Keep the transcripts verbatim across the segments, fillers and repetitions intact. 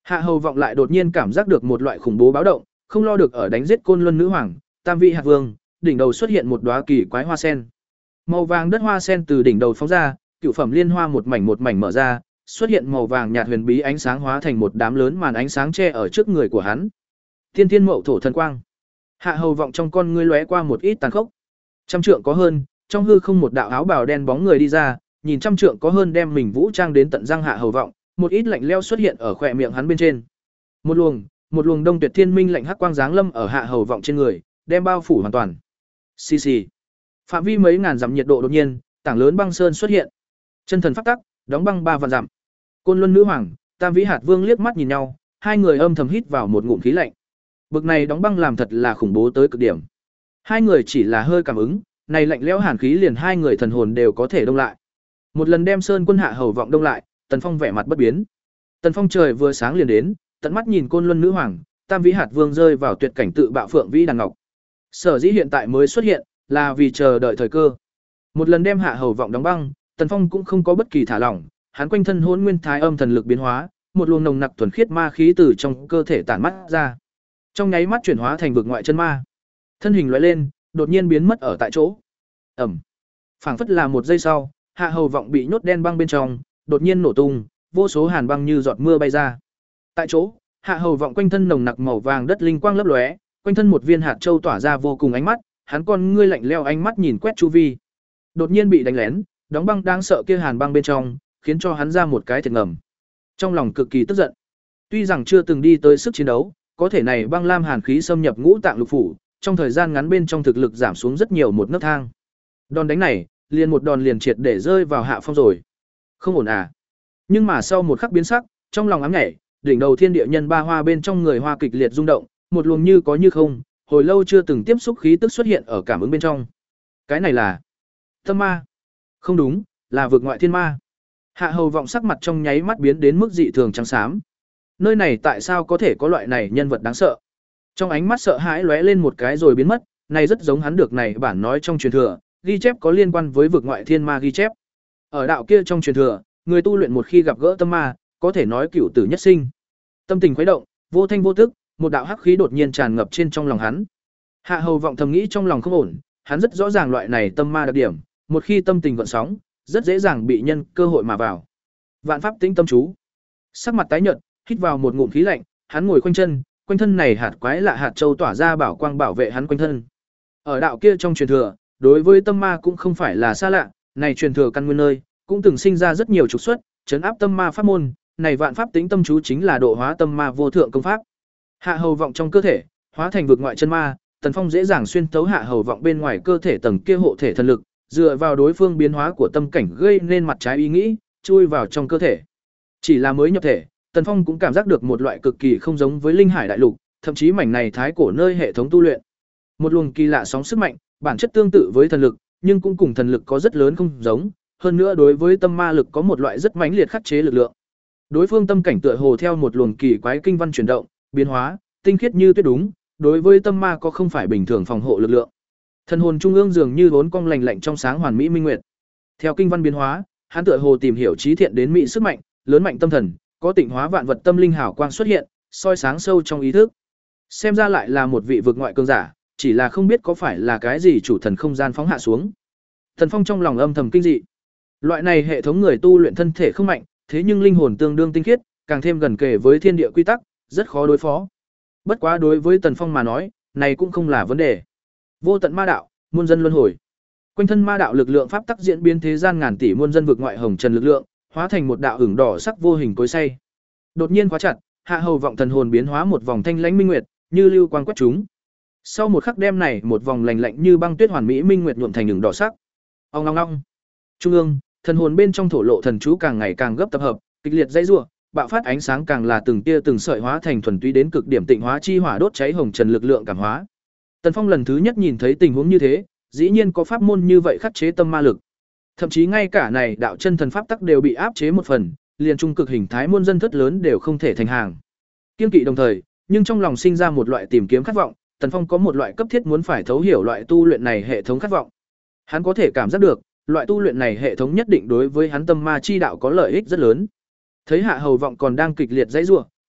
Hạ Hầu Vọng lại đột nhiên cảm giác được một loại khủng bố báo động, không lo được ở đánh giết Côn Luân nữ hoàng, Tam vị hạt vương, đỉnh đầu xuất hiện một đóa kỳ quái hoa sen. Màu vàng đất hoa sen từ đỉnh đầu phóng ra, cựu phẩm liên hoa một mảnh một mảnh mở ra, xuất hiện màu vàng nhạt huyền bí ánh sáng hóa thành một đám lớn màn ánh sáng che ở trước người của hắn. Tiên Tiên Mậu Thổ Thần Quang. Hạ Hầu Vọng trong con ngươi lóe qua một ít tàn khốc. Trăm trượng có hơn, trong hư không một đạo áo bào đen bóng người đi ra, nhìn trăm trượng có hơn đem mình vũ trang đến tận răng Hạ Hầu Vọng, một ít lạnh lẽo xuất hiện ở khóe miệng hắn bên trên. Một luồng, một luồng đông tuyệt thiên minh lạnh hắc quang giáng lâm ở Hạ Hầu Vọng trên người, đem bao phủ hoàn toàn. Xì xì. Phạm vi mấy ngàn dặm nhiệt độ đột nhiên, tảng lớn băng sơn xuất hiện. Chân thần pháp tắc, đóng băng ba vạn dặm. Côn Luân nữ hoàng, Tam Vĩ Hạt Vương liếc mắt nhìn nhau, hai người âm thầm hít vào một ngụm khí lạnh. Bực này đóng băng làm thật là khủng bố tới cực điểm. Hai người chỉ là hơi cảm ứng, này lạnh lẽo hàn khí liền hai người thần hồn đều có thể đông lại. Một lần đem Sơn Quân Hạ Hầu Vọng đông lại, Tần Phong vẻ mặt bất biến. Tần Phong trời vừa sáng liền đến, tận mắt nhìn Côn Luân nữ hoàng, Tam Vĩ Hạt Vương rơi vào tuyệt cảnh tự bạo phượng vĩ đàn ngọc. Sở dĩ hiện tại mới xuất hiện, là vì chờ đợi thời cơ. Một lần đem Hạ Hầu Vọng đóng băng, Tần Phong cũng không có bất kỳ thả lỏng, hắn quanh thân Hỗn Nguyên Thái Âm thần lực biến hóa, một luồng nồng nặc thuần khiết ma khí từ trong cơ thể tản mắt ra. Trong nháy mắt chuyển hóa thành vực ngoại chân ma. Thân hình lóe lên, đột nhiên biến mất ở tại chỗ. Ầm. Phảng phất là một giây sau, Hạ Hầu Vọng bị nhốt đen băng bên trong, đột nhiên nổ tung, vô số hàn băng như giọt mưa bay ra. Tại chỗ, Hạ Hầu Vọng quanh thân nồng nặc màu vàng đất linh quang lấp lóe, quanh thân một viên hạt châu tỏa ra vô cùng ánh mắt, hắn con ngươi lạnh lẽo ánh mắt nhìn quét chu vi. Đột nhiên bị đánh lén, đóng băng đáng sợ kia hàn băng bên trong, khiến cho hắn ra một cái thiệt ngầm. Trong lòng cực kỳ tức giận. Tuy rằng chưa từng đi tới sức chiến đấu, có thể này băng lam hàn khí xâm nhập ngũ tạng lục phủ, trong thời gian ngắn bên trong thực lực giảm xuống rất nhiều một nấc thang. Đòn đánh này, liền một đòn liền triệt để rơi vào hạ phong rồi. Không ổn à? Nhưng mà sau một khắc biến sắc, trong lòng ám nhảy, đỉnh đầu thiên địa nhân ba hoa bên trong người hoa kịch liệt rung động, một luồng như có như không, hồi lâu chưa từng tiếp xúc khí tức xuất hiện ở cảm ứng bên trong. Cái này là tâm ma? Không đúng, là vực ngoại thiên ma. Hạ Hầu Vọng sắc mặt trong nháy mắt biến đến mức dị thường trắng xám. Nơi này tại sao có thể có loại này nhân vật đáng sợ? Trong ánh mắt sợ hãi lóe lên một cái rồi biến mất, này rất giống hắn được này bản nói trong truyền thừa, ghi chép có liên quan với vực ngoại thiên ma ghi chép. Ở đạo kia trong truyền thừa, người tu luyện một khi gặp gỡ tâm ma, có thể nói cửu tử nhất sinh. Tâm tình khuấy động, vô thanh vô tức, một đạo hắc khí đột nhiên tràn ngập trên trong lòng hắn. Hạ Hầu Vọng thầm nghĩ trong lòng không ổn, hắn rất rõ ràng loại này tâm ma đặc điểm, một khi tâm tình gợn sóng, rất dễ dàng bị nhân cơ hội mà vào. Vạn pháp tĩnh tâm chú. Sắc mặt tái nhợt, hít vào một ngụm khí lạnh, hắn ngồi khoanh chân, quanh thân này hạt quái lạ hạt châu tỏa ra bảo quang bảo vệ hắn quanh thân. Ở đạo kia trong truyền thừa, đối với tâm ma cũng không phải là xa lạ, này truyền thừa căn nguyên nơi, cũng từng sinh ra rất nhiều trục xuất, trấn áp tâm ma pháp môn, này vạn pháp tĩnh tâm chú chính là độ hóa tâm ma vô thượng công pháp. Hạ Hầu Vọng trong cơ thể, hóa thành vực ngoại chân ma, Tần Phong dễ dàng xuyên thấu Hạ Hầu Vọng bên ngoài cơ thể tầng kia hộ thể thần lực, dựa vào đối phương biến hóa của tâm cảnh gây nên mặt trái ý nghĩ, chui vào trong cơ thể. Chỉ là mới nhập thể, Tần Phong cũng cảm giác được một loại cực kỳ không giống với linh hải đại lục, thậm chí mảnh này thái cổ nơi hệ thống tu luyện. Một luồng kỳ lạ sóng sức mạnh, bản chất tương tự với thần lực, nhưng cũng cùng thần lực có rất lớn không giống, hơn nữa đối với tâm ma lực có một loại rất mãnh liệt khắc chế lực lượng. Đối phương tâm cảnh tựa hồ theo một luồng kỳ quái kinh văn chuyển động, biến hóa, tinh khiết như tuyết đúng, đối với tâm ma có không phải bình thường phòng hộ lực lượng. Thần hồn trung ương dường như vốn cong lành lạnh trong sáng hoàn mỹ minh nguyệt. Theo kinh văn biến hóa, hắn tựa hồ tìm hiểu trí thiện đến mỹ sức mạnh, lớn mạnh tâm thần, có tịnh hóa vạn vật tâm linh hào quang xuất hiện, soi sáng sâu trong ý thức. Xem ra lại là một vị vực ngoại cường giả, chỉ là không biết có phải là cái gì chủ thần không gian phóng hạ xuống. Thần Phong trong lòng âm thầm kinh dị. Loại này hệ thống người tu luyện thân thể không mạnh, thế nhưng linh hồn tương đương tinh khiết, càng thêm gần kề với thiên địa quy tắc, rất khó đối phó. Bất quá đối với Tần Phong mà nói, này cũng không là vấn đề. Vô tận ma đạo, muôn dân luân hồi. Quanh thân ma đạo lực lượng pháp tắc diễn biến thế gian ngàn tỷ muôn dân vực ngoại hồng trần lực lượng, hóa thành một đạo hưởng đỏ sắc vô hình cối xay. Đột nhiên khóa chặt, Hạ Hầu Vọng thần hồn biến hóa một vòng thanh lãnh minh nguyệt, như lưu quang quét chúng. Sau một khắc đêm này, một vòng lạnh lạnh như băng tuyết hoàn mỹ minh nguyệt nhuộm thành hưởng đỏ sắc. Ong ong ong. Trung ương, thần hồn bên trong thổ lộ thần chú càng ngày càng gấp tập hợp, kịch liệt dãy rủa, bạo phát ánh sáng càng là từng tia từng sợi hóa thành thuần túy đến cực điểm tịnh hóa chi hỏa đốt cháy hồng trần lực lượng cảm hóa. Tần Phong lần thứ nhất nhìn thấy tình huống như thế, dĩ nhiên có pháp môn như vậy khắc chế tâm ma lực. Thậm chí ngay cả này đạo chân thần pháp tắc đều bị áp chế một phần, liền trung cực hình thái muôn dân thất lớn đều không thể thành hàng. Kiên kỵ đồng thời, nhưng trong lòng sinh ra một loại tìm kiếm khát vọng, Tần Phong có một loại cấp thiết muốn phải thấu hiểu loại tu luyện này hệ thống khát vọng. Hắn có thể cảm giác được, loại tu luyện này hệ thống nhất định đối với hắn tâm ma chi đạo có lợi ích rất lớn. Thấy Hạ Hầu Vọng còn đang kịch liệt dãy rủa,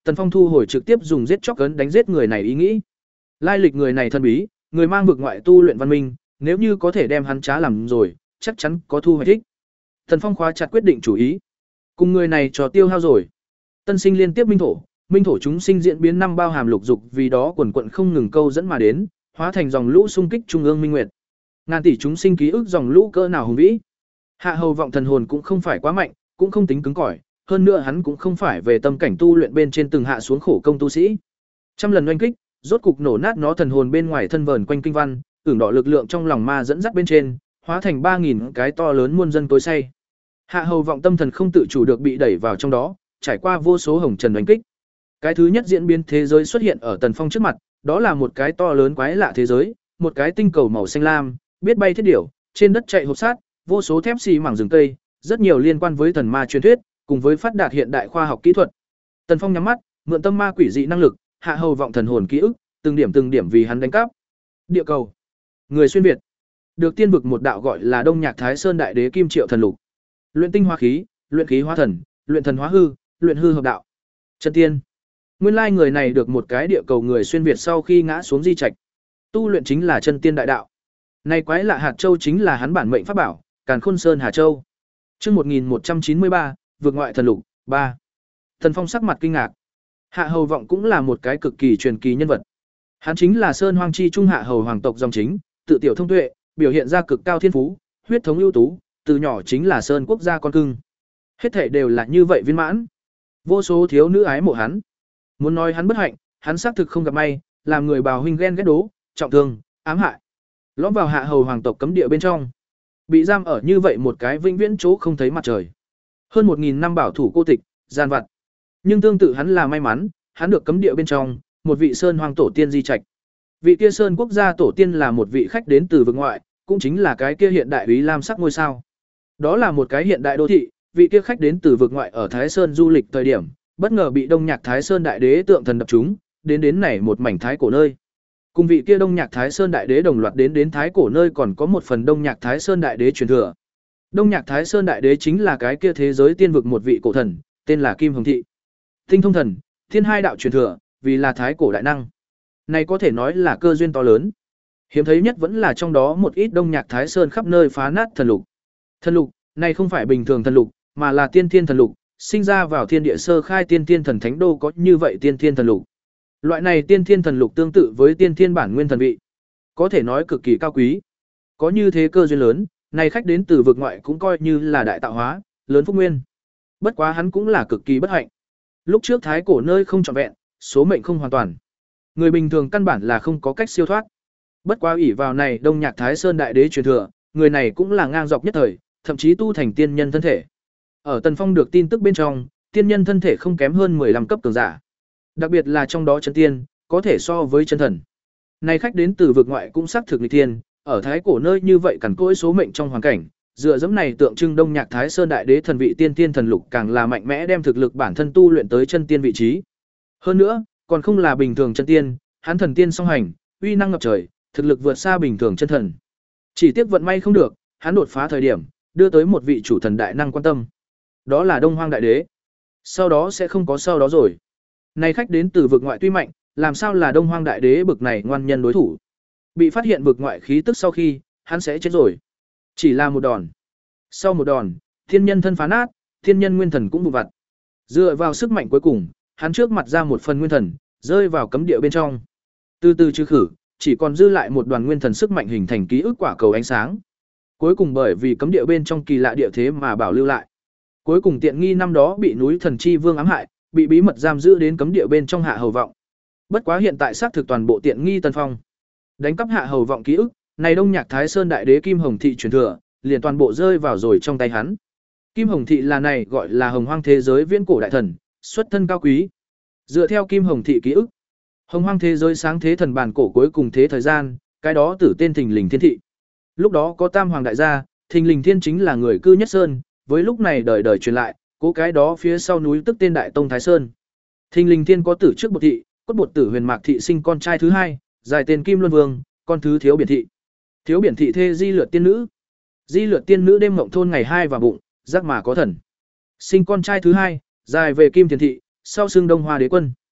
Tần Phong thu hồi trực tiếp dùng giết chóc ấn đánh giết người này ý nghĩ. Lai lịch người này thân bí, người mang vực ngoại tu luyện văn minh, nếu như có thể đem hắn trá làm rồi, chắc chắn có thu hoạch ích. Tần Phong khóa chặt quyết định chủ ý. Cùng người này trò tiêu hao rồi. Tân sinh liên tiếp minh thổ, minh thổ chúng sinh diễn biến năm bao hàm lục dục vì đó quần quận không ngừng câu dẫn mà đến, hóa thành dòng lũ xung kích trung ương minh nguyệt. Ngàn tỷ chúng sinh ký ức dòng lũ cỡ nào hùng vĩ. Hạ hầu vọng thần hồn cũng không phải quá mạnh, cũng không tính cứng cỏi, hơn nữa hắn cũng không phải về tâm cảnh tu luyện bên trên từng hạ xuống khổ công tu sĩ. Trăm lần oanh kích, rốt cục nổ nát nó thần hồn bên ngoài thân vờn quanh kinh văn, ửng đỏ lực lượng trong lòng ma dẫn dắt bên trên, hóa thành ba nghìn cái to lớn muôn dân tối say. Hạ hầu vọng tâm thần không tự chủ được bị đẩy vào trong đó, trải qua vô số hồng trần oanh kích. Cái thứ nhất diễn biến thế giới xuất hiện ở Tần Phong trước mặt, đó là một cái to lớn quái lạ thế giới, một cái tinh cầu màu xanh lam, biết bay thiết điểu, trên đất chạy hộp sát, vô số thép xì mảng rừng cây, rất nhiều liên quan với thần ma truyền thuyết, cùng với phát đạt hiện đại khoa học kỹ thuật. Tần Phong nhắm mắt, mượn tâm ma quỷ dị năng lực, hạ hầu vọng thần hồn ký ức, từng điểm từng điểm vì hắn đánh cắp. Địa cầu, người xuyên việt, được tiên vực một đạo gọi là Đông Nhạc Thái Sơn Đại Đế Kim Triệu Thần Lục. Luyện tinh hóa khí, luyện khí hóa thần, luyện thần hóa hư, luyện hư hợp đạo. Chân tiên. Nguyên lai người này được một cái địa cầu người xuyên việt sau khi ngã xuống di trạch. Tu luyện chính là chân tiên đại đạo. Này quái lạ hạt châu chính là hắn bản mệnh pháp bảo, Càn Khôn Sơn Hà Châu. Chương một nghìn một trăm chín mươi ba, vượt ngoại thần lục, ba. Tần Phong sắc mặt kinh ngạc. Hạ Hầu Vọng cũng là một cái cực kỳ truyền kỳ nhân vật. Hắn chính là Sơn Hoang chi trung hạ hầu hoàng tộc dòng chính, tự tiểu thông tuệ, biểu hiện ra cực cao thiên phú, huyết thống ưu tú, từ nhỏ chính là Sơn quốc gia con cưng. Hết thảy đều là như vậy viên mãn. Vô số thiếu nữ ái mộ hắn. Muốn nói hắn bất hạnh, hắn xác thực không gặp may, làm người bào huynh ghen ghét đố, trọng thương, ám hại. Lõm vào hạ hầu hoàng tộc cấm địa bên trong. Bị giam ở như vậy một cái vĩnh viễn chỗ không thấy mặt trời. Hơn một nghìn năm bảo thủ cô tịch, gian vặt. Nhưng tương tự hắn là may mắn, hắn được cấm địa bên trong, một vị sơn hoang tổ tiên di trạch. Vị kia sơn quốc gia tổ tiên là một vị khách đến từ vực ngoại, cũng chính là cái kia hiện đại úy lam sắc ngôi sao. Đó là một cái hiện đại đô thị, vị kia khách đến từ vực ngoại ở Thái Sơn du lịch thời điểm, bất ngờ bị Đông Nhạc Thái Sơn đại đế tượng thần đập trúng, đến đến này một mảnh thái cổ nơi. Cùng vị kia Đông Nhạc Thái Sơn đại đế đồng loạt đến đến thái cổ nơi còn có một phần Đông Nhạc Thái Sơn đại đế truyền thừa. Đông Nhạc Thái Sơn đại đế chính là cái kia thế giới tiên vực một vị cổ thần, tên là Kim Hồng Thị. Tinh thông thần, thiên hai đạo truyền thừa, vì là thái cổ đại năng. Này có thể nói là cơ duyên to lớn. Hiếm thấy nhất vẫn là trong đó một ít Đông Nhạc Thái Sơn khắp nơi phá nát thần lục. Thần lục, này không phải bình thường thần lục, mà là tiên thiên thần lục, sinh ra vào thiên địa sơ khai tiên thiên thần thánh đô có như vậy tiên thiên thần lục. Loại này tiên thiên thần lục tương tự với tiên thiên bản nguyên thần vị, có thể nói cực kỳ cao quý. Có như thế cơ duyên lớn, này khách đến từ vực ngoại cũng coi như là đại tạo hóa, lớn phúc nguyên. Bất quá hắn cũng là cực kỳ bất hạnh. Lúc trước thái cổ nơi không trọn vẹn, số mệnh không hoàn toàn. Người bình thường căn bản là không có cách siêu thoát. Bất quá ủy vào này Đông Nhạc Thái Sơn đại đế truyền thừa, người này cũng là ngang dọc nhất thời, thậm chí tu thành tiên nhân thân thể. Ở Tần Phong được tin tức bên trong, tiên nhân thân thể không kém hơn mười lăm cấp cường giả. Đặc biệt là trong đó chân tiên, có thể so với chân thần. Này khách đến từ vực ngoại cũng xác thực nghịch tiên, ở thái cổ nơi như vậy cằn cỗi số mệnh trong hoàn cảnh, dựa dẫm này tượng trưng Đông Nhạc Thái Sơn đại đế thần vị tiên tiên thần lục càng là mạnh mẽ đem thực lực bản thân tu luyện tới chân tiên vị trí. Hơn nữa, còn không là bình thường chân tiên, hắn thần tiên song hành, uy năng ngập trời, thực lực vượt xa bình thường chân thần. Chỉ tiếc vận may không được, hắn đột phá thời điểm, đưa tới một vị chủ thần đại năng quan tâm. Đó là Đông Hoang đại đế. Sau đó sẽ không có sau đó rồi. Này khách đến từ vực ngoại tuy mạnh, làm sao là Đông Hoang đại đế bực này ngoan nhân đối thủ. Bị phát hiện vực ngoại khí tức sau khi, hắn sẽ chết rồi. Chỉ là một đòn. Sau một đòn, thiên nhân thân phá nát, thiên nhân nguyên thần cũng vụn vặt. Dựa vào sức mạnh cuối cùng, hắn trước mặt ra một phần nguyên thần, rơi vào cấm địa bên trong. Từ từ trừ khử, chỉ còn dư lại một đoàn nguyên thần sức mạnh hình thành ký ức quả cầu ánh sáng. Cuối cùng bởi vì cấm địa bên trong kỳ lạ địa thế mà bảo lưu lại. Cuối cùng tiện nghi năm đó bị núi thần chi vương ám hại, bị bí mật giam giữ đến cấm địa bên trong hạ hầu vọng. Bất quá hiện tại xác thực toàn bộ tiện nghi Tần Phong. Đánh cắp hạ hầu vọng ký ức, này Đông Nhạc Thái Sơn đại đế Kim Hồng Thị truyền thừa, liền toàn bộ rơi vào rồi trong tay hắn. Kim Hồng Thị là này gọi là Hồng Hoang thế giới viễn cổ đại thần, xuất thân cao quý. Dựa theo Kim Hồng Thị ký ức, Hồng Hoang thế giới sáng thế thần bản cổ cuối cùng thế thời gian, cái đó tử tên Thình Lình Thiên Thị. Lúc đó có Tam Hoàng đại gia, Thình Lình Thiên chính là người cư nhất sơn, với lúc này đời đời truyền lại, cố cái đó phía sau núi tức tên Đại Tông Thái Sơn. Thình Lình Thiên có tử trước Bột Thị, cốt Bột tử Huyền Mạc Thị sinh con trai thứ hai, dài tên Kim Luân Vương, con thứ Thiếu Biển Thị. Thiếu Biển Thị thê Di Lượt tiên nữ. Di Lượt tiên nữ đêm mộng thôn ngày hai vào bụng, giác mà có thần. Sinh con trai thứ hai, dài về Kim Thiền Thị, sau xưng Đông Hoa Đế Quân.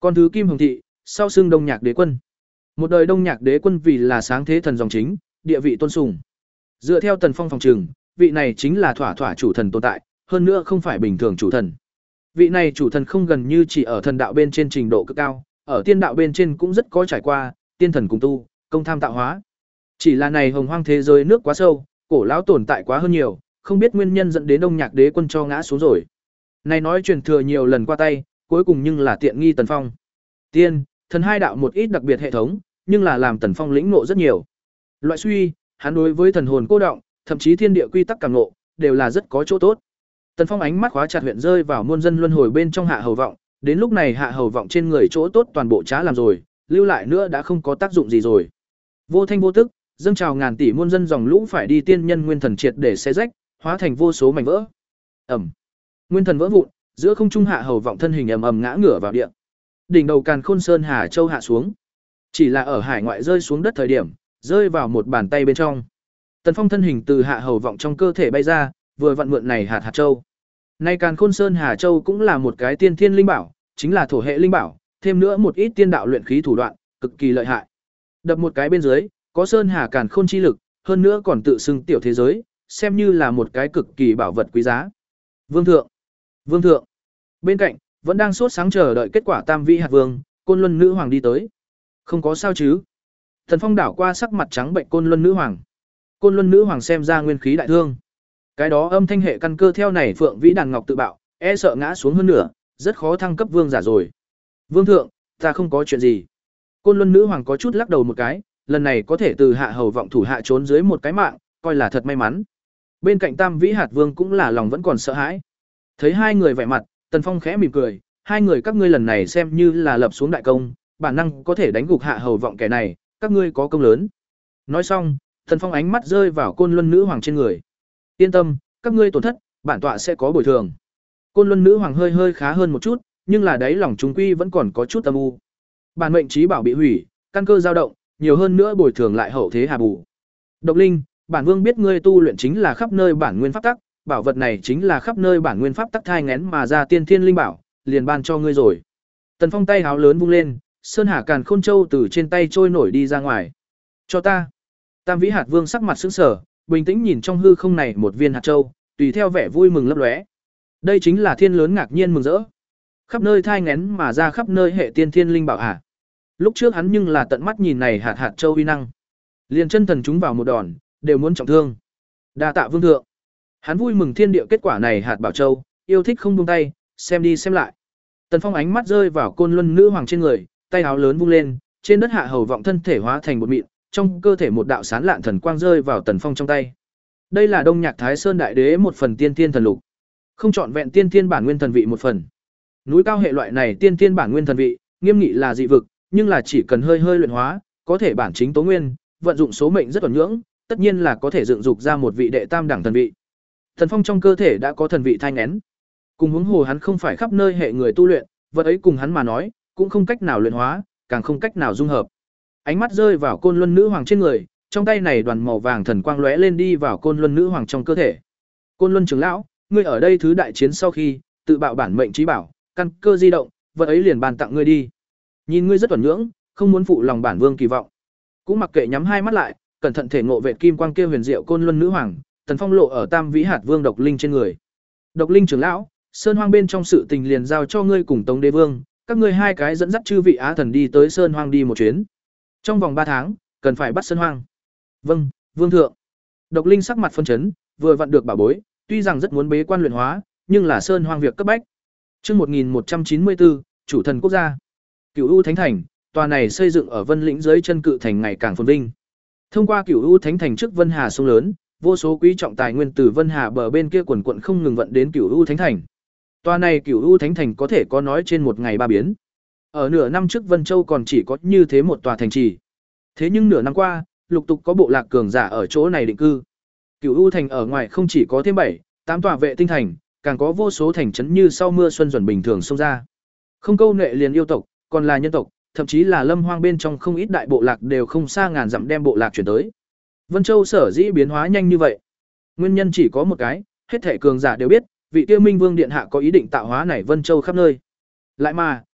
Con thứ Kim Hồng thị, sau xưng Đông Nhạc Đế quân. Một đời Đông Nhạc Đế quân vì là sáng thế thần dòng chính, địa vị tôn sùng. Dựa theo Tần Phong phòng trừng, vị này chính là thỏa thỏa chủ thần tồn tại, hơn nữa không phải bình thường chủ thần. Vị này chủ thần không gần như chỉ ở thần đạo bên trên trình độ cực cao, ở tiên đạo bên trên cũng rất có trải qua, tiên thần cùng tu, công tham tạo hóa. Chỉ là này hồng hoang thế giới nước quá sâu, cổ lão tồn tại quá hơn nhiều, không biết nguyên nhân dẫn đến Đông Nhạc Đế quân cho ngã xuống rồi. Này nói truyền thừa nhiều lần qua tay, cuối cùng nhưng là tiện nghi Tần Phong. Tiên, thần hai đạo một ít đặc biệt hệ thống, nhưng là làm Tần Phong lĩnh ngộ rất nhiều. Loại suy, hắn đối với thần hồn cô động, thậm chí thiên địa quy tắc cảm ngộ, đều là rất có chỗ tốt. Tần Phong ánh mắt khóa chặt huyện rơi vào muôn dân luân hồi bên trong hạ hầu vọng, đến lúc này hạ hầu vọng trên người chỗ tốt toàn bộ trá làm rồi, lưu lại nữa đã không có tác dụng gì rồi. Vô thanh vô tức, dâng trào ngàn tỷ muôn dân dòng lũ phải đi tiên nhân nguyên thần triệt để xé rách, hóa thành vô số mảnh vỡ. Ầm. Nguyên thần vỡ vụn, giữa không trung hạ hầu vọng thân hình ầm ầm ngã ngửa vào địa. Đỉnh đầu Càn Khôn Sơn Hà Châu hạ xuống. Chỉ là ở hải ngoại rơi xuống đất thời điểm, rơi vào một bàn tay bên trong. Tần Phong thân hình từ hạ hầu vọng trong cơ thể bay ra, vừa vặn mượn này hạt hạt châu. Nay Càn Khôn Sơn Hà Châu cũng là một cái tiên thiên linh bảo, chính là thổ hệ linh bảo, thêm nữa một ít tiên đạo luyện khí thủ đoạn, cực kỳ lợi hại. Đập một cái bên dưới, có Sơn Hà Càn Khôn chi lực, hơn nữa còn tự xưng tiểu thế giới, xem như là một cái cực kỳ bảo vật quý giá. Vương thượng, Vương thượng. Bên cạnh, vẫn đang sốt sáng chờ đợi kết quả Tam Vĩ Hạt Vương, Côn Luân nữ hoàng đi tới. Không có sao chứ? Thần Phong đảo qua sắc mặt trắng bệnh Côn Luân nữ hoàng. Côn Luân nữ hoàng xem ra nguyên khí đại thương. Cái đó âm thanh hệ căn cơ theo này Phượng Vĩ đàn ngọc tự bạo, e sợ ngã xuống hơn nữa, rất khó thăng cấp vương giả rồi. Vương thượng, ta không có chuyện gì. Côn Luân nữ hoàng có chút lắc đầu một cái, lần này có thể từ hạ hầu vọng thủ hạ trốn dưới một cái mạng, coi là thật may mắn. Bên cạnh Tam Vĩ Hạt Vương cũng là lòng vẫn còn sợ hãi. Thấy hai người vẻ mặt, Tần Phong khẽ mỉm cười, hai người các ngươi lần này xem như là lập xuống đại công, bản năng có thể đánh gục hạ hầu vọng kẻ này, các ngươi có công lớn. Nói xong, Tần Phong ánh mắt rơi vào Côn Luân nữ hoàng trên người. Yên tâm, các ngươi tổn thất, bản tọa sẽ có bồi thường. Côn Luân nữ hoàng hơi hơi khá hơn một chút, nhưng là đáy lòng chúng quy vẫn còn có chút âm u. Bản mệnh trí bảo bị hủy, căn cơ dao động, nhiều hơn nữa bồi thường lại hậu thế hà bù. Độc Linh, bản vương biết ngươi tu luyện chính là khắp nơi bản nguyên pháp tắc, bảo vật này chính là khắp nơi bản nguyên pháp tắc thai nghén mà ra tiên thiên linh bảo, liền ban cho ngươi rồi. Tần Phong tay háo lớn vung lên, Sơn Hà Càn Khôn Châu từ trên tay trôi nổi đi ra ngoài. Cho ta. Tam Vĩ Hạt Vương sắc mặt sững sờ, bình tĩnh nhìn trong hư không này một viên hạt châu, tùy theo vẻ vui mừng lấp lóe. Đây chính là thiên lớn ngạc nhiên mừng rỡ. Khắp nơi thai nghén mà ra khắp nơi hệ tiên thiên linh bảo à? Lúc trước hắn nhưng là tận mắt nhìn này hạt hạt châu uy năng, liền chân thần chúng vào một đòn, đều muốn trọng thương. Đa tạ vương thượng. Hắn vui mừng thiên địa kết quả này hạt bảo châu, yêu thích không buông tay, xem đi xem lại. Tần Phong ánh mắt rơi vào Côn Luân nữ hoàng trên người, tay áo lớn vung lên, trên đất hạ hầu vọng thân thể hóa thành một mịn, trong cơ thể một đạo sán lạn thần quang rơi vào Tần Phong trong tay. Đây là Đông Nhạc Thái Sơn Đại Đế một phần tiên tiên thần lục, không chọn vẹn tiên tiên bản nguyên thần vị một phần. Núi cao hệ loại này tiên tiên bản nguyên thần vị, nghiêm nghị là dị vực, nhưng là chỉ cần hơi hơi luyện hóa, có thể bản chính tố nguyên, vận dụng số mệnh rất ổn nhưỡng, tất nhiên là có thể dựng dục ra một vị đệ tam đẳng thần vị. Thần Phong trong cơ thể đã có thần vị thai nghén. Cùng huống hồ hắn không phải khắp nơi hệ người tu luyện, vật ấy cùng hắn mà nói, cũng không cách nào luyện hóa, càng không cách nào dung hợp. Ánh mắt rơi vào Côn Luân nữ hoàng trên người, trong tay này đoàn màu vàng thần quang lóe lên đi vào Côn Luân nữ hoàng trong cơ thể. Côn Luân trưởng lão, ngươi ở đây thứ đại chiến sau khi, tự bạo bản mệnh trí bảo, căn cơ di động, vật ấy liền ban tặng ngươi đi. Nhìn ngươi rất ổn nhưỡng, không muốn phụ lòng bản vương kỳ vọng. Cũng mặc kệ nhắm hai mắt lại, cẩn thận thể ngộ vệt kim quang kia huyền diệu Côn Luân nữ hoàng, Tần Phong lộ ở Tam Vĩ Hạt Vương Độc Linh trên người. Độc Linh trưởng lão, Sơn Hoang bên trong sự tình liền giao cho ngươi cùng Tống Đế Vương, các ngươi hai cái dẫn dắt chư vị á thần đi tới Sơn Hoang đi một chuyến. Trong vòng ba tháng, cần phải bắt Sơn Hoang. Vâng, vương thượng. Độc Linh sắc mặt phân chấn, vừa vặn được bảo bối, tuy rằng rất muốn bế quan luyện hóa, nhưng là Sơn Hoang việc cấp bách. Chương một nghìn một trăm chín mươi tư, chủ thần quốc gia. Cửu U Thánh Thành, tòa này xây dựng ở Vân Lĩnh dưới chân cự thành ngày càng phồn vinh. Thông qua Cửu U Thánh Thành trước Vân Hà sông lớn, vô số quý trọng tài nguyên từ Vân Hà bờ bên kia quần quận không ngừng vận đến Cửu U Thánh Thành. Tòa này Cửu U Thánh Thành có thể có nói trên một ngày ba biến. Ở nửa năm trước Vân Châu còn chỉ có như thế một tòa thành trì. Thế nhưng nửa năm qua, lục tục có bộ lạc cường giả ở chỗ này định cư. Cửu U Thành ở ngoài không chỉ có thêm bảy, tám tòa vệ tinh thành, càng có vô số thành trấn như sau mưa xuân dần bình thường xông ra. Không câu nệ liền yêu tộc, còn là nhân tộc, thậm chí là lâm hoang bên trong không ít đại bộ lạc đều không xa ngàn dặm đem bộ lạc chuyển tới. Vân Châu sở dĩ biến hóa nhanh như vậy, nguyên nhân chỉ có một cái, hết thể cường giả đều biết, vị Tiêu Minh Vương điện hạ có ý định tạo hóa này Vân Châu khắp nơi. Lại mà,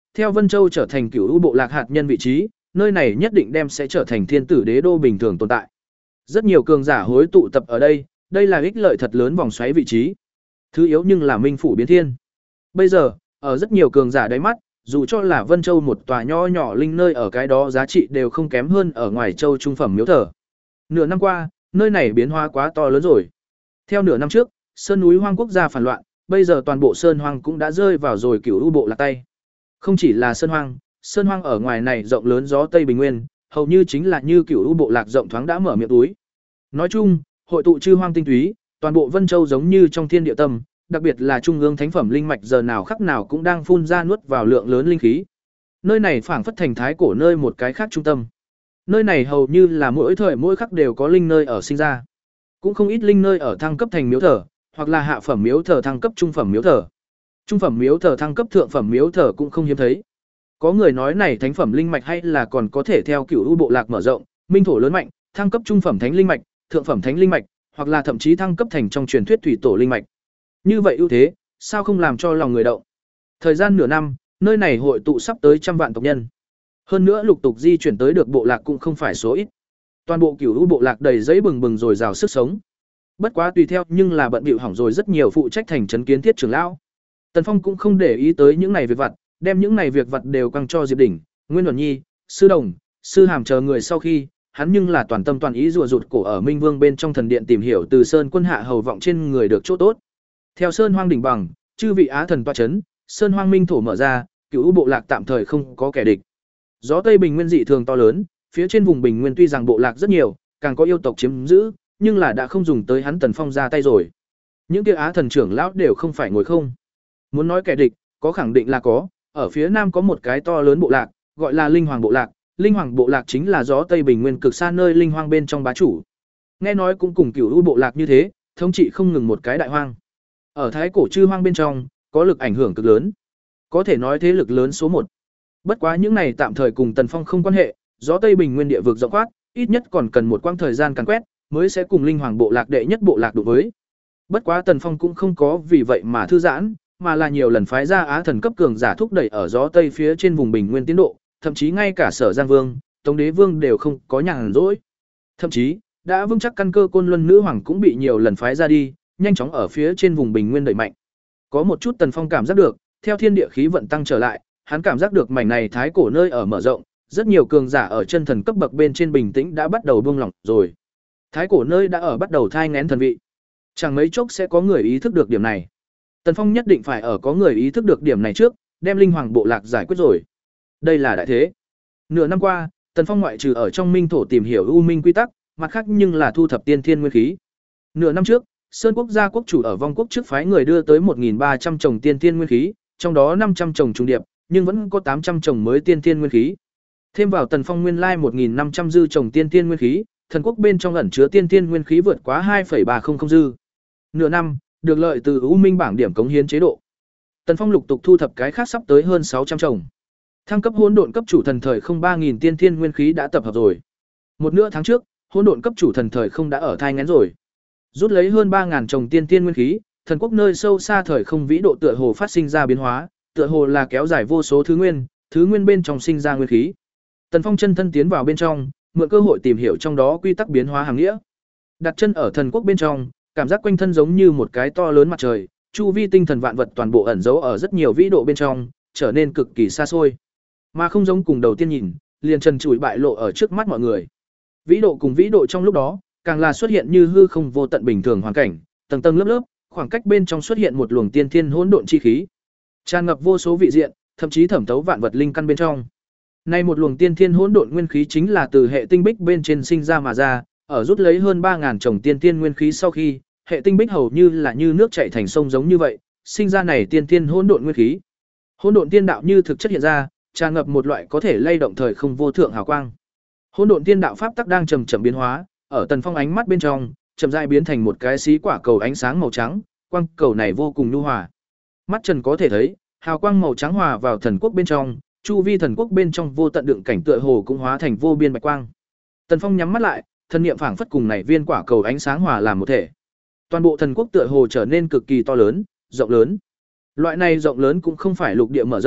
theo Vân Châu trở thành Cửu U bộ lạc hạt nhân vị trí, nơi này nhất định đem sẽ trở thành thiên tử đế đô bình thường tồn tại. Rất nhiều cường giả hối tụ tập ở đây, đây là ích lợi thật lớn vòng xoáy vị trí. Thứ yếu nhưng là minh phủ biến thiên. Bây giờ, ở rất nhiều cường giả đáy mắt, dù cho là Vân Châu một tòa nho nhỏ linh nơi ở cái đó giá trị đều không kém hơn ở ngoài châu trung phẩm miếu thờ. Nửa năm qua, nơi này biến hóa quá to lớn rồi. Theo nửa năm trước, sơn núi hoang quốc gia phản loạn, bây giờ toàn bộ sơn hoang cũng đã rơi vào rồi Cửu U bộ lạc tay. Không chỉ là sơn hoang, sơn hoang ở ngoài này rộng lớn gió Tây Bình Nguyên, hầu như chính là như Cửu U bộ lạc rộng thoáng đã mở miệng túi. Nói chung, hội tụ chư hoang tinh túy, toàn bộ Vân Châu giống như trong thiên địa tâm, đặc biệt là trung ương thánh phẩm linh mạch giờ nào khắc nào cũng đang phun ra nuốt vào lượng lớn linh khí. Nơi này phảng phất thành thái cổ nơi một cái khác trung tâm. Nơi này hầu như là mỗi thời mỗi khắc đều có linh nơi ở sinh ra. Cũng không ít linh nơi ở thăng cấp thành miếu thờ, hoặc là hạ phẩm miếu thờ thăng cấp trung phẩm miếu thờ. Trung phẩm miếu thờ thăng cấp thượng phẩm miếu thờ cũng không hiếm thấy. Có người nói này thánh phẩm linh mạch hay là còn có thể theo Cửu U bộ lạc mở rộng, minh thổ lớn mạnh, thăng cấp trung phẩm thánh linh mạch, thượng phẩm thánh linh mạch, hoặc là thậm chí thăng cấp thành trong truyền thuyết thủy tổ linh mạch. Như vậy ưu thế, sao không làm cho lòng người động. Thời gian nửa năm, nơi này hội tụ sắp tới trăm vạn tộc nhân. Hơn nữa lục tục di chuyển tới được bộ lạc cũng không phải số ít. Toàn bộ Cửu U bộ lạc đầy giấy bừng bừng rồi rào sức sống. Bất quá tùy theo nhưng là bận bịu hỏng rồi rất nhiều phụ trách thành trấn kiến thiết trưởng lão. Tần Phong cũng không để ý tới những này việc vặt, đem những này việc vặt đều căng cho Diệp Đỉnh, Nguyên Luận Nhi, Sư Đồng, Sư Hàm chờ người sau khi, hắn nhưng là toàn tâm toàn ý rùa rụt cổ ở Minh Vương bên trong thần điện tìm hiểu từ Sơn Quân hạ hầu vọng trên người được chỗ tốt. Theo Sơn Hoang đỉnh bằng, chư vị á thần tọa chấn, Sơn Hoang minh thổ mở ra, Cửu U bộ lạc tạm thời không có kẻ địch. Gió Tây Bình Nguyên dị thường to lớn, phía trên vùng Bình Nguyên tuy rằng bộ lạc rất nhiều, càng có yêu tộc chiếm giữ, nhưng là đã không dùng tới hắn Tần Phong ra tay rồi. Những kia á thần trưởng lão đều không phải ngồi không. Muốn nói kẻ địch, có khẳng định là có, ở phía nam có một cái to lớn bộ lạc, gọi là Linh Hoàng bộ lạc, Linh Hoàng bộ lạc chính là gió Tây Bình Nguyên cực xa nơi linh hoang bên trong bá chủ. Nghe nói cũng cùng Cửu U bộ lạc như thế, thống trị không ngừng một cái đại hoang. Ở thái cổ chư hoang bên trong, có lực ảnh hưởng cực lớn. Có thể nói thế lực lớn số một. Bất quá những này tạm thời cùng Tần Phong không quan hệ, gió Tây Bình Nguyên địa vực rộng khoát, ít nhất còn cần một quãng thời gian càn quét, mới sẽ cùng Linh Hoàng bộ lạc đệ nhất bộ lạc đối với. Bất quá Tần Phong cũng không có vì vậy mà thư giãn, mà là nhiều lần phái ra á thần cấp cường giả thúc đẩy ở gió Tây phía trên vùng Bình Nguyên tiến độ, thậm chí ngay cả Sở Giang Vương, Tống Đế Vương đều không có nhàn rỗi. Thậm chí, đã vững chắc căn cơ Côn Luân nữ hoàng cũng bị nhiều lần phái ra đi, nhanh chóng ở phía trên vùng Bình Nguyên đẩy mạnh. Có một chút Tần Phong cảm giác được, theo thiên địa khí vận tăng trở lại, hắn cảm giác được mảnh này thái cổ nơi ở mở rộng, rất nhiều cường giả ở chân thần cấp bậc bên trên bình tĩnh đã bắt đầu buông lỏng rồi. Thái cổ nơi đã ở bắt đầu thai nghén thần vị. Chẳng mấy chốc sẽ có người ý thức được điểm này. Tần Phong nhất định phải ở có người ý thức được điểm này trước, đem Linh Hoàng bộ lạc giải quyết rồi. Đây là đại thế. Nửa năm qua, Tần Phong ngoại trừ ở trong minh thổ tìm hiểu u minh quy tắc, mặt khác nhưng là thu thập tiên thiên nguyên khí. Nửa năm trước, Sơn quốc gia quốc chủ ở Vong quốc trước phái người đưa tới một nghìn ba trăm chồng tiên thiên nguyên khí, trong đó năm trăm chồng trùng điệp, nhưng vẫn có tám trăm chồng mới tiên thiên nguyên khí. Thêm vào Tần Phong nguyên lai một nghìn năm trăm dư chồng tiên thiên nguyên khí, thần quốc bên trong ẩn chứa tiên thiên nguyên khí vượt quá hai phẩy ba không không dư. Nửa năm, được lợi từ U Minh bảng điểm cống hiến chế độ. Tần Phong lục tục thu thập cái khác sắp tới hơn sáu trăm chồng. Thăng cấp hỗn độn cấp chủ thần thời không ba nghìn tiên thiên nguyên khí đã tập hợp rồi. Một nửa tháng trước, hỗn độn cấp chủ thần thời không đã ở thai nghén rồi. Rút lấy hơn ba nghìn chồng tiên thiên nguyên khí, thần quốc nơi sâu xa thời không vĩ độ tựa hồ phát sinh ra biến hóa, tựa hồ là kéo dài vô số thứ nguyên, thứ nguyên bên trong sinh ra nguyên khí. Tần Phong chân thân tiến vào bên trong, mượn cơ hội tìm hiểu trong đó quy tắc biến hóa hàng nghĩa. Đặt chân ở thần quốc bên trong, cảm giác quanh thân giống như một cái to lớn mặt trời, chu vi tinh thần vạn vật toàn bộ ẩn giấu ở rất nhiều vĩ độ bên trong, trở nên cực kỳ xa xôi. Mà không giống cùng đầu tiên nhìn, liền trần trụi bại lộ ở trước mắt mọi người. Vĩ độ cùng vĩ độ trong lúc đó, càng là xuất hiện như hư không vô tận bình thường hoàn cảnh, tầng tầng lớp lớp, khoảng cách bên trong xuất hiện một luồng tiên thiên hỗn độn chi khí, tràn ngập vô số vị diện, thậm chí thẩm thấu vạn vật linh căn bên trong. Nay một luồng tiên thiên hỗn độn nguyên khí chính là từ hệ tinh bích bên trên sinh ra mà ra, ở rút lấy hơn ba nghìn chồng tiên thiên nguyên khí sau khi, hệ tinh bích hầu như là như nước chảy thành sông giống như vậy, sinh ra này tiên thiên hỗn độn nguyên khí. Hỗn độn tiên đạo như thực chất hiện ra, tràn ngập một loại có thể lay động thời không vô thượng hào quang. Hỗn độn tiên đạo pháp tắc đang chậm chậm biến hóa, ở Tần Phong ánh mắt bên trong, chậm rãi biến thành một cái xí quả cầu ánh sáng màu trắng, quang cầu này vô cùng nhu hòa. Mắt Trần có thể thấy, hào quang màu trắng hòa vào thần quốc bên trong, chu vi thần quốc bên trong vô tận đựng cảnh tựa hồ cũng hóa thành vô biên bạch quang. Tần Phong nhắm mắt lại, thần niệm phảng phất cùng này viên quả cầu ánh sáng hòa làm một thể. Toàn bộ thần quốc tựa hồ trở nên cực kỳ to lớn, rộng lớn. Loại này rộng lớn cũng không phải lục địa mở rộng,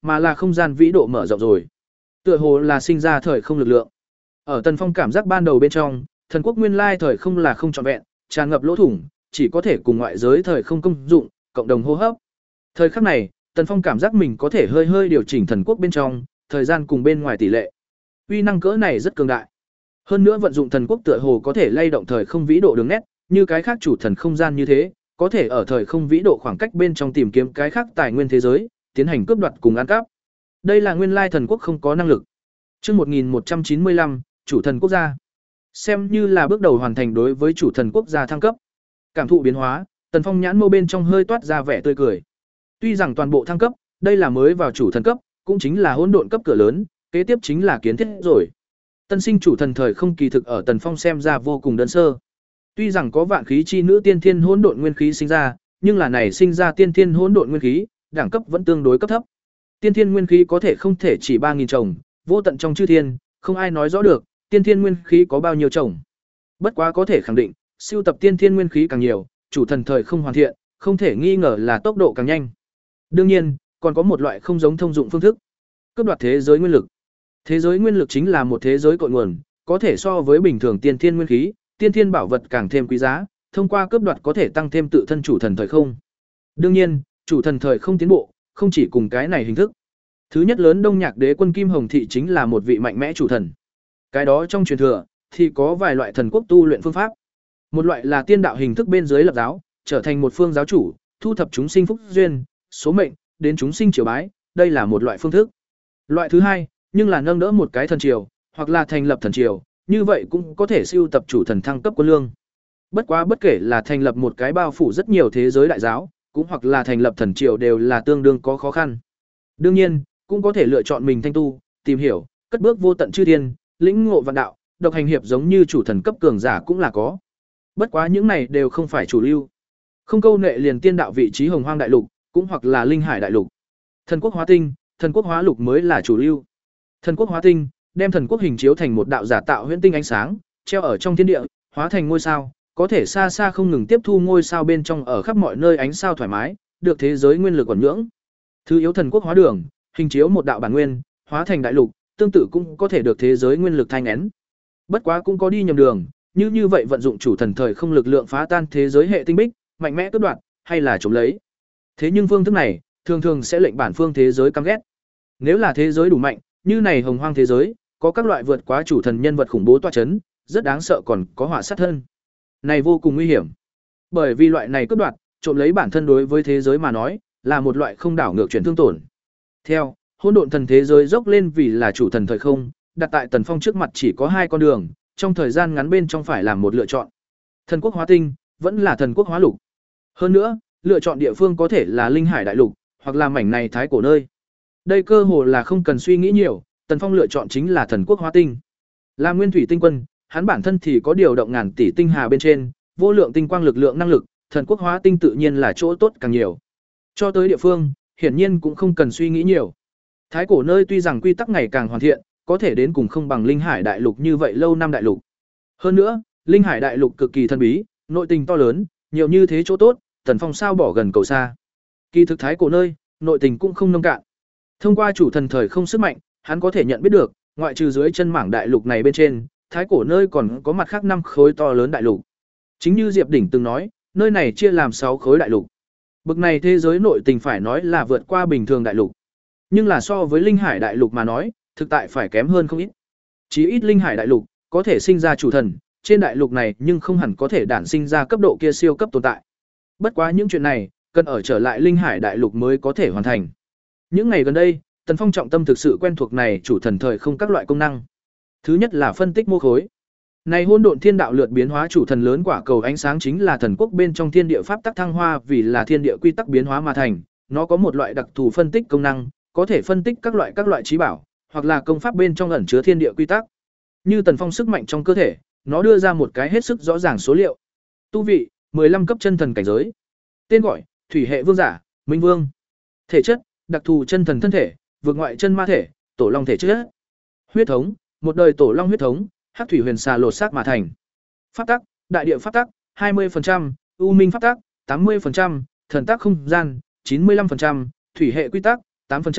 mà là không gian vĩ độ mở rộng rồi. Tựa hồ là sinh ra thời không lực lượng. Ở Tần Phong cảm giác ban đầu bên trong, thần quốc nguyên lai thời không là không trọn vẹn, tràn ngập lỗ thủng, chỉ có thể cùng ngoại giới thời không công dụng, cộng đồng hô hấp. Thời khắc này, Tần Phong cảm giác mình có thể hơi hơi điều chỉnh thần quốc bên trong, thời gian cùng bên ngoài tỷ lệ. Uy năng cỡ này rất cường đại. Hơn nữa vận dụng thần quốc tựa hồ có thể lay động thời không vĩ độ đường nét, như cái khác chủ thần không gian như thế, có thể ở thời không vĩ độ khoảng cách bên trong tìm kiếm cái khác tài nguyên thế giới, tiến hành cướp đoạt cùng ăn cắp. Đây là nguyên lai thần quốc không có năng lực. Chương một nghìn một trăm chín mươi lăm, chủ thần quốc gia. Xem như là bước đầu hoàn thành đối với chủ thần quốc gia thăng cấp. Cảm thụ biến hóa, Tần Phong nhãn mâu bên trong hơi toát ra vẻ tươi cười. Tuy rằng toàn bộ thăng cấp, đây là mới vào chủ thần cấp, cũng chính là hỗn độn cấp cửa lớn, kế tiếp chính là kiến thiết rồi. Tân sinh chủ thần thời không kỳ thực ở Tần Phong xem ra vô cùng đơn sơ. Tuy rằng có vạn khí chi nữ tiên thiên hỗn độn nguyên khí sinh ra, nhưng là này sinh ra tiên thiên hỗn độn nguyên khí, đẳng cấp vẫn tương đối cấp thấp. Tiên thiên nguyên khí có thể không thể chỉ ba nghìn chồng, vô tận trong chư thiên, không ai nói rõ được tiên thiên nguyên khí có bao nhiêu chồng. Bất quá có thể khẳng định, sưu tập tiên thiên nguyên khí càng nhiều, chủ thần thời không hoàn thiện, không thể nghi ngờ là tốc độ càng nhanh. Đương nhiên, còn có một loại không giống thông dụng phương thức, cướp đoạt thế giới nguyên lực. Thế giới nguyên lực chính là một thế giới cội nguồn, có thể so với bình thường tiên thiên nguyên khí, tiên thiên bảo vật càng thêm quý giá, thông qua cướp đoạt có thể tăng thêm tự thân chủ thần thời không. Đương nhiên, chủ thần thời không tiến bộ, không chỉ cùng cái này hình thức. Thứ nhất lớn Đông Nhạc Đế quân Kim Hồng Thị chính là một vị mạnh mẽ chủ thần. Cái đó trong truyền thừa thì có vài loại thần quốc tu luyện phương pháp. Một loại là tiên đạo hình thức bên dưới lập giáo, trở thành một phương giáo chủ, thu thập chúng sinh phúc duyên, số mệnh, đến chúng sinh triều bái, đây là một loại phương thức. Loại thứ hai, nhưng là nâng đỡ một cái thần triều, hoặc là thành lập thần triều, như vậy cũng có thể sưu tập chủ thần thăng cấp quân lương. Bất quá bất kể là thành lập một cái bao phủ rất nhiều thế giới đại giáo, cũng hoặc là thành lập thần triều đều là tương đương có khó khăn. Đương nhiên, cũng có thể lựa chọn mình thanh tu, tìm hiểu, cất bước vô tận chư thiên, lĩnh ngộ vạn đạo, độc hành hiệp giống như chủ thần cấp cường giả cũng là có. Bất quá những này đều không phải chủ lưu. Không câu nệ liền tiên đạo vị trí Hồng Hoang đại lục, cũng hoặc là Linh Hải đại lục. Thần quốc hóa tinh, thần quốc hóa lục mới là chủ lưu. Thần quốc hóa tinh, đem thần quốc hình chiếu thành một đạo giả tạo huyễn tinh ánh sáng, treo ở trong thiên địa, hóa thành ngôi sao, có thể xa xa không ngừng tiếp thu ngôi sao bên trong ở khắp mọi nơi ánh sao thoải mái, được thế giới nguyên lực ổn nhưỡng. Thứ yếu thần quốc hóa đường, hình chiếu một đạo bản nguyên, hóa thành đại lục, tương tự cũng có thể được thế giới nguyên lực thanh nén. Bất quá cũng có đi nhầm đường, như như vậy vận dụng chủ thần thời không lực lượng phá tan thế giới hệ tinh bích, mạnh mẽ cướp đoạt, hay là chống lấy. Thế nhưng phương thức này, thường thường sẽ lệnh bản phương thế giới căm ghét. Nếu là thế giới đủ mạnh, như này Hồng Hoang thế giới, có các loại vượt quá chủ thần nhân vật khủng bố tọa chấn, rất đáng sợ, còn có họa sát thân. Này vô cùng nguy hiểm. Bởi vì loại này cướp đoạt, trộm lấy bản thân đối với thế giới mà nói, là một loại không đảo ngược chuyển thương tổn. Theo, hỗn độn thần thế giới dốc lên vì là chủ thần thời không, đặt tại Tần Phong trước mặt chỉ có hai con đường, trong thời gian ngắn bên trong phải làm một lựa chọn. Thần quốc hóa tinh, vẫn là thần quốc hóa lục. Hơn nữa, lựa chọn địa phương có thể là Linh Hải đại lục, hoặc là mảnh này thái cổ nơi. Đây cơ hồ là không cần suy nghĩ nhiều, Tần Phong lựa chọn chính là thần quốc hóa tinh. Là nguyên thủy tinh quân, hắn bản thân thì có điều động ngàn tỷ tinh hà bên trên, vô lượng tinh quang lực lượng năng lực, thần quốc hóa tinh tự nhiên là chỗ tốt càng nhiều. Cho tới địa phương, hiển nhiên cũng không cần suy nghĩ nhiều. Thái cổ nơi tuy rằng quy tắc ngày càng hoàn thiện, có thể đến cùng không bằng Linh Hải đại lục như vậy lâu năm đại lục. Hơn nữa, Linh Hải đại lục cực kỳ thần bí, nội tình to lớn, nhiều như thế chỗ tốt, Tần Phong sao bỏ gần cầu xa. Kỳ thực thái cổ nơi, nội tình cũng không nông cạn. Thông qua chủ thần thời không sức mạnh, hắn có thể nhận biết được, ngoại trừ dưới chân mảng đại lục này bên trên, thái cổ nơi còn có mặt khác năm khối to lớn đại lục. Chính như Diệp Đỉnh từng nói, nơi này chia làm sáu khối đại lục. Bực này thế giới nội tình phải nói là vượt qua bình thường đại lục. Nhưng là so với Linh Hải đại lục mà nói, thực tại phải kém hơn không ít. Chí ít Linh Hải đại lục có thể sinh ra chủ thần, trên đại lục này nhưng không hẳn có thể đản sinh ra cấp độ kia siêu cấp tồn tại. Bất quá những chuyện này, cần ở trở lại Linh Hải đại lục mới có thể hoàn thành. Những ngày gần đây, Tần Phong trọng tâm thực sự quen thuộc này chủ thần thời không các loại công năng. Thứ nhất là phân tích mô khối. Này hỗn độn thiên đạo lượt biến hóa chủ thần lớn quả cầu ánh sáng chính là thần quốc bên trong thiên địa pháp tắc thăng hoa vì là thiên địa quy tắc biến hóa mà thành, nó có một loại đặc thù phân tích công năng, có thể phân tích các loại các loại trí bảo, hoặc là công pháp bên trong ẩn chứa thiên địa quy tắc. Như Tần Phong sức mạnh trong cơ thể, nó đưa ra một cái hết sức rõ ràng số liệu. Tu vị, mười lăm cấp chân thần cảnh giới. Tên gọi, Thủy hệ vương giả, Minh Vương. Thể chất, đặc thù chân thần thân thể, vượt ngoại chân ma thể, tổ long thể chất. Huyết thống, một đời tổ long huyết thống, hắc thủy huyền xà lột xác mà thành. Pháp tắc, đại địa pháp tắc, hai mươi phần trăm, u minh pháp tắc, tám mươi phần trăm, thần tắc không gian, chín mươi lăm phần trăm, thủy hệ quy tắc, tám phần trăm,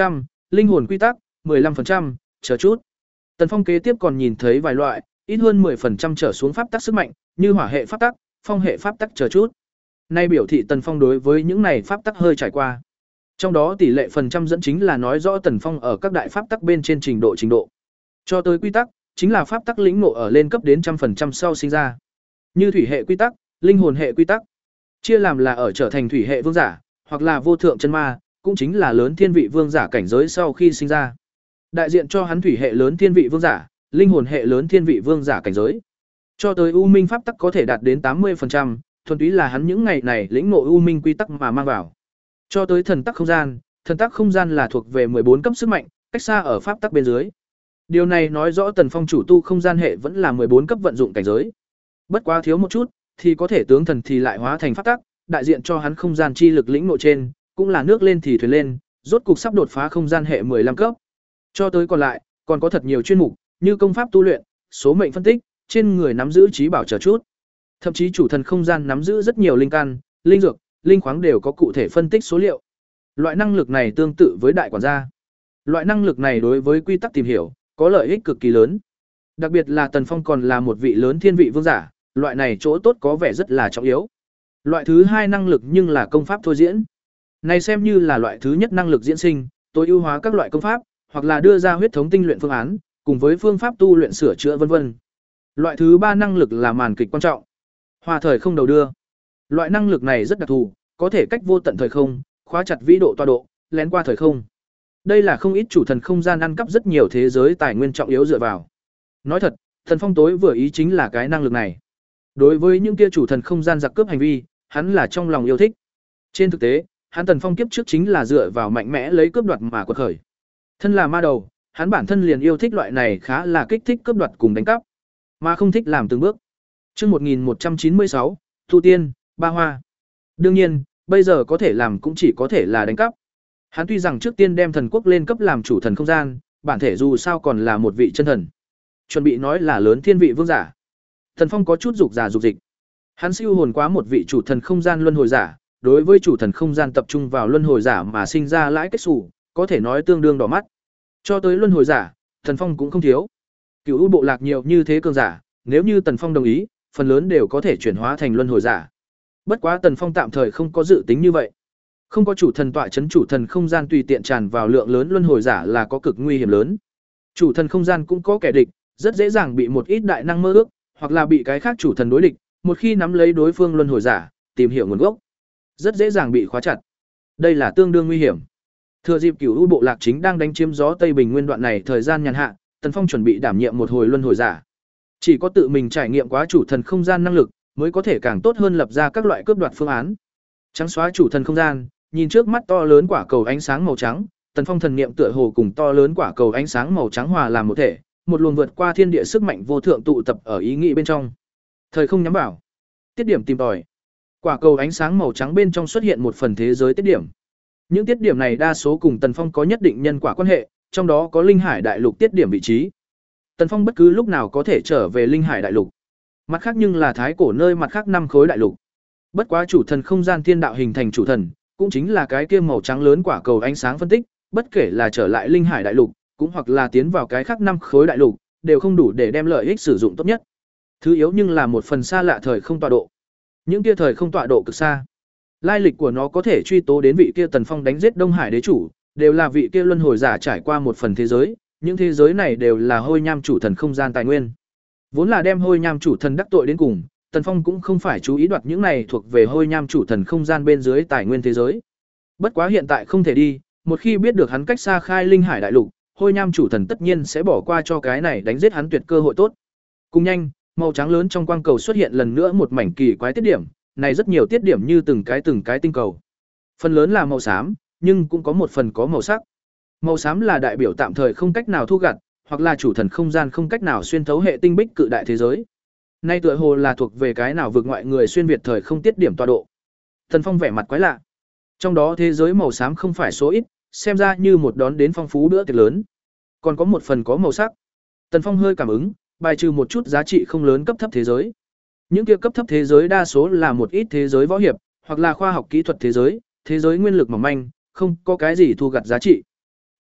linh hồn quy tắc mười lăm phần trăm, chờ chút. Tần Phong kế tiếp còn nhìn thấy vài loại, ít hơn mười phần trăm trở xuống pháp tắc sức mạnh, như hỏa hệ pháp tắc, phong hệ pháp tắc chờ chút. Nay biểu thị Tần Phong đối với những này pháp tắc hơi trải qua. Trong đó tỷ lệ phần trăm dẫn chính là nói rõ Tần Phong ở các đại pháp tắc bên trên trình độ trình độ. Cho tới quy tắc, chính là pháp tắc lĩnh ngộ ở lên cấp đến trăm phần trăm sau sinh ra. Như thủy hệ quy tắc, linh hồn hệ quy tắc, chia làm là ở trở thành thủy hệ vương giả, hoặc là vô thượng chân ma, cũng chính là lớn thiên vị vương giả cảnh giới sau khi sinh ra. Đại diện cho hắn thủy hệ lớn thiên vị vương giả, linh hồn hệ lớn thiên vị vương giả cảnh giới. Cho tới u minh pháp tắc có thể đạt đến tám mươi phần trăm, thuần túy là hắn những ngày này lĩnh ngộ u minh quy tắc mà mang vào. Cho tới thần tắc không gian, thần tắc không gian là thuộc về mười bốn cấp sức mạnh, cách xa ở pháp tắc bên dưới. Điều này nói rõ Tần Phong chủ tu không gian hệ vẫn là mười bốn cấp vận dụng cảnh giới. Bất quá thiếu một chút, thì có thể tướng thần thì lại hóa thành pháp tắc, đại diện cho hắn không gian chi lực lĩnh ngộ trên, cũng là nước lên thì thuyền lên, rốt cục sắp đột phá không gian hệ mười lăm cấp. Cho tới còn lại, còn có thật nhiều chuyên mục, như công pháp tu luyện, số mệnh phân tích, trên người nắm giữ trí bảo chờ chút. Thậm chí chủ thần không gian nắm giữ rất nhiều linh căn, linh dược, linh khoáng đều có cụ thể phân tích số liệu. Loại năng lực này tương tự với đại quản gia. Loại năng lực này đối với quy tắc tìm hiểu, có lợi ích cực kỳ lớn. Đặc biệt là Tần Phong còn là một vị lớn thiên vị vương giả, loại này chỗ tốt có vẻ rất là trọng yếu. Loại thứ hai năng lực nhưng là công pháp thôi diễn. Này xem như là loại thứ nhất năng lực diễn sinh, tối ưu hóa các loại công pháp, hoặc là đưa ra huyết thống tinh luyện phương án, cùng với phương pháp tu luyện sửa chữa vân vân. Loại thứ ba năng lực là màn kịch quan trọng. Hòa thời không đầu đưa. Loại năng lực này rất đặc thù, có thể cách vô tận thời không, khóa chặt vĩ độ tọa độ, lén qua thời không. Đây là không ít chủ thần không gian ăn cắp rất nhiều thế giới tài nguyên trọng yếu dựa vào. Nói thật, Thần Phong tối vừa ý chính là cái năng lực này. Đối với những kia chủ thần không gian giặc cướp hành vi, hắn là trong lòng yêu thích. Trên thực tế, hắn Tần Phong kiếp trước chính là dựa vào mạnh mẽ lấy cướp đoạt mà quật khởi. Thân là ma đầu, hắn bản thân liền yêu thích loại này khá là kích thích cướp đoạt cùng đánh cắp, mà không thích làm từng bước. Chương một nghìn một trăm chín mươi sáu, tu tiên, ba hoa. Đương nhiên, bây giờ có thể làm cũng chỉ có thể là đánh cắp. Hắn tuy rằng trước tiên đem thần quốc lên cấp làm chủ thần không gian, bản thể dù sao còn là một vị chân thần. Chuẩn bị nói là lớn thiên vị vương giả. Thần Phong có chút dục giả dục dịch. Hắn siêu hồn quá một vị chủ thần không gian luân hồi giả, đối với chủ thần không gian tập trung vào luân hồi giả mà sinh ra lãi kết xù, có thể nói tương đương đỏ mắt. Cho tới luân hồi giả, Thần Phong cũng không thiếu. Cửu U bộ lạc nhiều như thế cường giả, nếu như Tần Phong đồng ý, phần lớn đều có thể chuyển hóa thành luân hồi giả. Bất quá Tần Phong tạm thời không có dự tính như vậy. Không có chủ thần tọa chấn chủ thần không gian tùy tiện tràn vào lượng lớn luân hồi giả là có cực nguy hiểm lớn. Chủ thần không gian cũng có kẻ địch, rất dễ dàng bị một ít đại năng mơ ước, hoặc là bị cái khác chủ thần đối địch, một khi nắm lấy đối phương luân hồi giả, tìm hiểu nguồn gốc, rất dễ dàng bị khóa chặt. Đây là tương đương nguy hiểm. Thừa dịp Cửu U bộ lạc chính đang đánh chiếm gió Tây Bình Nguyên đoạn này thời gian nhàn hạ, Tần Phong chuẩn bị đảm nhiệm một hồi luân hồi giả. Chỉ có tự mình trải nghiệm quá chủ thần không gian năng lực, mới có thể càng tốt hơn lập ra các loại cướp đoạt phương án. Trắng xóa chủ thần không gian, nhìn trước mắt to lớn quả cầu ánh sáng màu trắng, Tần Phong thần niệm tựa hồ cùng to lớn quả cầu ánh sáng màu trắng hòa làm một thể, một luồng vượt qua thiên địa sức mạnh vô thượng tụ tập ở ý nghĩ bên trong. Thời không nhắm vào, tiết điểm tìm tòi. Quả cầu ánh sáng màu trắng bên trong xuất hiện một phần thế giới tiết điểm. Những tiết điểm này đa số cùng Tần Phong có nhất định nhân quả quan hệ, trong đó có Linh Hải đại lục tiết điểm vị trí. Tần Phong bất cứ lúc nào có thể trở về Linh Hải đại lục. Mặt khác nhưng là thái cổ nơi mặt khác năm khối đại lục. Bất quá chủ thần không gian thiên đạo hình thành chủ thần, cũng chính là cái kia màu trắng lớn quả cầu ánh sáng phân tích, bất kể là trở lại Linh Hải đại lục, cũng hoặc là tiến vào cái khác năm khối đại lục, đều không đủ để đem lợi ích sử dụng tốt nhất. Thứ yếu nhưng là một phần xa lạ thời không tọa độ. Những kia thời không tọa độ cực xa. Lai lịch của nó có thể truy tố đến vị kia Tần Phong đánh giết Đông Hải đế chủ, đều là vị kia luân hồi giả trải qua một phần thế giới, những thế giới này đều là hôi nham chủ thần không gian tài nguyên. Vốn là đem hôi nham chủ thần đắc tội đến cùng, Tần Phong cũng không phải chú ý đoạt những này thuộc về hôi nham chủ thần không gian bên dưới tài nguyên thế giới. Bất quá hiện tại không thể đi, một khi biết được hắn cách xa khai Linh Hải đại lục, hôi nham chủ thần tất nhiên sẽ bỏ qua cho cái này đánh giết hắn tuyệt cơ hội tốt. Cùng nhanh, màu trắng lớn trong quang cầu xuất hiện lần nữa một mảnh kỳ quái tiết điểm, này rất nhiều tiết điểm như từng cái từng cái tinh cầu. Phần lớn là màu xám, nhưng cũng có một phần có màu sắc. Màu xám là đại biểu tạm thời không cách nào thu gặt, hoặc là chủ thần không gian không cách nào xuyên thấu hệ tinh bích cự đại thế giới. Nay tựa hồ là thuộc về cái nào vượt ngoại người xuyên việt thời không tiết điểm tọa độ. Thần Phong vẻ mặt quái lạ. Trong đó thế giới màu xám không phải số ít, xem ra như một đón đến phong phú bữa tiệc lớn. Còn có một phần có màu sắc. Tần Phong hơi cảm ứng, bài trừ một chút giá trị không lớn cấp thấp thế giới. Những kia cấp thấp thế giới đa số là một ít thế giới võ hiệp, hoặc là khoa học kỹ thuật thế giới, thế giới nguyên lực mỏng manh, không có cái gì thu gặt giá trị.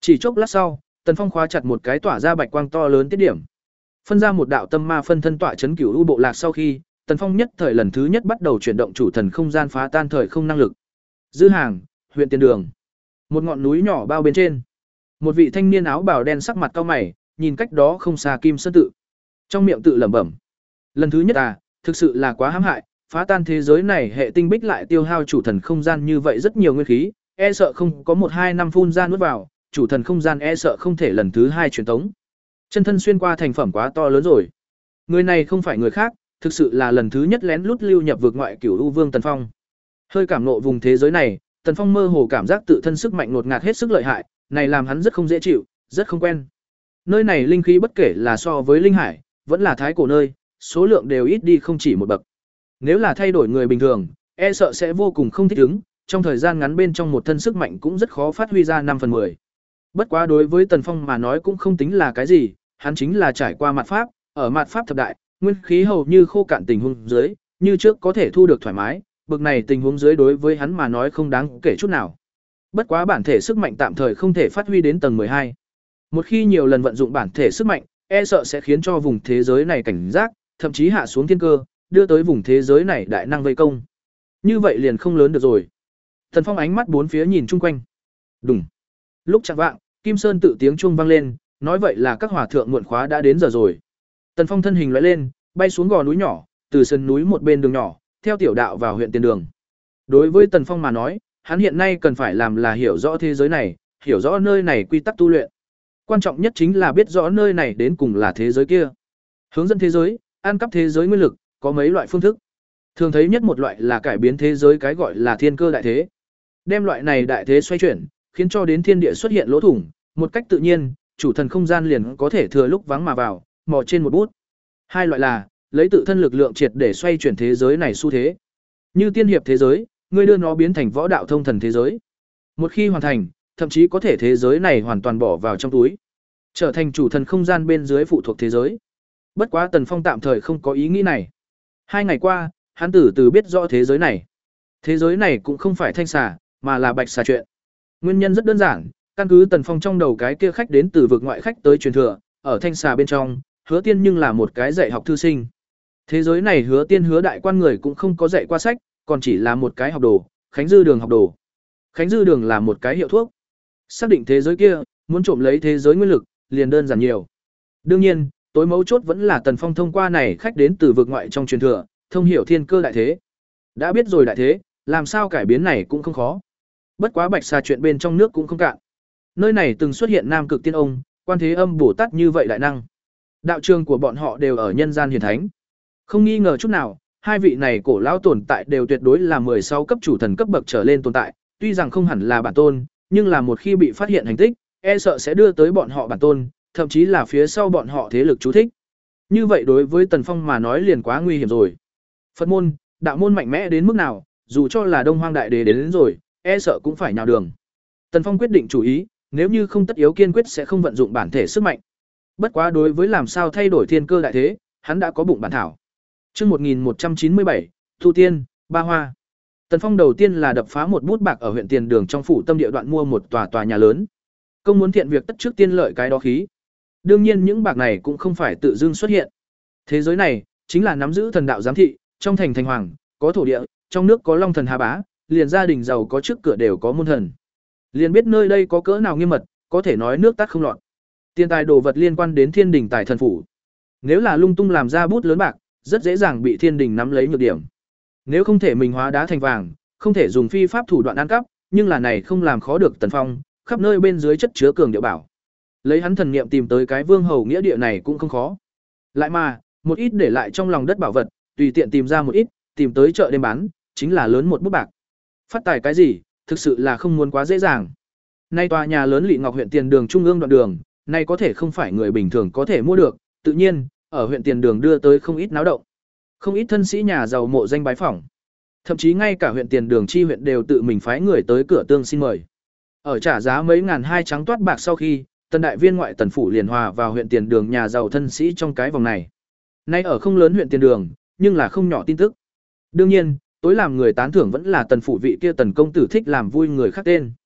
Chỉ chốc lát sau, Tần Phong khóa chặt một cái tỏa ra bạch quang to lớn tiết điểm. Phân ra một đạo tâm ma phân thân tỏa chấn cửu u bộ lạc sau khi, Tần Phong nhất thời lần thứ nhất bắt đầu chuyển động chủ thần không gian phá tan thời không năng lực. Dư hàng, huyện Tiền Đường. Một ngọn núi nhỏ bao bên trên. Một vị thanh niên áo bào đen sắc mặt cau mày, nhìn cách đó không xa Kim Sơn tự. Trong miệng tự lẩm bẩm. Lần thứ nhất à, thực sự là quá hãm hại, phá tan thế giới này hệ tinh bích lại tiêu hao chủ thần không gian như vậy rất nhiều nguyên khí, e sợ không có một hai năm phun ra nuốt vào, chủ thần không gian e sợ không thể lần thứ hai truyền tống. Chân thân xuyên qua thành phẩm quá to lớn rồi. Người này không phải người khác, thực sự là lần thứ nhất lén lút lưu nhập vực ngoại Cửu U Vương Tần Phong. Hơi cảm ngộ vùng thế giới này, Tần Phong mơ hồ cảm giác tự thân sức mạnh ngột ngạt hết sức lợi hại, này làm hắn rất không dễ chịu, rất không quen. Nơi này linh khí bất kể là so với linh hải, vẫn là thái cổ nơi, số lượng đều ít đi không chỉ một bậc. Nếu là thay đổi người bình thường, e sợ sẽ vô cùng không thích ứng, trong thời gian ngắn bên trong một thân sức mạnh cũng rất khó phát huy ra năm phần mười. Bất quá đối với Tần Phong mà nói cũng không tính là cái gì, hắn chính là trải qua mạt pháp, ở mạt pháp thập đại, nguyên khí hầu như khô cạn tình huống dưới, như trước có thể thu được thoải mái, bực này tình huống dưới đối với hắn mà nói không đáng kể chút nào. Bất quá bản thể sức mạnh tạm thời không thể phát huy đến tầng mười hai. Một khi nhiều lần vận dụng bản thể sức mạnh, e sợ sẽ khiến cho vùng thế giới này cảnh giác, thậm chí hạ xuống thiên cơ, đưa tới vùng thế giới này đại năng vây công. Như vậy liền không lớn được rồi. Tần Phong ánh mắt bốn phía nhìn chung quanh. Đùng. Lúc chạng vạng, Kim Sơn tự tiếng chuông vang lên, nói vậy là các hòa thượng muộn khóa đã đến giờ rồi. Tần Phong thân hình lóe lên, bay xuống gò núi nhỏ, từ sườn núi một bên đường nhỏ, theo tiểu đạo vào huyện Tiền Đường. Đối với Tần Phong mà nói, hắn hiện nay cần phải làm là hiểu rõ thế giới này, hiểu rõ nơi này quy tắc tu luyện. Quan trọng nhất chính là biết rõ nơi này đến cùng là thế giới kia. Hướng dẫn thế giới, ăn cắp thế giới nguyên lực, có mấy loại phương thức. Thường thấy nhất một loại là cải biến thế giới cái gọi là thiên cơ đại thế. Đem loại này đại thế xoay chuyển, khiến cho đến thiên địa xuất hiện lỗ thủng, một cách tự nhiên, chủ thần không gian liền có thể thừa lúc vắng mà vào, mò trên một bút. Hai loại là lấy tự thân lực lượng triệt để xoay chuyển thế giới này xu thế. Như tiên hiệp thế giới, ngươi đưa nó biến thành võ đạo thông thần thế giới. Một khi hoàn thành, thậm chí có thể thế giới này hoàn toàn bỏ vào trong túi, trở thành chủ thần không gian bên dưới phụ thuộc thế giới. Bất quá Tần Phong tạm thời không có ý nghĩ này. Hai ngày qua, hắn từ từ biết rõ thế giới này. Thế giới này cũng không phải thanh xà, mà là bạch xà chuyện. Nguyên nhân rất đơn giản, căn cứ Tần Phong trong đầu cái kia khách đến từ vực ngoại khách tới truyền thừa, ở thanh xà bên trong, Hứa Tiên nhưng là một cái dạy học thư sinh. Thế giới này Hứa Tiên Hứa đại quan người cũng không có dạy qua sách, còn chỉ là một cái học đồ, Khánh Dư Đường học đồ. Khánh Dư Đường là một cái hiệu thuốc. Xác định thế giới kia, muốn trộm lấy thế giới nguyên lực, liền đơn giản nhiều. Đương nhiên, tối mấu chốt vẫn là Tần Phong thông qua này khách đến từ vực ngoại trong truyền thừa, thông hiểu thiên cơ đại thế. Đã biết rồi đại thế, làm sao cải biến này cũng không khó. Bất quá bạch xà chuyện bên trong nước cũng không cạn. Nơi này từng xuất hiện Nam Cực Tiên Ông, Quan Thế Âm Bồ Tát như vậy đại năng. Đạo trường của bọn họ đều ở nhân gian hiển thánh. Không nghi ngờ chút nào, hai vị này cổ lão tồn tại đều tuyệt đối là mười sáu cấp chủ thần cấp bậc trở lên tồn tại, tuy rằng không hẳn là bản tôn, nhưng là một khi bị phát hiện hành tích, e sợ sẽ đưa tới bọn họ bản tôn, thậm chí là phía sau bọn họ thế lực chú thích. Như vậy đối với Tần Phong mà nói liền quá nguy hiểm rồi. Phật môn, đạo môn mạnh mẽ đến mức nào, dù cho là Đông Hoang Đại Đế đến, đến rồi, e sợ cũng phải nhào đường. Tần Phong quyết định chủ ý, nếu như không tất yếu kiên quyết sẽ không vận dụng bản thể sức mạnh. Bất quá đối với làm sao thay đổi thiên cơ đại thế, hắn đã có bụng bản thảo. Chương một nghìn một trăm chín mươi bảy, Thu Tiên, Ba Hoa. Tần Phong đầu tiên là đập phá một bút bạc ở huyện Tiền Đường trong phủ tâm địa đoạn mua một tòa tòa nhà lớn. Công muốn thiện việc tất trước tiên lợi cái đó khí. Đương nhiên những bạc này cũng không phải tự dưng xuất hiện. Thế giới này chính là nắm giữ thần đạo giám thị, trong thành thành hoàng, có thổ địa, trong nước có long thần hà bá, liền gia đình giàu có trước cửa đều có môn thần. Liền biết nơi đây có cỡ nào nghiêm mật, có thể nói nước tắt không lọt. Tiền tài đồ vật liên quan đến thiên đình tài thần phủ. Nếu là lung tung làm ra bút lớn bạc, rất dễ dàng bị thiên đình nắm lấy nhược điểm. Nếu không thể mình hóa đá thành vàng, không thể dùng phi pháp thủ đoạn ăn cắp, nhưng là này không làm khó được Tần Phong, khắp nơi bên dưới chất chứa cường địa bảo. Lấy hắn thần niệm tìm tới cái vương hầu nghĩa địa này cũng không khó. Lại mà, một ít để lại trong lòng đất bảo vật, tùy tiện tìm ra một ít, tìm tới chợ đêm bán, chính là lớn một bút bạc. Phát tài cái gì, thực sự là không muốn quá dễ dàng. Nay tòa nhà lớn Lị Ngọc huyện Tiền Đường trung ương đoạn đường, nay có thể không phải người bình thường có thể mua được, tự nhiên, ở huyện Tiền Đường đưa tới không ít náo động. Không ít thân sĩ nhà giàu mộ danh bái phỏng. Thậm chí ngay cả huyện Tiền Đường chi huyện đều tự mình phái người tới cửa tương xin mời. Ở trả giá mấy ngàn hai trắng toát bạc sau khi, Tần đại viên ngoại Tần phủ liền hòa vào huyện Tiền Đường nhà giàu thân sĩ trong cái vòng này. Nay ở không lớn huyện Tiền Đường, nhưng là không nhỏ tin tức. Đương nhiên, tối làm người tán thưởng vẫn là Tần phủ vị kia Tần công tử thích làm vui người khác tên.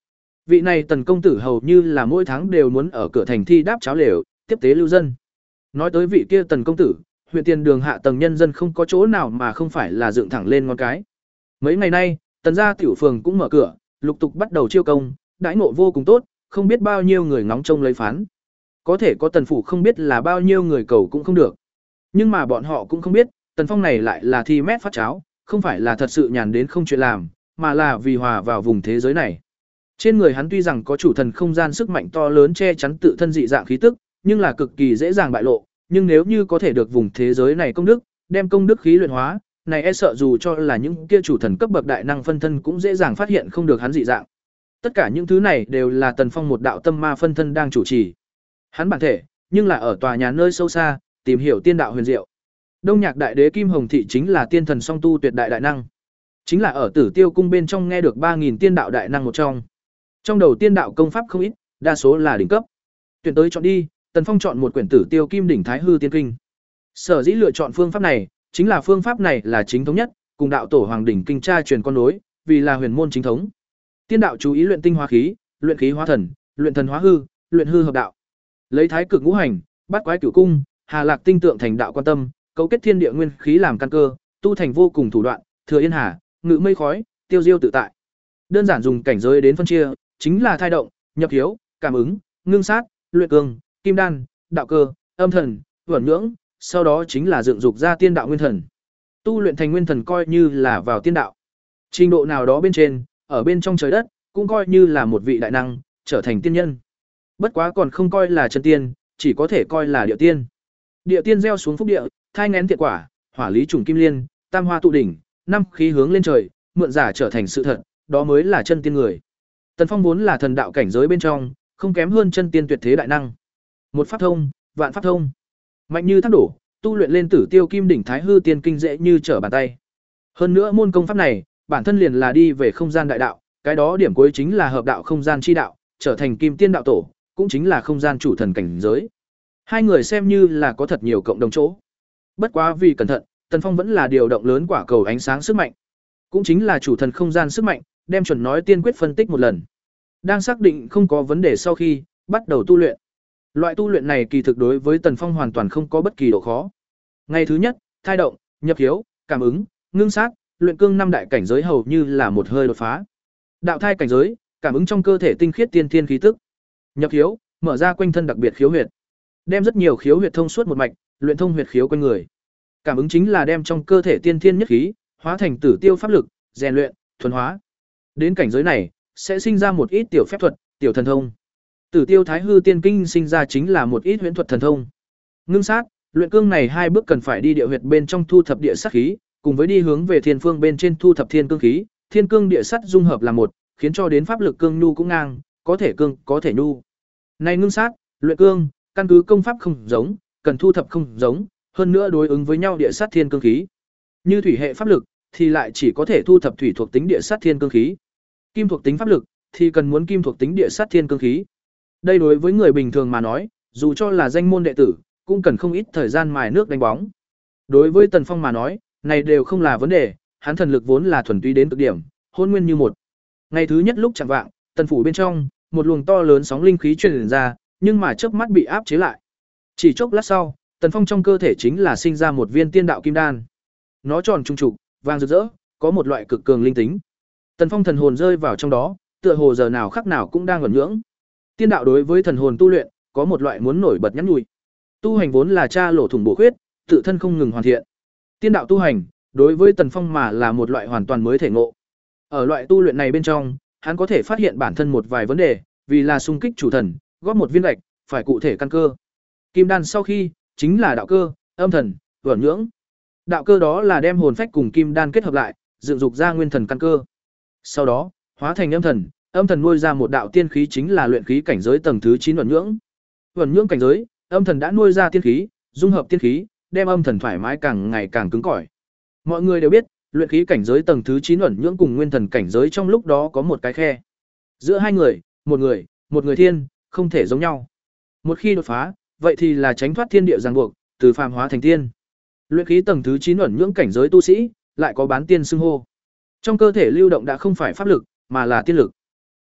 Vị này Tần công tử hầu như là mỗi tháng đều muốn ở cửa thành thi đáp cháo lều, tiếp tế lưu dân. Nói tới vị kia Tần công tử, huyện tiền đường hạ tầng nhân dân không có chỗ nào mà không phải là dựng thẳng lên ngón cái. Mấy ngày nay, Tần gia tiểu phường cũng mở cửa, lục tục bắt đầu chiêu công, đãi ngộ vô cùng tốt, không biết bao nhiêu người ngóng trông lấy phán. Có thể có Tần phủ không biết là bao nhiêu người cầu cũng không được. Nhưng mà bọn họ cũng không biết, Tần Phong này lại là thi mét phát cháo, không phải là thật sự nhàn đến không chuyện làm, mà là vì hòa vào vùng thế giới này. Trên người hắn tuy rằng có chủ thần không gian sức mạnh to lớn che chắn tự thân dị dạng khí tức, nhưng là cực kỳ dễ dàng bại lộ, nhưng nếu như có thể được vùng thế giới này công đức, đem công đức khí luyện hóa, này e sợ dù cho là những kia chủ thần cấp bậc đại năng phân thân cũng dễ dàng phát hiện không được hắn dị dạng. Tất cả những thứ này đều là Tần Phong một đạo tâm ma phân thân đang chủ trì. Hắn bản thể, nhưng là ở tòa nhà nơi sâu xa, tìm hiểu tiên đạo huyền diệu. Đông Nhạc Đại Đế Kim Hồng Thị chính là tiên thần song tu tuyệt đại đại năng. Chính là ở Tử Tiêu cung bên trong nghe được ba nghìn tiên đạo đại năng một trong. Trong đầu tiên đạo công pháp không ít, đa số là đỉnh cấp. Tuyển tới chọn đi, Tần Phong chọn một quyển Tử Tiêu Kim đỉnh Thái hư tiên kinh. Sở dĩ lựa chọn phương pháp này, chính là phương pháp này là chính thống nhất, cùng đạo tổ hoàng đỉnh kinh tra truyền con nối, vì là huyền môn chính thống. Tiên đạo chú ý luyện tinh hóa khí, luyện khí hóa thần, luyện thần hóa hư, luyện hư hợp đạo. Lấy thái cực ngũ hành, bát quái cửu cung, Hà Lạc tinh tượng thành đạo quan tâm, cấu kết thiên địa nguyên khí làm căn cơ, tu thành vô cùng thủ đoạn, thừa yên hà, ngự mây khói, tiêu diêu tự tại. Đơn giản dùng cảnh giới đến phân chia, chính là thai động, nhập hiếu, cảm ứng, ngưng sát, luyện cương, kim đan, đạo cơ, âm thần, vẩn nhưỡng, sau đó chính là dựng dục ra tiên đạo nguyên thần. Tu luyện thành nguyên thần coi như là vào tiên đạo. Trình độ nào đó bên trên, ở bên trong trời đất, cũng coi như là một vị đại năng, trở thành tiên nhân. Bất quá còn không coi là chân tiên, chỉ có thể coi là địa tiên. Địa tiên gieo xuống phúc địa, thai nghén thiện quả, hỏa lý trùng kim liên, tam hoa tụ đỉnh, năm khí hướng lên trời, mượn giả trở thành sự thật, đó mới là chân tiên người. Tần Phong vốn là thần đạo cảnh giới bên trong, không kém hơn chân tiên tuyệt thế đại năng. Một pháp thông, vạn pháp thông. Mạnh như thác đổ, tu luyện lên Tử Tiêu Kim đỉnh Thái hư tiên kinh dễ như trở bàn tay. Hơn nữa môn công pháp này, bản thân liền là đi về không gian đại đạo, cái đó điểm cuối chính là hợp đạo không gian chi đạo, trở thành kim tiên đạo tổ, cũng chính là không gian chủ thần cảnh giới. Hai người xem như là có thật nhiều cộng đồng chỗ. Bất quá vì cẩn thận, Tần Phong vẫn là điều động lớn quả cầu ánh sáng sức mạnh, cũng chính là chủ thần không gian sức mạnh, đem chuẩn nói tiên quyết phân tích một lần. Đang xác định không có vấn đề sau khi bắt đầu tu luyện. Loại tu luyện này kỳ thực đối với Tần Phong hoàn toàn không có bất kỳ độ khó. Ngày thứ nhất, thai động, nhập hiếu, cảm ứng, ngưng sát, luyện cương năm đại cảnh giới hầu như là một hơi đột phá. Đạo thai cảnh giới, cảm ứng trong cơ thể tinh khiết tiên thiên khí tức. Nhập hiếu, mở ra quanh thân đặc biệt khiếu huyệt. Đem rất nhiều khiếu huyệt thông suốt một mạch, luyện thông huyệt khiếu quanh người. Cảm ứng chính là đem trong cơ thể tiên thiên nhất khí hóa thành tử tiêu pháp lực, rèn luyện, thuần hóa. Đến cảnh giới này, sẽ sinh ra một ít tiểu phép thuật, tiểu thần thông. Tử Tiêu Thái hư tiên kinh sinh ra chính là một ít huyễn thuật thần thông. Ngưng sát, luyện cương này hai bước cần phải đi địa huyệt bên trong thu thập địa sát khí, cùng với đi hướng về thiên phương bên trên thu thập thiên cương khí, thiên cương địa sát dung hợp là một, khiến cho đến pháp lực cương nhu cũng ngang, có thể cương, có thể nhu. Này ngưng sát, luyện cương, căn cứ công pháp không giống, cần thu thập không giống, hơn nữa đối ứng với nhau địa sát thiên cương khí. Như thủy hệ pháp lực thì lại chỉ có thể thu thập thủy thuộc tính địa sát thiên cương khí. Kim thuộc tính pháp lực thì cần muốn kim thuộc tính địa sát thiên cương khí. Đây đối với người bình thường mà nói, dù cho là danh môn đệ tử, cũng cần không ít thời gian mài nước đánh bóng. Đối với Tần Phong mà nói, này đều không là vấn đề, hắn thần lực vốn là thuần túy đến cực điểm, hôn nguyên như một. Ngày thứ nhất lúc chẳng vạng, tần phủ bên trong, một luồng to lớn sóng linh khí truyền ra, nhưng mà chớp mắt bị áp chế lại. Chỉ chốc lát sau, Tần Phong trong cơ thể chính là sinh ra một viên tiên đạo kim đan. Nó tròn trung trục, vàng rực rỡ, có một loại cực cường linh tính. Tần Phong thần hồn rơi vào trong đó, tựa hồ giờ nào khắc nào cũng đang ẩn nhưỡng. Tiên đạo đối với thần hồn tu luyện, có một loại muốn nổi bật nhắn nhủi. Tu hành vốn là tra lỗ thủng bổ khuyết, tự thân không ngừng hoàn thiện. Tiên đạo tu hành, đối với Tần Phong mà là một loại hoàn toàn mới thể ngộ. Ở loại tu luyện này bên trong, hắn có thể phát hiện bản thân một vài vấn đề, vì là xung kích chủ thần, góp một viên gạch, phải cụ thể căn cơ. Kim đan sau khi, chính là đạo cơ, âm thần, vẩn nhưỡng. Đạo cơ đó là đem hồn phách cùng kim đan kết hợp lại, dựng dục ra nguyên thần căn cơ. Sau đó, hóa thành âm thần, âm thần nuôi ra một đạo tiên khí chính là luyện khí cảnh giới tầng thứ chín vẩn nhưỡng. Vẩn nhưỡng cảnh giới, âm thần đã nuôi ra tiên khí, dung hợp tiên khí, đem âm thần thoải mái càng ngày càng cứng cỏi. Mọi người đều biết, luyện khí cảnh giới tầng thứ chín ẩn nhưỡng cùng nguyên thần cảnh giới trong lúc đó có một cái khe. Giữa hai người, một người, một người thiên, không thể giống nhau. Một khi đột phá, vậy thì là tránh thoát thiên địa ràng buộc, từ phàm hóa thành tiên. Luyện khí tầng thứ chín ẩn nhưỡng cảnh giới tu sĩ, lại có bán tiên xưng hô. Trong cơ thể lưu động đã không phải pháp lực, mà là tiên lực.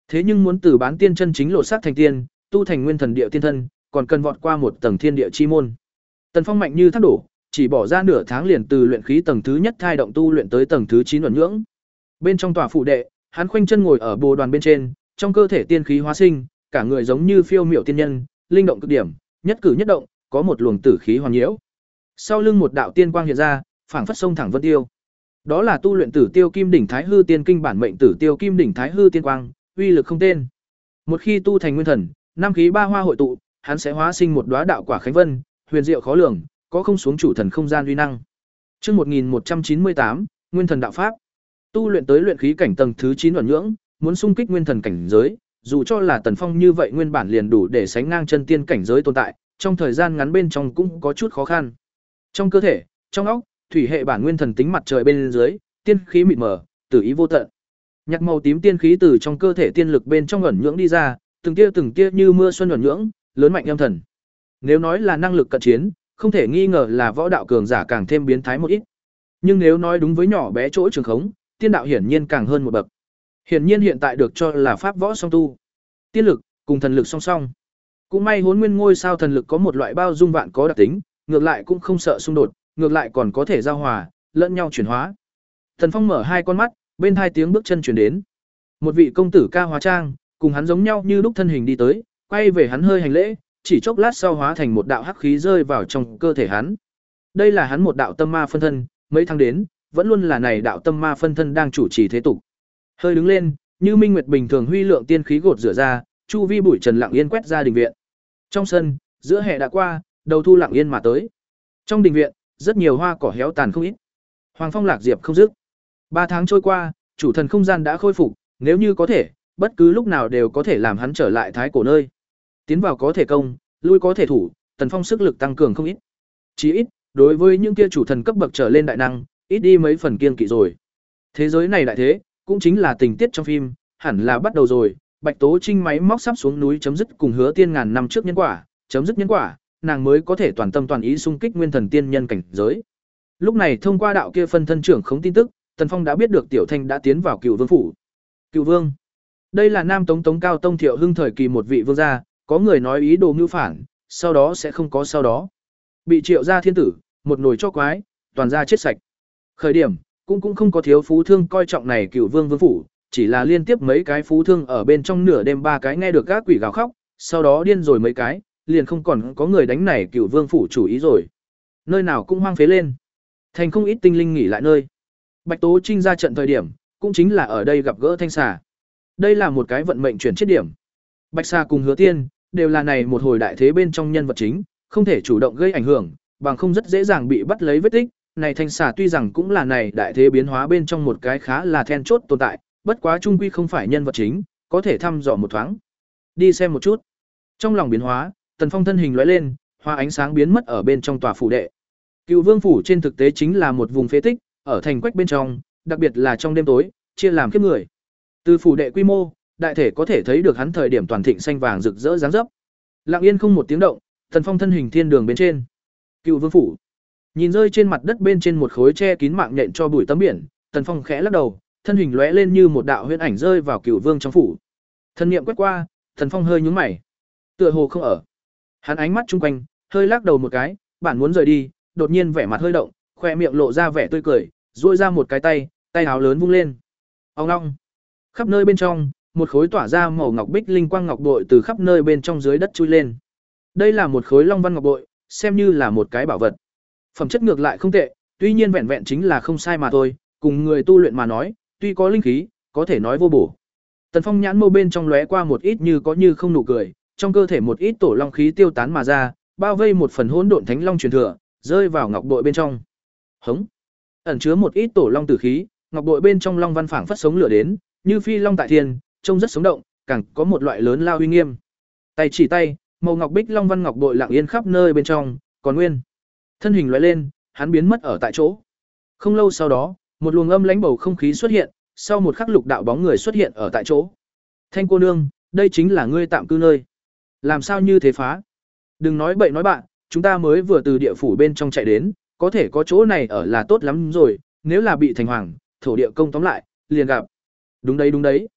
Thế nhưng muốn từ bán tiên chân chính lột xác thành tiên, tu thành nguyên thần địa tiên thân, còn cần vọt qua một tầng thiên địa chi môn. Tần Phong mạnh như thác đổ, chỉ bỏ ra nửa tháng liền từ luyện khí tầng thứ nhất thai động tu luyện tới tầng thứ chín ẩn nhưỡng. Bên trong tòa phụ đệ, hắn khoanh chân ngồi ở bồ đoàn bên trên, trong cơ thể tiên khí hóa sinh, cả người giống như phiêu miểu tiên nhân, linh động cực điểm, nhất cử nhất động có một luồng tử khí hoàn nhiễu. Sau lưng một đạo tiên quang hiện ra, phảng phất sông thẳng vân tiêu. Đó là tu luyện Tử Tiêu Kim đỉnh Thái hư tiên kinh bản mệnh Tử Tiêu Kim đỉnh Thái hư tiên quang, uy lực không tên. Một khi tu thành nguyên thần, năm khí ba hoa hội tụ, hắn sẽ hóa sinh một đóa đạo quả khánh vân, huyền diệu khó lường, có không xuống chủ thần không gian uy năng. Chương một nghìn một trăm chín mươi tám, Nguyên thần đạo pháp. Tu luyện tới luyện khí cảnh tầng thứ chín ẩn nhưỡng, muốn xung kích nguyên thần cảnh giới, dù cho là Tần Phong như vậy nguyên bản liền đủ để sánh ngang chân tiên cảnh giới tồn tại, trong thời gian ngắn bên trong cũng có chút khó khăn. Trong cơ thể, trong óc, thủy hệ bản nguyên thần tính mặt trời bên dưới, tiên khí mịt mờ, tử ý vô tận. Nhạc màu tím tiên khí từ trong cơ thể tiên lực bên trong ẩn nhưỡng đi ra, từng tia từng tia như mưa xuân ẩn nhưỡng, lớn mạnh âm thần. Nếu nói là năng lực cận chiến, không thể nghi ngờ là võ đạo cường giả càng thêm biến thái một ít. Nhưng nếu nói đúng với nhỏ bé chỗ trường khống, tiên đạo hiển nhiên càng hơn một bậc. Hiển nhiên hiện tại được cho là pháp võ song tu. Tiên lực cùng thần lực song song. Cũng may Hỗn Nguyên ngôi sao thần lực có một loại bao dung vạn có đặc tính, ngược lại cũng không sợ xung đột, ngược lại còn có thể giao hòa, lẫn nhau chuyển hóa. Thần Phong mở hai con mắt, bên hai tiếng bước chân chuyển đến. Một vị công tử ca hóa trang, cùng hắn giống nhau như lúc thân hình đi tới, quay về hắn hơi hành lễ, chỉ chốc lát sau hóa thành một đạo hắc khí rơi vào trong cơ thể hắn. Đây là hắn một đạo tâm ma phân thân, mấy tháng đến, vẫn luôn là này đạo tâm ma phân thân đang chủ trì thế tục. Hơi đứng lên, như minh nguyệt bình thường huy lượng tiên khí gột rửa ra, chu vi bụi trần lặng yên quét ra đình viện. Trong sân, giữa hè đã qua, đầu thu lặng yên mà tới. Trong đình viện, rất nhiều hoa cỏ héo tàn không ít. Hoàng phong lạc diệp không dứt. Ba tháng trôi qua, chủ thần không gian đã khôi phục, nếu như có thể, bất cứ lúc nào đều có thể làm hắn trở lại thái cổ nơi. Tiến vào có thể công, lui có thể thủ, Tần Phong sức lực tăng cường không ít. Chí ít, đối với những kia chủ thần cấp bậc trở lên đại năng, ít đi mấy phần kiêng kỵ rồi. Thế giới này đại thế, cũng chính là tình tiết trong phim, hẳn là bắt đầu rồi. Bạch Tố Trinh máy móc sắp xuống núi chấm dứt cùng Hứa Tiên ngàn năm trước nhân quả, chấm dứt nhân quả, nàng mới có thể toàn tâm toàn ý xung kích nguyên thần tiên nhân cảnh giới. Lúc này thông qua đạo kia phân thân trưởng không tin tức, Tần Phong đã biết được Tiểu Thanh đã tiến vào Cựu Vương phủ. Cựu Vương, đây là Nam Tống Tống Cao Tông Thiệu Hưng thời kỳ một vị vương gia, có người nói ý đồ mưu phản, sau đó sẽ không có sau đó. Bị Triệu gia thiên tử, một nồi cho quái, toàn gia chết sạch. Khởi điểm, cũng cũng không có thiếu phú thương coi trọng này Cựu Vương vương phủ, chỉ là liên tiếp mấy cái phú thương ở bên trong nửa đêm ba cái nghe được các quỷ gào khóc, sau đó điên rồi mấy cái, liền không còn có người đánh này Cựu Vương phủ chủ ý rồi. Nơi nào cũng hoang phế lên, thành không ít tinh linh nghỉ lại nơi. Bạch Tố Trinh ra trận thời điểm, cũng chính là ở đây gặp gỡ Thanh Xà. Đây là một cái vận mệnh chuyển chết điểm. Bạch Xà cùng Hứa Tiên đều là này một hồi đại thế bên trong nhân vật chính, không thể chủ động gây ảnh hưởng, bằng không rất dễ dàng bị bắt lấy vết tích. Này Thanh Xà tuy rằng cũng là này đại thế biến hóa bên trong một cái khá là then chốt tồn tại, bất quá trung quy không phải nhân vật chính, có thể thăm dò một thoáng. Đi xem một chút. Trong lòng biến hóa, Tần Phong thân hình lóe lên, hoa ánh sáng biến mất ở bên trong tòa phủ đệ. Cựu Vương phủ trên thực tế chính là một vùng phế tích, ở thành quách bên trong, đặc biệt là trong đêm tối, chia làm kiếp người. Từ phủ đệ quy mô, đại thể có thể thấy được hắn thời điểm toàn thịnh xanh vàng rực rỡ dáng dấp. Lặng yên không một tiếng động, Tần Phong thân hình thiên đường bên trên. Cựu Vương phủ. Nhìn rơi trên mặt đất bên trên một khối che kín mạng nhện cho bụi tấm biển, Tần Phong khẽ lắc đầu, thân hình lóe lên như một đạo huyễn ảnh rơi vào Cựu Vương trong phủ. Thân niệm quét qua, Tần Phong hơi nhướng mày. Tựa hồ không ở. Hắn ánh mắt chung quanh, hơi lắc đầu một cái, bản muốn rời đi, đột nhiên vẻ mặt hơi động, khoe miệng lộ ra vẻ tươi cười, duỗi ra một cái tay, tay áo lớn vung lên. Ong ong. Khắp nơi bên trong, một khối tỏa ra màu ngọc bích linh quang ngọc bội từ khắp nơi bên trong dưới đất chui lên. Đây là một khối long văn ngọc bội, xem như là một cái bảo vật. Phẩm chất ngược lại không tệ, tuy nhiên vẹn vẹn chính là không sai mà thôi, cùng người tu luyện mà nói, tuy có linh khí, có thể nói vô bổ. Tần Phong nhãn mâu bên trong lóe qua một ít như có như không nụ cười, trong cơ thể một ít tổ long khí tiêu tán mà ra, bao vây một phần hỗn độn thánh long truyền thừa, rơi vào ngọc bội bên trong. Hống. Ẩn chứa một ít tổ long tử khí, ngọc bội bên trong long văn phảng phất sống lửa đến, như phi long tại thiên, trông rất sống động, càng có một loại lớn lao uy nghiêm. Tay chỉ tay, màu ngọc bích long văn ngọc bội lặng yên khắp nơi bên trong, còn nguyên. Thân hình lóe lên, hắn biến mất ở tại chỗ. Không lâu sau đó, một luồng âm lãnh bầu không khí xuất hiện, sau một khắc lục đạo bóng người xuất hiện ở tại chỗ. Thanh cô nương, đây chính là ngươi tạm cư nơi. Làm sao như thế phá? Đừng nói bậy nói bạn, chúng ta mới vừa từ địa phủ bên trong chạy đến, có thể có chỗ này ở là tốt lắm rồi, nếu là bị thành hoàng, thổ địa công tóm lại, liền gặp. Đúng đấy đúng đấy.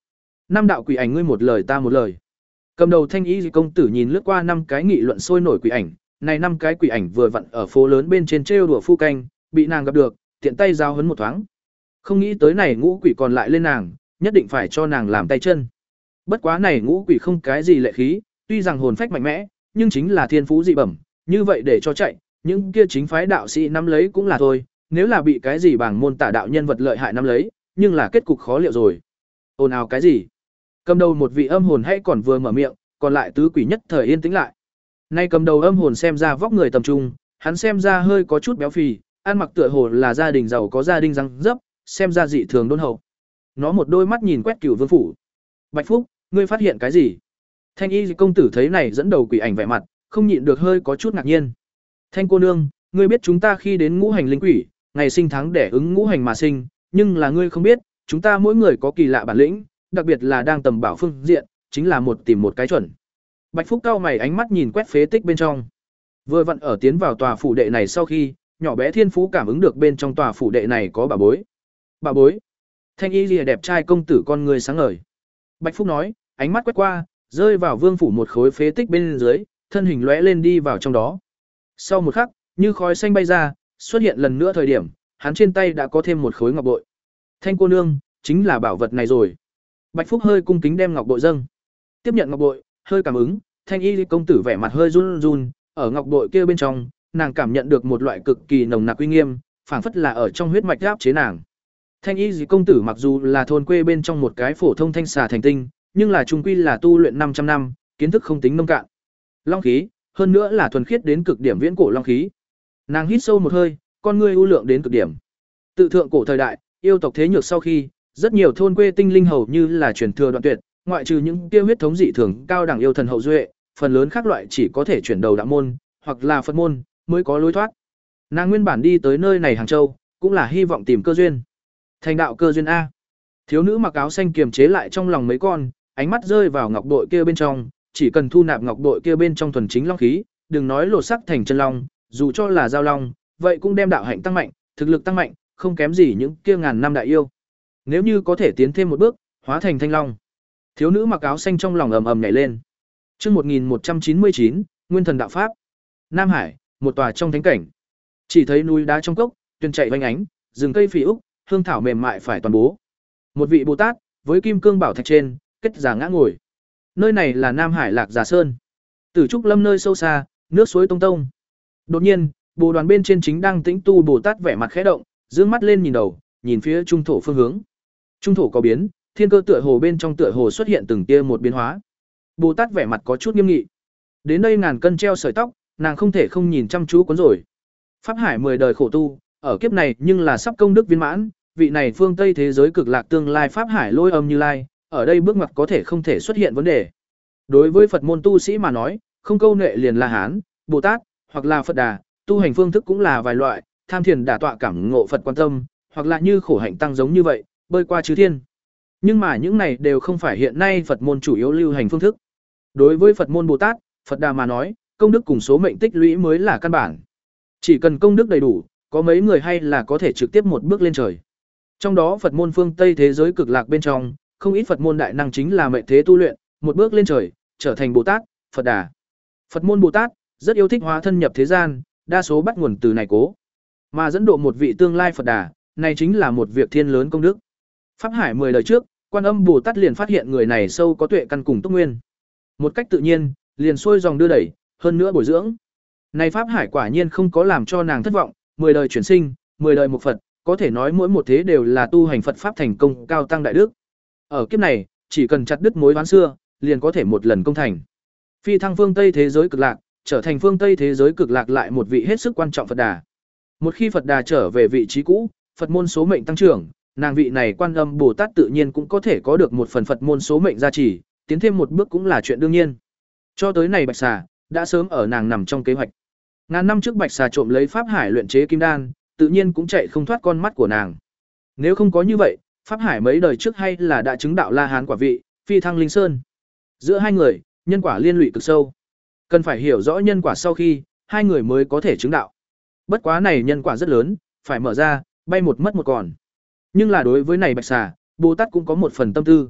Năm đạo quỷ ảnh ngươi một lời ta một lời. Cầm đầu Thanh Y công tử nhìn lướt qua năm cái nghị luận sôi nổi quỷ ảnh, này năm cái quỷ ảnh vừa vặn ở phố lớn bên trên trêu đùa phu canh, bị nàng gặp được, tiện tay giao hấn một thoáng. Không nghĩ tới này ngũ quỷ còn lại lên nàng, nhất định phải cho nàng làm tay chân. Bất quá này ngũ quỷ không cái gì lệ khí, tuy rằng hồn phách mạnh mẽ, nhưng chính là thiên phú dị bẩm, như vậy để cho chạy, những kia chính phái đạo sĩ nắm lấy cũng là thôi, nếu là bị cái gì bảng môn tả đạo nhân vật lợi hại nắm lấy, nhưng là kết cục khó liệu rồi. Ồn ào cái gì? Cầm đầu một vị âm hồn hay còn vừa mở miệng, còn lại tứ quỷ nhất thời yên tĩnh lại. Nay cầm đầu âm hồn xem ra vóc người tầm trung, hắn xem ra hơi có chút béo phì, ăn mặc tựa hồ là gia đình giàu có gia đình răng dấp, xem ra dị thường đôn hậu. Nó một đôi mắt nhìn quét Cửu Vương phủ. Bạch Phúc, ngươi phát hiện cái gì? Thanh Y công tử thấy này dẫn đầu quỷ ảnh vẻ mặt, không nhịn được hơi có chút ngạc nhiên. Thanh cô nương, ngươi biết chúng ta khi đến ngũ hành linh quỷ, ngày sinh tháng đẻ ứng ngũ hành mà sinh, nhưng là ngươi không biết, chúng ta mỗi người có kỳ lạ bản lĩnh, đặc biệt là đang tầm bảo phương diện, chính là một tìm một cái chuẩn. Bạch Phúc cao mày ánh mắt nhìn quét phế tích bên trong. Vừa vặn ở tiến vào tòa phủ đệ này sau khi, nhỏ bé Thiên Phú cảm ứng được bên trong tòa phủ đệ này có bà bối. Bà bối? Thanh Y lìa đẹp trai công tử con người sáng ngời. Bạch Phúc nói, ánh mắt quét qua, rơi vào vương phủ một khối phế tích bên dưới, thân hình lóe lên đi vào trong đó. Sau một khắc, như khói xanh bay ra, xuất hiện lần nữa thời điểm, hắn trên tay đã có thêm một khối ngọc bội. Thanh cô nương, chính là bảo vật này rồi. Bạch Phúc hơi cung kính đem ngọc bội dâng. Tiếp nhận ngọc bội, hơi cảm ứng, Thanh Y công tử vẻ mặt hơi run run, ở ngọc bội kia bên trong, nàng cảm nhận được một loại cực kỳ nồng nặc uy nghiêm, phảng phất là ở trong huyết mạch áp chế nàng. Thanh Y công tử mặc dù là thôn quê bên trong một cái phổ thông thanh xà thành tinh, nhưng là trung quy là tu luyện 500 năm, kiến thức không tính nông cạn. Long khí, hơn nữa là thuần khiết đến cực điểm viễn cổ long khí. Nàng hít sâu một hơi, con ngươi u lượng đến cực điểm. Tự thượng cổ thời đại, yêu tộc thế nhược sau khi, rất nhiều thôn quê tinh linh hầu như là truyền thừa đoạn tuyệt, ngoại trừ những kia huyết thống dị thường cao đẳng yêu thần hậu duệ, phần lớn khác loại chỉ có thể chuyển đầu đạo môn, hoặc là Phật môn mới có lối thoát. Nàng nguyên bản đi tới nơi này Hàng Châu, cũng là hy vọng tìm cơ duyên. Thành đạo cơ duyên a. Thiếu nữ mặc áo xanh kiềm chế lại trong lòng mấy con, ánh mắt rơi vào ngọc bội kia bên trong, chỉ cần thu nạp ngọc bội kia bên trong thuần chính long khí, đừng nói lột sắc thành chân long, dù cho là giao long, vậy cũng đem đạo hạnh tăng mạnh, thực lực tăng mạnh, không kém gì những kia ngàn năm đại yêu. Nếu như có thể tiến thêm một bước, hóa thành thanh long. Thiếu nữ mặc áo xanh trong lòng ầm ầm nhảy lên. Chương một nghìn một trăm chín mươi chín, Nguyên thần đạo pháp. Nam Hải, một tòa trong thánh cảnh. Chỉ thấy núi đá trong cốc, tuyền chạy vành ánh, rừng cây phỉ úc, hương thảo mềm mại phải toàn bố. Một vị Bồ Tát với kim cương bảo thạch trên, kết giả ngã ngồi. Nơi này là Nam Hải Lạc Già Sơn. Tử trúc lâm nơi sâu xa, nước suối tông tông. Đột nhiên, Bồ đoàn bên trên chính đang tĩnh tu Bồ Tát vẻ mặt khẽ động, dương mắt lên nhìn đầu, nhìn phía trung thổ phương hướng. Trung thổ có biến, thiên cơ tựa hồ bên trong tựa hồ xuất hiện từng tia một biến hóa. Bồ Tát vẻ mặt có chút nghiêm nghị. Đến đây ngàn cân treo sợi tóc, nàng không thể không nhìn chăm chú cuốn rồi. Pháp hải mười đời khổ tu, ở kiếp này nhưng là sắp công đức viên mãn, vị này phương Tây thế giới cực lạc tương lai pháp hải lôi âm Như Lai, ở đây bước ngoặt có thể không thể xuất hiện vấn đề. Đối với Phật môn tu sĩ mà nói, không câu nệ liền là Hán, Bồ Tát, hoặc là Phật Đà, tu hành phương thức cũng là vài loại, tham thiền đả tọa cảm ngộ Phật quan tâm, hoặc là như khổ hạnh tăng giống như vậy, bơi qua chư thiên. Nhưng mà những này đều không phải hiện nay Phật môn chủ yếu lưu hành phương thức. Đối với Phật môn Bồ Tát, Phật Đà mà nói, công đức cùng số mệnh tích lũy mới là căn bản. Chỉ cần công đức đầy đủ, có mấy người hay là có thể trực tiếp một bước lên trời. Trong đó Phật môn phương Tây thế giới cực lạc bên trong, không ít Phật môn đại năng chính là mệnh thế tu luyện, một bước lên trời, trở thành Bồ Tát, Phật Đà. Phật môn Bồ Tát rất yêu thích hóa thân nhập thế gian, đa số bắt nguồn từ này cố. Mà dẫn độ một vị tương lai Phật Đà, này chính là một việc thiên lớn công đức. Pháp hải mười đời trước, Quan Âm Bồ Tát liền phát hiện người này sâu có tuệ căn cùng túc nguyên. Một cách tự nhiên, liền xuôi dòng đưa đẩy, hơn nữa bồi dưỡng. Này Pháp hải quả nhiên không có làm cho nàng thất vọng, mười đời chuyển sinh, mười đời một Phật, có thể nói mỗi một thế đều là tu hành Phật pháp thành công cao tăng đại đức. Ở kiếp này, chỉ cần chặt đứt mối oán xưa, liền có thể một lần công thành. Phi thăng phương Tây thế giới cực lạc, trở thành phương Tây thế giới cực lạc lại một vị hết sức quan trọng Phật Đà. Một khi Phật Đà trở về vị trí cũ, Phật môn số mệnh tăng trưởng, nàng vị này Quan Âm Bồ Tát tự nhiên cũng có thể có được một phần Phật môn số mệnh gia trì, tiến thêm một bước cũng là chuyện đương nhiên. Cho tới này Bạch Xà, đã sớm ở nàng nằm trong kế hoạch. Ngàn năm trước Bạch Xà trộm lấy pháp hải luyện chế kim đan, tự nhiên cũng chạy không thoát con mắt của nàng. Nếu không có như vậy, pháp hải mấy đời trước hay là đã chứng đạo La Hán quả vị, phi thăng linh sơn. Giữa hai người, nhân quả liên lụy cực sâu. Cần phải hiểu rõ nhân quả sau khi, hai người mới có thể chứng đạo. Bất quá này nhân quả rất lớn, phải mở ra, bay một mất một còn. Nhưng là đối với này Bạch Xà, Bồ Tát cũng có một phần tâm tư.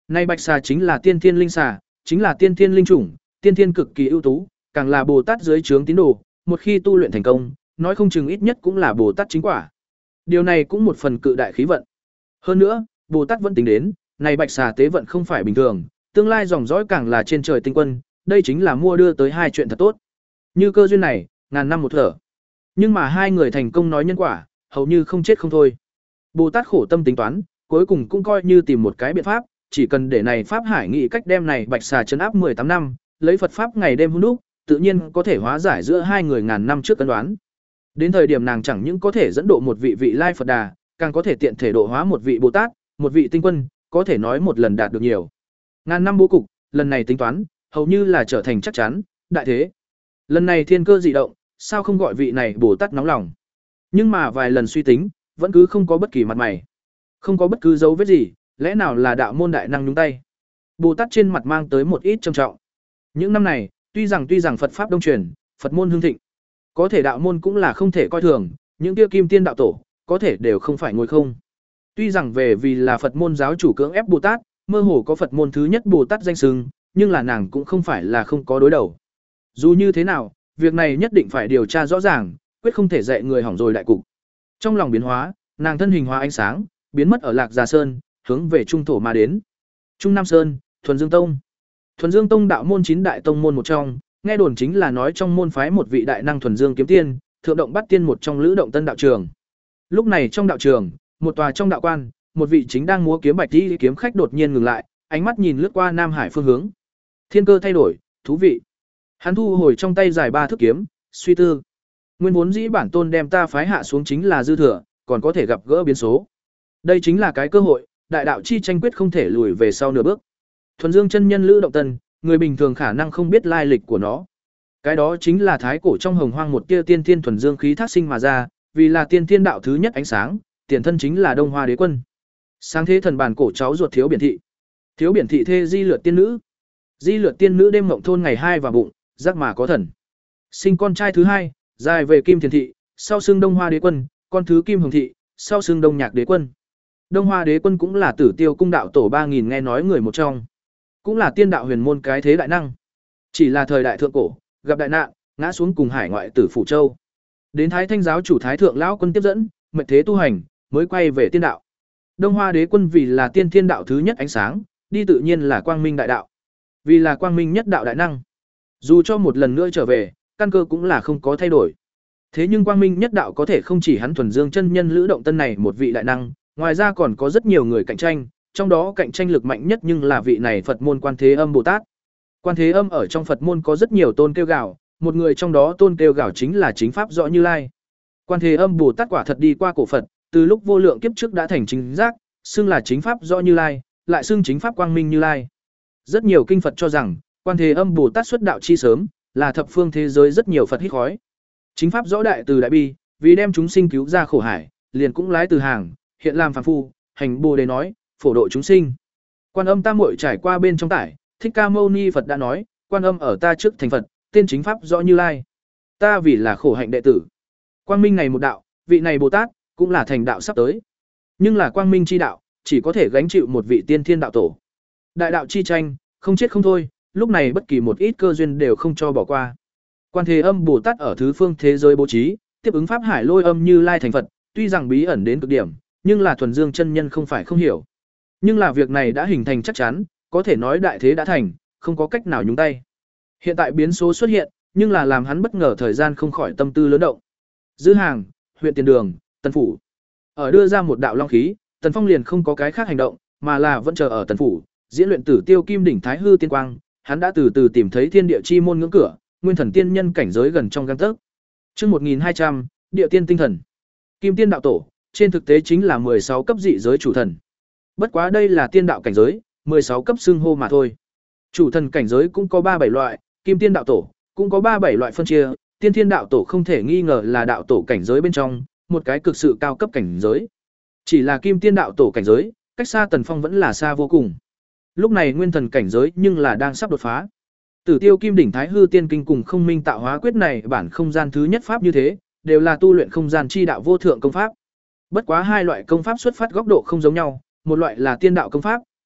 Nay bạch xà chính là tiên thiên linh xà, chính là tiên thiên linh chủng, tiên thiên cực kỳ ưu tú, càng là Bồ Tát dưới trướng tín đồ, một khi tu luyện thành công, nói không chừng ít nhất cũng là Bồ Tát chính quả. Điều này cũng một phần cự đại khí vận. Hơn nữa, Bồ Tát vẫn tính đến, này bạch xà tế vận không phải bình thường, tương lai dòng dõi càng là trên trời tinh quân, đây chính là mua đưa tới hai chuyện thật tốt. Như cơ duyên này, ngàn năm một thở. Nhưng mà hai người thành công nói nhân quả, hầu như không chết không thôi. Bồ Tát khổ tâm tính toán, cuối cùng cũng coi như tìm một cái biện pháp, chỉ cần để này pháp hải nghĩ cách đem này bạch xà trấn áp mười tám năm, lấy Phật pháp ngày đêm hun đúc, tự nhiên có thể hóa giải giữa hai người ngàn năm trước cân đoán. Đến thời điểm nàng chẳng những có thể dẫn độ một vị vị lai Phật Đà, càng có thể tiện thể độ hóa một vị Bồ Tát, một vị tinh quân, có thể nói một lần đạt được nhiều. Ngàn năm bố cục, lần này tính toán, hầu như là trở thành chắc chắn, đại thế. Lần này thiên cơ dị động, sao không gọi vị này Bồ Tát nóng lòng. Nhưng mà vài lần suy tính, vẫn cứ không có bất kỳ mặt mày. Không có bất cứ dấu vết gì, lẽ nào là đạo môn đại năng nhúng tay. Bồ Tát trên mặt mang tới một ít trầm trọng. Những năm này, tuy rằng tuy rằng Phật pháp đông truyền, Phật môn hưng thịnh, có thể đạo môn cũng là không thể coi thường, những kia kim tiên đạo tổ, có thể đều không phải ngồi không. Tuy rằng về vì là Phật môn giáo chủ cưỡng ép Bồ Tát, mơ hồ có Phật môn thứ nhất Bồ Tát danh xưng, nhưng là nàng cũng không phải là không có đối đầu. Dù như thế nào, việc này nhất định phải điều tra rõ ràng, quyết không thể dạy người hỏng rồi đại cục. Trong lòng biến hóa, nàng thân hình hóa ánh sáng, biến mất ở Lạc Già Sơn, hướng về trung thổ mà đến. Trung Nam Sơn, Thuần Dương Tông. Thuần Dương Tông đạo môn chín đại tông môn một trong, nghe đồn chính là nói trong môn phái một vị đại năng Thuần Dương kiếm tiên, thượng động bắt tiên một trong lữ động tân đạo trường. Lúc này trong đạo trường, một tòa trong đạo quan, một vị chính đang múa kiếm bạch y kiếm khách đột nhiên ngừng lại, ánh mắt nhìn lướt qua Nam Hải phương hướng. Thiên cơ thay đổi, thú vị. Hắn thu hồi trong tay dài ba thước kiếm, suy tư. Nguyên vốn dĩ bản tôn đem ta phái hạ xuống chính là dư thừa, còn có thể gặp gỡ biến số. Đây chính là cái cơ hội, đại đạo chi tranh quyết không thể lùi về sau nửa bước. Thuần Dương chân nhân Lữ Động Tân, người bình thường khả năng không biết lai lịch của nó. Cái đó chính là thái cổ trong hồng hoang một tia tiên thiên thuần dương khí thác sinh mà ra, vì là tiên thiên đạo thứ nhất ánh sáng, tiền thân chính là Đông Hoa Đế Quân. Sáng thế thần bản cổ cháu ruột Thiếu Biển Thị. Thiếu Biển Thị thê Di Lượt tiên nữ. Di Lượt tiên nữ đêm mộng thôn ngày hai vào bụng, giác mà có thần. Sinh con trai thứ hai, dài về Kim Thiền Thị, sau xưng Đông Hoa Đế Quân, con thứ Kim Hồng Thị, sau xưng Đông Nhạc Đế Quân. Đông Hoa Đế Quân cũng là Tử Tiêu cung đạo tổ ba nghìn nghe nói người một trong, cũng là tiên đạo huyền môn cái thế đại năng. Chỉ là thời đại thượng cổ, gặp đại nạn, ngã xuống cùng hải ngoại tử Phủ Châu. Đến Thái Thanh giáo chủ Thái Thượng lão quân tiếp dẫn, mệnh thế tu hành, mới quay về tiên đạo. Đông Hoa Đế Quân vì là tiên thiên đạo thứ nhất ánh sáng, đi tự nhiên là quang minh đại đạo. Vì là quang minh nhất đạo đại năng. Dù cho một lần nữa trở về, căn cơ cũng là không có thay đổi. Thế nhưng quang minh nhất đạo có thể không chỉ hắn Thuần Dương chân nhân Lữ Động Tân này một vị đại năng, ngoài ra còn có rất nhiều người cạnh tranh, trong đó cạnh tranh lực mạnh nhất nhưng là vị này Phật môn Quan Thế Âm Bồ Tát. Quan Thế Âm ở trong Phật môn có rất nhiều tôn kêu gào, một người trong đó tôn kêu gào chính là chính pháp rõ Như Lai. Quan Thế Âm Bồ Tát quả thật đi qua cổ Phật, từ lúc vô lượng kiếp trước đã thành chính giác, xưng là chính pháp rõ Như Lai, lại xưng chính pháp quang minh Như Lai. Rất nhiều kinh Phật cho rằng, Quan Thế Âm Bồ Tát xuất đạo chi sớm, là thập phương thế giới rất nhiều Phật hít khói. Chính pháp rõ đại từ đại bi, vì đem chúng sinh cứu ra khổ hải, liền cũng lái từ hàng, hiện làm phàm phu, hành Bồ Đề nói, phổ độ chúng sinh. Quan Âm Tam Muội trải qua bên trong tải, Thích Ca Mâu Ni Phật đã nói, Quan Âm ở ta trước thành Phật, tên chính pháp rõ Như Lai. Ta vì là khổ hạnh đệ tử. Quang minh này một đạo, vị này Bồ Tát cũng là thành đạo sắp tới. Nhưng là quang minh chi đạo, chỉ có thể gánh chịu một vị tiên thiên đạo tổ. Đại đạo chi tranh, không chết không thôi, lúc này bất kỳ một ít cơ duyên đều không cho bỏ qua. Quan Thế Âm Bồ Tát ở thứ phương thế giới bố trí, tiếp ứng pháp hải lôi âm Như Lai thành Phật, tuy rằng bí ẩn đến cực điểm, nhưng là Thuần Dương chân nhân không phải không hiểu. Nhưng là việc này đã hình thành chắc chắn, có thể nói đại thế đã thành, không có cách nào nhúng tay. Hiện tại biến số xuất hiện, nhưng là làm hắn bất ngờ thời gian không khỏi tâm tư lớn động. Dư Hàng, huyện Tiền Đường, Tần phủ. Ở đưa ra một đạo long khí, Tần Phong liền không có cái khác hành động, mà là vẫn chờ ở Tần phủ, diễn luyện Tử Tiêu Kim đỉnh Thái hư tiên quang, hắn đã từ từ tìm thấy thiên địa chi môn ngưỡng cửa, nguyên thần tiên nhân cảnh giới gần trong gang tấc. Chương một nghìn hai trăm, địa tiên tinh thần. Kim tiên đạo tổ, trên thực tế chính là mười sáu cấp dị giới chủ thần. Bất quá đây là tiên đạo cảnh giới, mười sáu cấp xưng hô mà thôi. Chủ thần cảnh giới cũng có ba bảy loại, kim tiên đạo tổ cũng có ba bảy loại phân chia, tiên thiên đạo tổ không thể nghi ngờ là đạo tổ cảnh giới bên trong, một cái cực sự cao cấp cảnh giới. Chỉ là kim tiên đạo tổ cảnh giới, cách xa Tần Phong vẫn là xa vô cùng. Lúc này nguyên thần cảnh giới nhưng là đang sắp đột phá. Tử Tiêu Kim đỉnh Thái hư tiên kinh cùng Không Minh tạo hóa quyết này bản không gian thứ nhất pháp như thế, đều là tu luyện không gian chi đạo vô thượng công pháp. Bất quá hai loại công pháp xuất phát góc độ không giống nhau, một loại là tiên đạo công pháp,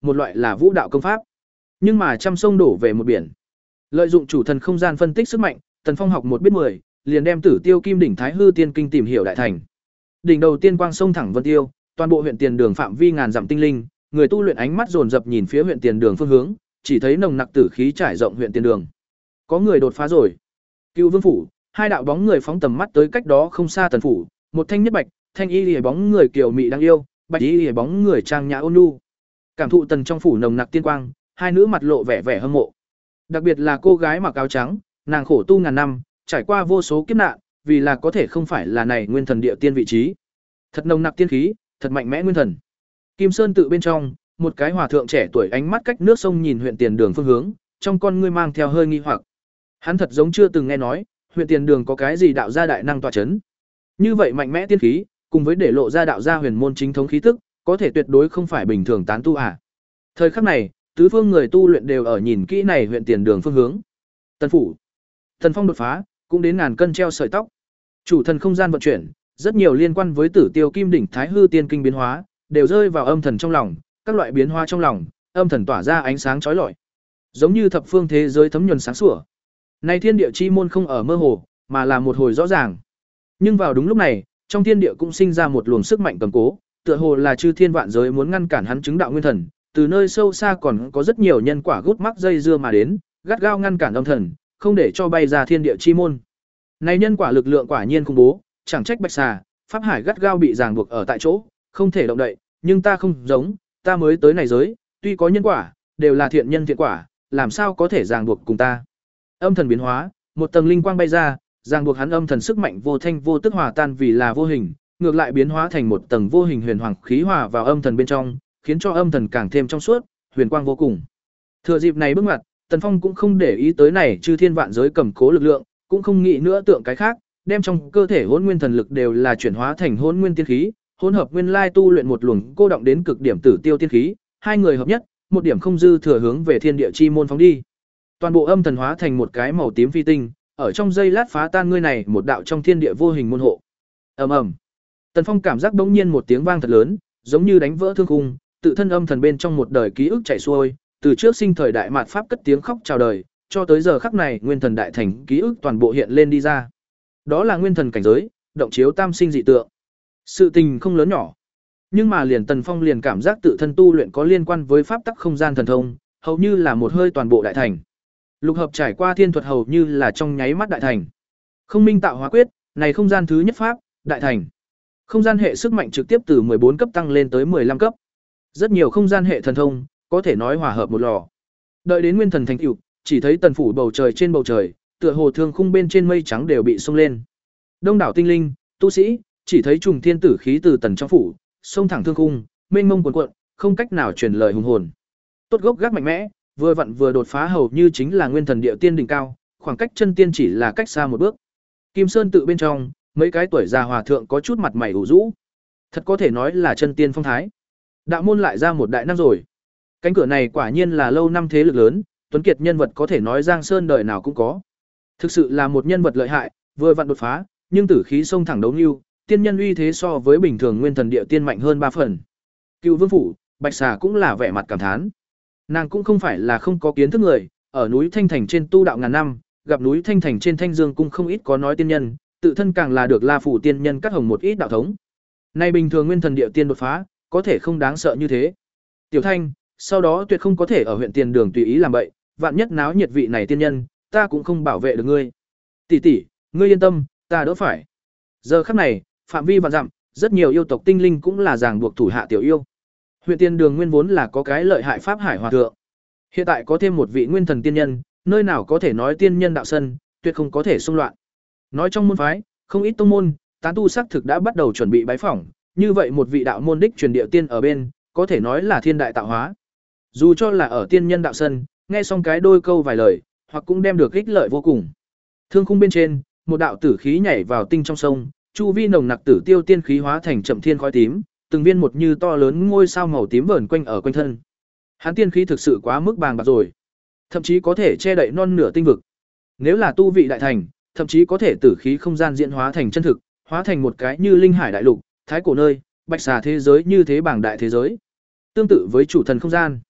một loại là vũ đạo công pháp. Nhưng mà trăm sông đổ về một biển. Lợi dụng chủ thần không gian phân tích sức mạnh, Tần Phong học một biết mười, liền đem Tử Tiêu Kim đỉnh Thái hư tiên kinh tìm hiểu đại thành. Đỉnh đầu tiên quang sông thẳng vân tiêu, toàn bộ huyện Tiền Đường phạm vi ngàn dặm tinh linh, người tu luyện ánh mắt dồn dập nhìn phía huyện Tiền Đường phương hướng, chỉ thấy nồng nặc tử khí trải rộng huyện Tiền Đường. Có người đột phá rồi. Cựu Vương phủ, hai đạo bóng người phóng tầm mắt tới cách đó không xa Tần phủ, một thanh nhất bạch, thanh y liễu bóng người kiều mị đáng yêu, bạch y liễu bóng người trang nhã ôn nhu. Cảm thụ Tần trong phủ nồng nặc tiên quang, hai nữ mặt lộ vẻ vẻ hâm mộ. Đặc biệt là cô gái mặc áo trắng, nàng khổ tu ngàn năm, trải qua vô số kiếp nạn, vì là có thể không phải là này nguyên thần địa tiên vị trí. Thật nồng nặc tiên khí, thật mạnh mẽ nguyên thần. Kim Sơn tự bên trong, một cái hòa thượng trẻ tuổi ánh mắt cách nước sông nhìn huyện Tiền Đường phương hướng, trong con ngươi mang theo hơi nghi hoặc. Hắn thật giống chưa từng nghe nói, huyện Tiền Đường có cái gì đạo gia đại năng tọa chấn. Như vậy mạnh mẽ tiên khí, cùng với để lộ ra đạo gia huyền môn chính thống khí tức, có thể tuyệt đối không phải bình thường tán tu à. Thời khắc này, tứ phương người tu luyện đều ở nhìn kỹ này huyện Tiền Đường phương hướng. Tần phủ, Tần Phong đột phá, cũng đến ngàn cân treo sợi tóc. Chủ thần không gian vận chuyển, rất nhiều liên quan với Tử Tiêu Kim đỉnh Thái hư tiên kinh biến hóa, đều rơi vào âm thần trong lòng, các loại biến hóa trong lòng, âm thần tỏa ra ánh sáng chói lọi, giống như thập phương thế giới thấm nhuần sáng sủa. Nay thiên địa chi môn không ở mơ hồ, mà là một hồi rõ ràng. Nhưng vào đúng lúc này, trong thiên địa cũng sinh ra một luồng sức mạnh cầm cố, tựa hồ là chư thiên vạn giới muốn ngăn cản hắn chứng đạo nguyên thần, từ nơi sâu xa còn có rất nhiều nhân quả gút mắc dây dưa mà đến, gắt gao ngăn cản âm thần, không để cho bay ra thiên địa chi môn. Này nhân quả lực lượng quả nhiên khủng bố, chẳng trách Bạch Xà, Pháp Hải gắt gao bị ràng buộc ở tại chỗ, không thể động đậy, nhưng ta không giống, ta mới tới này giới, tuy có nhân quả, đều là thiện nhân thiện quả, làm sao có thể ràng buộc cùng ta. Âm thần biến hóa, một tầng linh quang bay ra, ràng buộc hắn âm thần sức mạnh vô thanh vô tức hòa tan vì là vô hình, ngược lại biến hóa thành một tầng vô hình huyền hoàng khí hòa vào âm thần bên trong, khiến cho âm thần càng thêm trong suốt, huyền quang vô cùng. Thừa dịp này bước ngoặt, Tần Phong cũng không để ý tới này chư thiên vạn giới cầm cố lực lượng, cũng không nghĩ nữa tượng cái khác, đem trong cơ thể hỗn nguyên thần lực đều là chuyển hóa thành hỗn nguyên tiên khí, hỗn hợp nguyên lai tu luyện một luồng cô động đến cực điểm tử tiêu tiên khí, hai người hợp nhất, một điểm không dư thừa hướng về thiên địa chi môn phóng đi. Toàn bộ âm thần hóa thành một cái màu tím phi tinh, ở trong giây lát phá tan ngươi này một đạo trong thiên địa vô hình môn hộ. Ầm ầm. Tần Phong cảm giác bỗng nhiên một tiếng vang thật lớn, giống như đánh vỡ thương khung, tự thân âm thần bên trong một đời ký ức chảy xuôi, từ trước sinh thời đại mạt pháp cất tiếng khóc chào đời, cho tới giờ khắc này nguyên thần đại thành ký ức toàn bộ hiện lên đi ra. Đó là nguyên thần cảnh giới, động chiếu tam sinh dị tượng. Sự tình không lớn nhỏ, nhưng mà liền Tần Phong liền cảm giác tự thân tu luyện có liên quan với pháp tắc không gian thần thông, hầu như là một hơi toàn bộ đại thành. Lục hợp trải qua thiên thuật hầu như là trong nháy mắt đại thành. Không minh tạo hóa quyết, này không gian thứ nhất pháp, đại thành. Không gian hệ sức mạnh trực tiếp từ mười bốn cấp tăng lên tới mười lăm cấp. Rất nhiều không gian hệ thần thông, có thể nói hòa hợp một lò. Đợi đến nguyên thần thành tựu, chỉ thấy tần phủ bầu trời trên bầu trời, tựa hồ thương khung bên trên mây trắng đều bị xông lên. Đông đảo tinh linh, tu sĩ, chỉ thấy trùng thiên tử khí từ tần trong phủ, xông thẳng thương khung, mênh mông cuồn cuộn, không cách nào truyền lời hùng hồn. Tốt gốc gác mạnh mẽ, vừa vặn vừa đột phá hầu như chính là nguyên thần địa tiên đỉnh cao, khoảng cách chân tiên chỉ là cách xa một bước. Kim Sơn tự bên trong, mấy cái tuổi già hòa thượng có chút mặt mày ủ rũ. Thật có thể nói là chân tiên phong thái. Đạo môn lại ra một đại năng rồi. Cánh cửa này quả nhiên là lâu năm thế lực lớn, tuấn kiệt nhân vật có thể nói Giang Sơn đời nào cũng có. Thực sự là một nhân vật lợi hại, vừa vặn đột phá, nhưng tử khí xông thẳng đấu nhưu, tiên nhân uy thế so với bình thường nguyên thần địa tiên mạnh hơn ba phần. Cựu Vương phủ, Bạch Xà cũng là vẻ mặt cảm thán. Nàng cũng không phải là không có kiến thức người, ở núi Thanh Thành trên tu đạo ngàn năm, gặp núi Thanh Thành trên Thanh Dương cung không ít có nói tiên nhân, tự thân càng là được La phủ tiên nhân cắt hồng một ít đạo thống. Nay bình thường nguyên thần địa tiên đột phá, có thể không đáng sợ như thế. Tiểu Thanh, sau đó tuyệt không có thể ở huyện Tiền Đường tùy ý làm bậy, vạn nhất náo nhiệt vị này tiên nhân, ta cũng không bảo vệ được ngươi. Tỷ tỷ, ngươi yên tâm, ta đỡ phải. Giờ khắc này, phạm vi vạn dặm, rất nhiều yêu tộc tinh linh cũng là ràng buộc thủ hạ tiểu yêu. Huyện Tiền Đường nguyên vốn là có cái lợi hại pháp hải hòa thượng. Hiện tại có thêm một vị nguyên thần tiên nhân, nơi nào có thể nói tiên nhân đạo sân, tuyệt không có thể xung loạn. Nói trong môn phái, không ít tông môn, tán tu xác thực đã bắt đầu chuẩn bị bái phỏng, như vậy một vị đạo môn đích truyền địa tiên ở bên, có thể nói là thiên đại tạo hóa. Dù cho là ở tiên nhân đạo sân, nghe xong cái đôi câu vài lời, hoặc cũng đem được ích lợi vô cùng. Thương khung bên trên, một đạo tử khí nhảy vào tinh trong sông, chu vi nồng nặc tử tiêu tiên khí hóa thành chậm thiên khói tím, từng viên một như to lớn ngôi sao màu tím vờn quanh ở quanh thân. Hắn tiên khí thực sự quá mức bàng bạc rồi, thậm chí có thể che đậy non nửa tinh vực. Nếu là tu vị đại thành, thậm chí có thể tử khí không gian diễn hóa thành chân thực, hóa thành một cái như linh hải đại lục, thái cổ nơi, Bạch Xà thế giới như thế bảng đại thế giới. Tương tự với chủ thần không gian.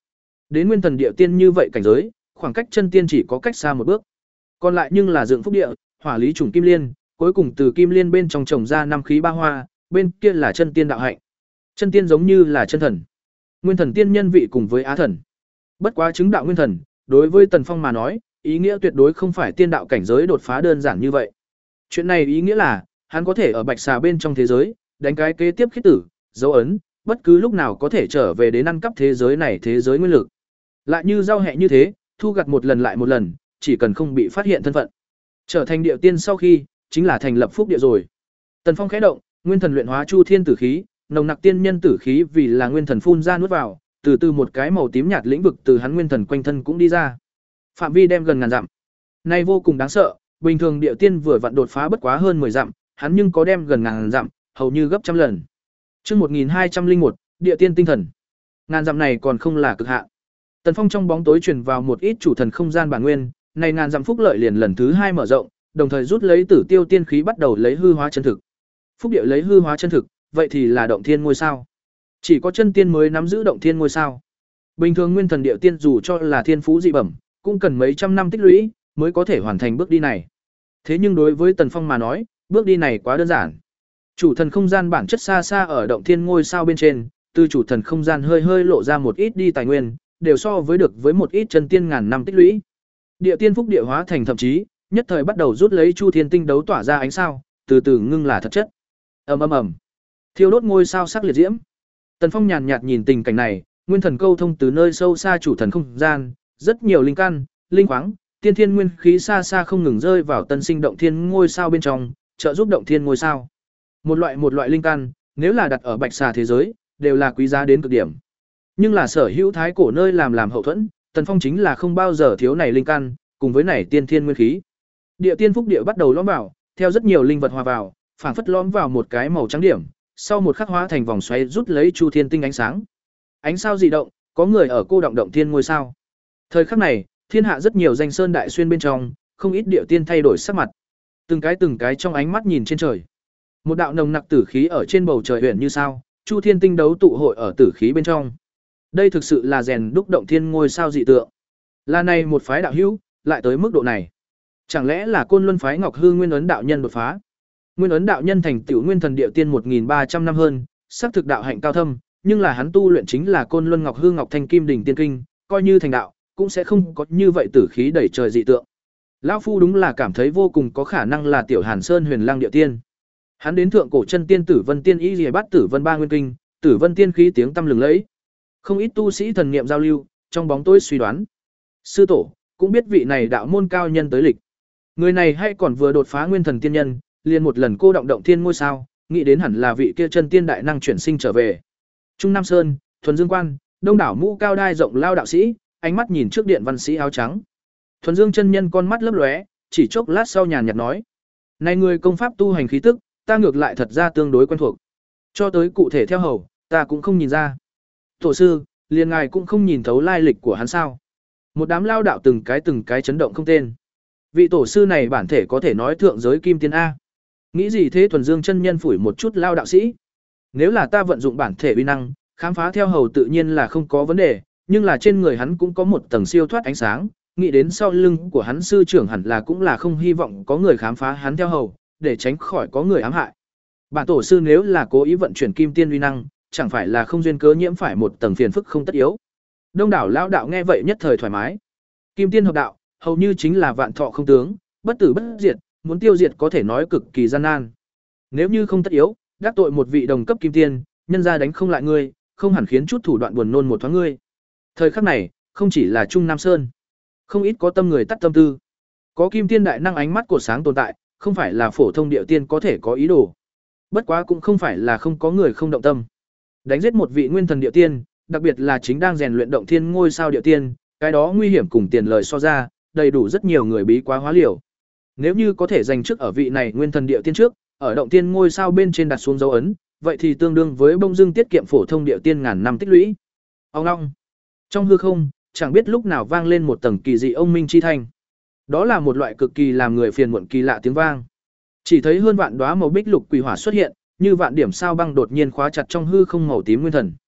Đến nguyên thần địa tiên như vậy cảnh giới, khoảng cách chân tiên chỉ có cách xa một bước. Còn lại nhưng là dựng phúc địa, hỏa lý trùng kim liên, cuối cùng từ kim liên bên trong trồng ra năm khí ba hoa, bên kia là chân tiên đạo hạnh. Chân tiên giống như là chân thần. Nguyên thần tiên nhân vị cùng với á thần. Bất quá chứng đạo nguyên thần, đối với Tần Phong mà nói, ý nghĩa tuyệt đối không phải tiên đạo cảnh giới đột phá đơn giản như vậy. Chuyện này ý nghĩa là, hắn có thể ở bạch xà bên trong thế giới, đánh cái kế tiếp khiết tử, dấu ấn, bất cứ lúc nào có thể trở về đến ăn cắp thế giới này thế giới nguyên lực. Lại như giao hẹ như thế, thu gặt một lần lại một lần, chỉ cần không bị phát hiện thân phận. Trở thành địa tiên sau khi, chính là thành lập phúc địa rồi. Tần Phong khẽ động, nguyên thần luyện hóa chu thiên tử khí, nồng nặc tiên nhân tử khí vì là nguyên thần phun ra nuốt vào, từ từ một cái màu tím nhạt lĩnh vực từ hắn nguyên thần quanh thân cũng đi ra. Phạm vi đem gần ngàn dặm. Này vô cùng đáng sợ, bình thường địa tiên vừa vặn đột phá bất quá hơn mười dặm, hắn nhưng có đem gần ngàn dặm, hầu như gấp trăm lần. Chương một nghìn hai trăm lẻ một, địa tiên tinh thần. Ngàn dặm này còn không là cực hạn. Tần Phong trong bóng tối truyền vào một ít chủ thần không gian bản nguyên, này ngàn dặm phúc lợi liền lần thứ hai mở rộng, đồng thời rút lấy tử tiêu tiên khí bắt đầu lấy hư hóa chân thực. Phúc địa lấy hư hóa chân thực, vậy thì là động thiên ngôi sao. Chỉ có chân tiên mới nắm giữ động thiên ngôi sao. Bình thường nguyên thần địa tiên dù cho là thiên phú dị bẩm, cũng cần mấy trăm năm tích lũy mới có thể hoàn thành bước đi này. Thế nhưng đối với Tần Phong mà nói, bước đi này quá đơn giản. Chủ thần không gian bản chất xa xa ở động thiên ngôi sao bên trên, từ chủ thần không gian hơi hơi lộ ra một ít đi tài nguyên, đều so với được với một ít chân tiên ngàn năm tích lũy. Địa tiên phúc địa hóa thành thậm chí, nhất thời bắt đầu rút lấy chu thiên tinh đấu tỏa ra ánh sao, từ từ ngưng là thật chất. Ầm ầm ầm. Thiêu đốt ngôi sao sắc liệt diễm. Tần Phong nhàn nhạt nhìn tình cảnh này, nguyên thần câu thông từ nơi sâu xa chủ thần không gian, rất nhiều linh căn, linh khoáng, tiên thiên nguyên khí xa xa không ngừng rơi vào tân sinh động thiên ngôi sao bên trong, trợ giúp động thiên ngôi sao. Một loại một loại linh căn, nếu là đặt ở bạch xà thế giới, đều là quý giá đến cực điểm. Nhưng là sở hữu thái cổ nơi làm làm hậu thuẫn, Tần Phong chính là không bao giờ thiếu này linh căn, cùng với này tiên thiên nguyên khí. Địa tiên phúc địa bắt đầu lõm vào, theo rất nhiều linh vật hòa vào, phảng phất lõm vào một cái màu trắng điểm, sau một khắc hóa thành vòng xoáy rút lấy chu thiên tinh ánh sáng. Ánh sao dị động, có người ở cô động động thiên ngôi sao. Thời khắc này, thiên hạ rất nhiều danh sơn đại xuyên bên trong, không ít địa tiên thay đổi sắc mặt. Từng cái từng cái trong ánh mắt nhìn trên trời. Một đạo nồng nặc tử khí ở trên bầu trời huyền như sao, chu thiên tinh đấu tụ hội ở tử khí bên trong. Đây thực sự là rèn đúc động thiên ngôi sao dị tượng. Là này một phái đạo hữu, lại tới mức độ này. Chẳng lẽ là Côn Luân phái Ngọc Hư Nguyên Ấn đạo nhân đột phá? Nguyên Ấn đạo nhân thành tựu nguyên thần địa tiên một nghìn ba trăm năm hơn, sắc thực đạo hạnh cao thâm, nhưng là hắn tu luyện chính là Côn Luân Ngọc Hư Ngọc Thanh Kim Đỉnh Tiên Kinh, coi như thành đạo, cũng sẽ không có như vậy tử khí đẩy trời dị tượng. Lão phu đúng là cảm thấy vô cùng có khả năng là Tiểu Hàn Sơn Huyền Lang địa tiên. Hắn đến thượng cổ chân tiên Tử Vân Tiên Y Liễu Bát Tử Vân Ba Nguyên Kinh, Tử Vân Tiên khí tiếng tăm lừng lẫy. Không ít tu sĩ thần niệm giao lưu, trong bóng tối suy đoán. Sư tổ cũng biết vị này đạo môn cao nhân tới lịch. Người này hay còn vừa đột phá nguyên thần tiên nhân, liền một lần cô động động thiên ngôi sao, nghĩ đến hẳn là vị kia chân tiên đại năng chuyển sinh trở về. Trung Nam Sơn, Thuần Dương Quan, đông đảo mũ cao đai rộng lao đạo sĩ, ánh mắt nhìn trước điện văn sĩ áo trắng. Thuần Dương chân nhân con mắt lấp lóe, chỉ chốc lát sau nhàn nhạt nói: "Này người công pháp tu hành khí tức, ta ngược lại thật ra tương đối quen thuộc. Cho tới cụ thể theo hầu, ta cũng không nhìn ra." "Tổ sư, liền ngài cũng không nhìn thấu lai lịch của hắn sao?" Một đám lao đạo từng cái từng cái chấn động không tên. Vị tổ sư này bản thể có thể nói thượng giới kim tiên a. Nghĩ gì thế? Thuần Dương chân nhân phủi một chút lao đạo sĩ. Nếu là ta vận dụng bản thể uy năng, khám phá theo hầu tự nhiên là không có vấn đề, nhưng là trên người hắn cũng có một tầng siêu thoát ánh sáng, nghĩ đến sau lưng của hắn sư trưởng hẳn là cũng là không hy vọng có người khám phá hắn theo hầu, để tránh khỏi có người ám hại. Bản tổ sư nếu là cố ý vận chuyển kim tiên uy năng, chẳng phải là không duyên cớ nhiễm phải một tầng phiền phức không tất yếu. Đông đảo lão đạo nghe vậy nhất thời thoải mái. Kim tiên hợp đạo, hầu như chính là vạn thọ không tướng, bất tử bất diệt, muốn tiêu diệt có thể nói cực kỳ gian nan. Nếu như không tất yếu, đắc tội một vị đồng cấp kim tiên, nhân ra đánh không lại ngươi, không hẳn khiến chút thủ đoạn buồn nôn một thoáng ngươi. Thời khắc này, không chỉ là Trung Nam Sơn, không ít có tâm người tắt tâm tư. Có kim tiên đại năng ánh mắt cột sáng tồn tại, không phải là phổ thông địa tiên có thể có ý đồ. Bất quá cũng không phải là không có người không động tâm. Đánh giết một vị nguyên thần địa tiên, đặc biệt là chính đang rèn luyện động thiên ngôi sao địa tiên, cái đó nguy hiểm cùng tiền lời so ra, đầy đủ rất nhiều người bí quá hóa liều. Nếu như có thể giành trước ở vị này nguyên thần địa tiên trước, ở động thiên ngôi sao bên trên đặt xuống dấu ấn, vậy thì tương đương với bông dưng tiết kiệm phổ thông địa tiên ngàn năm tích lũy. Ông long. Trong hư không, chẳng biết lúc nào vang lên một tầng kỳ dị ông minh chi thanh. Đó là một loại cực kỳ làm người phiền muộn kỳ lạ tiếng vang. Chỉ thấy hơn vạn đóa màu bích lục quỷ hỏa xuất hiện, như vạn điểm sao băng đột nhiên khóa chặt trong hư không màu tím nguyên thần.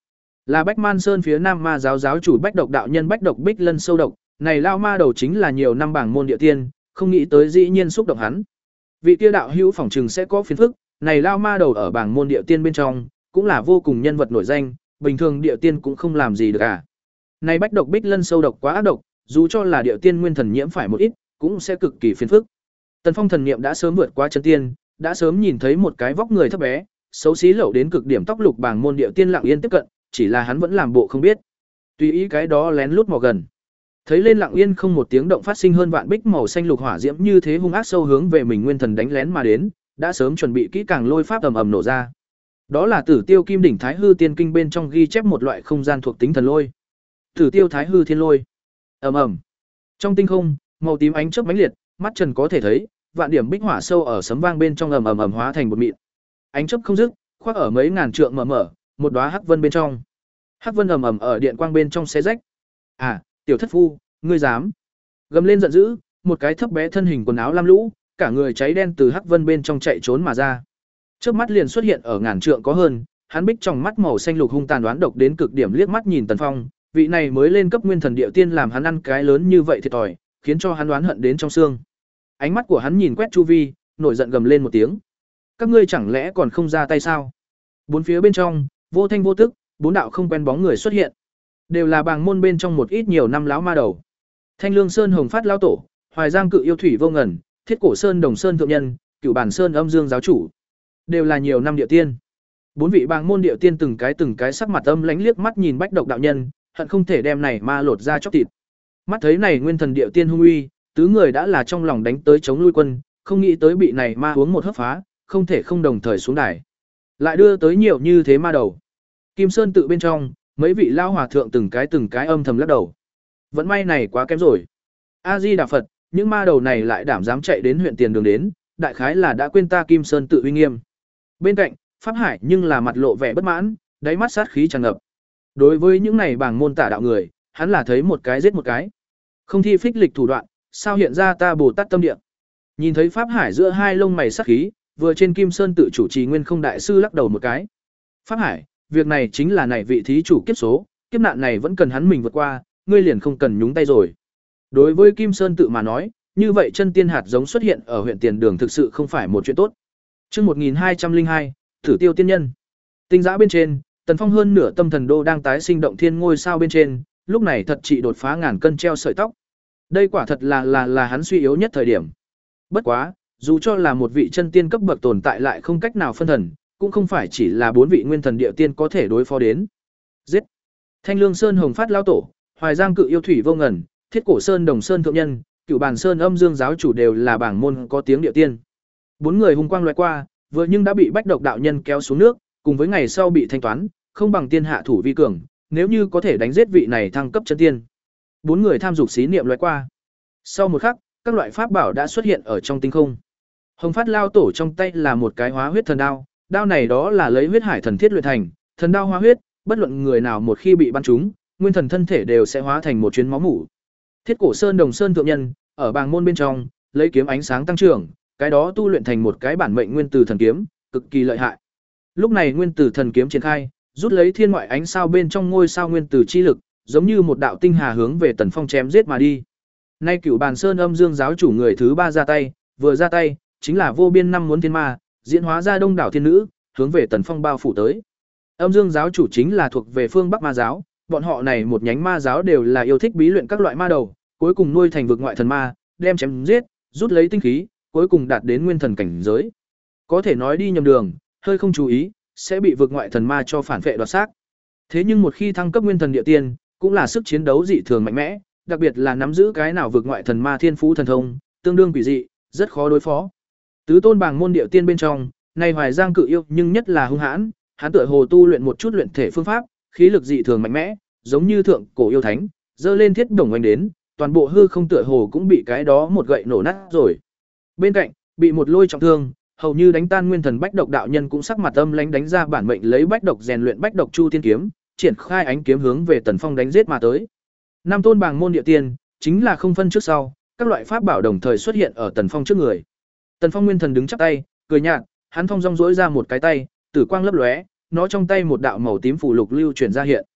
Là Bách Man Sơn phía Nam Ma giáo giáo chủ Bách Độc đạo nhân Bách Độc Bích Lân sâu độc, này lao ma đầu chính là nhiều năm bảng môn địa tiên, không nghĩ tới dĩ nhiên xúc động hắn. Vị kia đạo hữu phỏng chừng sẽ có phiền phức, này lao ma đầu ở bảng môn địa tiên bên trong, cũng là vô cùng nhân vật nổi danh, bình thường địa tiên cũng không làm gì được cả. Này Bách Độc Bích Lân sâu độc quá ác độc, dù cho là địa tiên nguyên thần nhiễm phải một ít, cũng sẽ cực kỳ phiền phức. Tần Phong thần niệm đã sớm vượt qua chân tiên, đã sớm nhìn thấy một cái vóc người thấp bé, xấu xí lậu đến cực điểm tóc lục bảng môn địa tiên lặng yên tiếp cận, chỉ là hắn vẫn làm bộ không biết. Tùy ý cái đó lén lút mò gần. Thấy lên lặng yên không một tiếng động phát sinh hơn vạn bích màu xanh lục hỏa diễm như thế hung ác sâu hướng về mình nguyên thần đánh lén mà đến, đã sớm chuẩn bị kỹ càng lôi pháp ầm ầm nổ ra. Đó là Tử Tiêu Kim đỉnh Thái Hư Tiên Kinh bên trong ghi chép một loại không gian thuộc tính thần lôi. Tử Tiêu Thái Hư Thiên Lôi. Ầm ầm. Trong tinh không, màu tím ánh chớp mãnh liệt, mắt trần có thể thấy, vạn điểm bích hỏa sâu ở sấm vang bên trong ầm ầm ầm hóa thành một mịn. Ánh chớp không dứt, khoác ở mấy ngàn trượng mở mở, một đóa hắc vân bên trong. Hắc vân ầm ầm ở điện quang bên trong xé rách. À, tiểu thất phu, ngươi dám? Gầm lên giận dữ, một cái thấp bé thân hình quần áo lam lũ, cả người cháy đen từ hắc vân bên trong chạy trốn mà ra. Trước mắt liền xuất hiện ở ngàn trượng có hơn, hắn bích trong mắt màu xanh lục hung tàn đoán độc đến cực điểm liếc mắt nhìn Tần Phong, vị này mới lên cấp nguyên thần địa tiên làm hắn ăn cái lớn như vậy thiệt thòi, khiến cho hắn đoán hận đến trong xương. Ánh mắt của hắn nhìn quét chu vi, nổi giận gầm lên một tiếng. Các ngươi chẳng lẽ còn không ra tay sao? Bốn phía bên trong, vô thanh vô tức, bốn đạo không quen bóng người xuất hiện. Đều là bàng môn bên trong một ít nhiều năm láo ma đầu. Thanh Lương Sơn Hồng Phát lão tổ, Hoài Giang Cự Yêu Thủy Vô Ngần, Thiết Cổ Sơn Đồng Sơn thượng nhân, Cửu Bản Sơn Âm Dương giáo chủ, đều là nhiều năm địa tiên. Bốn vị bàng môn địa tiên từng cái từng cái sắc mặt âm lãnh liếc mắt nhìn Bách Độc đạo nhân, hận không thể đem này ma lột ra chóc thịt. Mắt thấy này nguyên thần địa tiên hung uy, tứ người đã là trong lòng đánh tới chống lui quân, không nghĩ tới bị này ma uống một hớp phá, không thể không đồng thời xuống đài. Lại đưa tới nhiều như thế ma đầu. Kim Sơn tự bên trong, mấy vị lao hòa thượng từng cái từng cái âm thầm lắc đầu. Vẫn may này quá kém rồi. A Di Đà Phật, những ma đầu này lại đảm dám chạy đến huyện tiền đường đến, đại khái là đã quên ta Kim Sơn tự uy nghiêm. Bên cạnh, Pháp Hải nhưng là mặt lộ vẻ bất mãn, đáy mắt sát khí tràn ngập. Đối với những này bảng môn tả đạo người, hắn là thấy một cái giết một cái. Không thi phích lịch thủ đoạn, sao hiện ra ta Bồ Tát tâm địa. Nhìn thấy Pháp Hải giữa hai lông mày sát khí, vừa trên Kim Sơn tự chủ trì Nguyên Không đại sư lắc đầu một cái. Pháp Hải, việc này chính là này vị thí chủ kiếp số, kiếp nạn này vẫn cần hắn mình vượt qua, ngươi liền không cần nhúng tay rồi. Đối với Kim Sơn tự mà nói, như vậy chân tiên hạt giống xuất hiện ở huyện tiền đường thực sự không phải một chuyện tốt. Chương một nghìn hai trăm lẻ hai, Thử Tiêu tiên nhân. Tinh giã bên trên, Tần Phong hơn nửa tâm thần đô đang tái sinh động thiên ngôi sao bên trên, lúc này thật trị đột phá ngàn cân treo sợi tóc. Đây quả thật là là là hắn suy yếu nhất thời điểm. Bất quá, dù cho là một vị chân tiên cấp bậc tồn tại lại không cách nào phân thần, cũng không phải chỉ là bốn vị nguyên thần địa tiên có thể đối phó đến. Giết! Thanh Lương Sơn Hồng Phát lão tổ, Hoài Giang Cự Yêu Thủy Vô Ngần, Thiết Cổ Sơn Đồng Sơn thượng nhân, Cửu Bản Sơn Âm Dương giáo chủ đều là bảng môn có tiếng địa tiên. Bốn người hung quang lóe qua, vừa nhưng đã bị Bách Độc đạo nhân kéo xuống nước, cùng với ngày sau bị thanh toán, không bằng tiên hạ thủ vi cường, nếu như có thể đánh giết vị này thăng cấp chân tiên. Bốn người tham dục xí niệm lóe qua. Sau một khắc, các loại pháp bảo đã xuất hiện ở trong tinh không. Hồng Phát lao tổ trong tay là một cái hóa huyết thần đao, đao này đó là lấy huyết hải thần thiết luyện thành, thần đao hóa huyết, bất luận người nào một khi bị bắn trúng, nguyên thần thân thể đều sẽ hóa thành một chuyến máu mủ. Thiết Cổ Sơn Đồng Sơn thượng nhân, ở bàng môn bên trong, lấy kiếm ánh sáng tăng trưởng, cái đó tu luyện thành một cái bản mệnh nguyên tử thần kiếm, cực kỳ lợi hại. Lúc này nguyên tử thần kiếm triển khai, rút lấy thiên ngoại ánh sao bên trong ngôi sao nguyên tử chi lực, giống như một đạo tinh hà hướng về Tần Phong chém giết mà đi. Nay Cửu Bản Sơn Âm Dương giáo chủ người thứ ba ra tay, vừa ra tay, chính là vô biên năm muốn thiên ma, diễn hóa ra đông đảo thiên nữ, hướng về Tần Phong bao phủ tới. Âm Dương giáo chủ chính là thuộc về phương Bắc ma giáo, bọn họ này một nhánh ma giáo đều là yêu thích bí luyện các loại ma đầu, cuối cùng nuôi thành vực ngoại thần ma, đem chém giết, rút lấy tinh khí, cuối cùng đạt đến nguyên thần cảnh giới. Có thể nói đi nhầm đường, hơi không chú ý, sẽ bị vực ngoại thần ma cho phản phệ đoạt xác. Thế nhưng một khi thăng cấp nguyên thần địa tiên, cũng là sức chiến đấu dị thường mạnh mẽ, đặc biệt là nắm giữ cái nào vực ngoại thần ma thiên phú thần thông, tương đương quỷ dị, rất khó đối phó. Tứ tôn bảng môn địa tiên bên trong, này Hoài Giang Cự Yêu nhưng nhất là hung hãn, hắn tựa hồ tu luyện một chút luyện thể phương pháp, khí lực dị thường mạnh mẽ, giống như thượng cổ yêu thánh, giơ lên thiết đồng oanh đến, toàn bộ hư không tựa hồ cũng bị cái đó một gậy nổ nát rồi. Bên cạnh, bị một lôi trọng thương, hầu như đánh tan nguyên thần Bách Độc đạo nhân cũng sắc mặt âm lãnh đánh ra bản mệnh lấy Bách Độc rèn luyện Bách Độc Chu Tiên kiếm, triển khai ánh kiếm hướng về Tần Phong đánh giết mà tới. Năm tôn bảng môn địa tiên, chính là không phân trước sau, các loại pháp bảo đồng thời xuất hiện ở Tần Phong trước người. Tần Phong nguyên thần đứng chắp tay, cười nhạt, hắn thong dong duỗi ra một cái tay, tử quang lấp lóe, nó trong tay một đạo màu tím phù lục lưu chuyển ra hiện.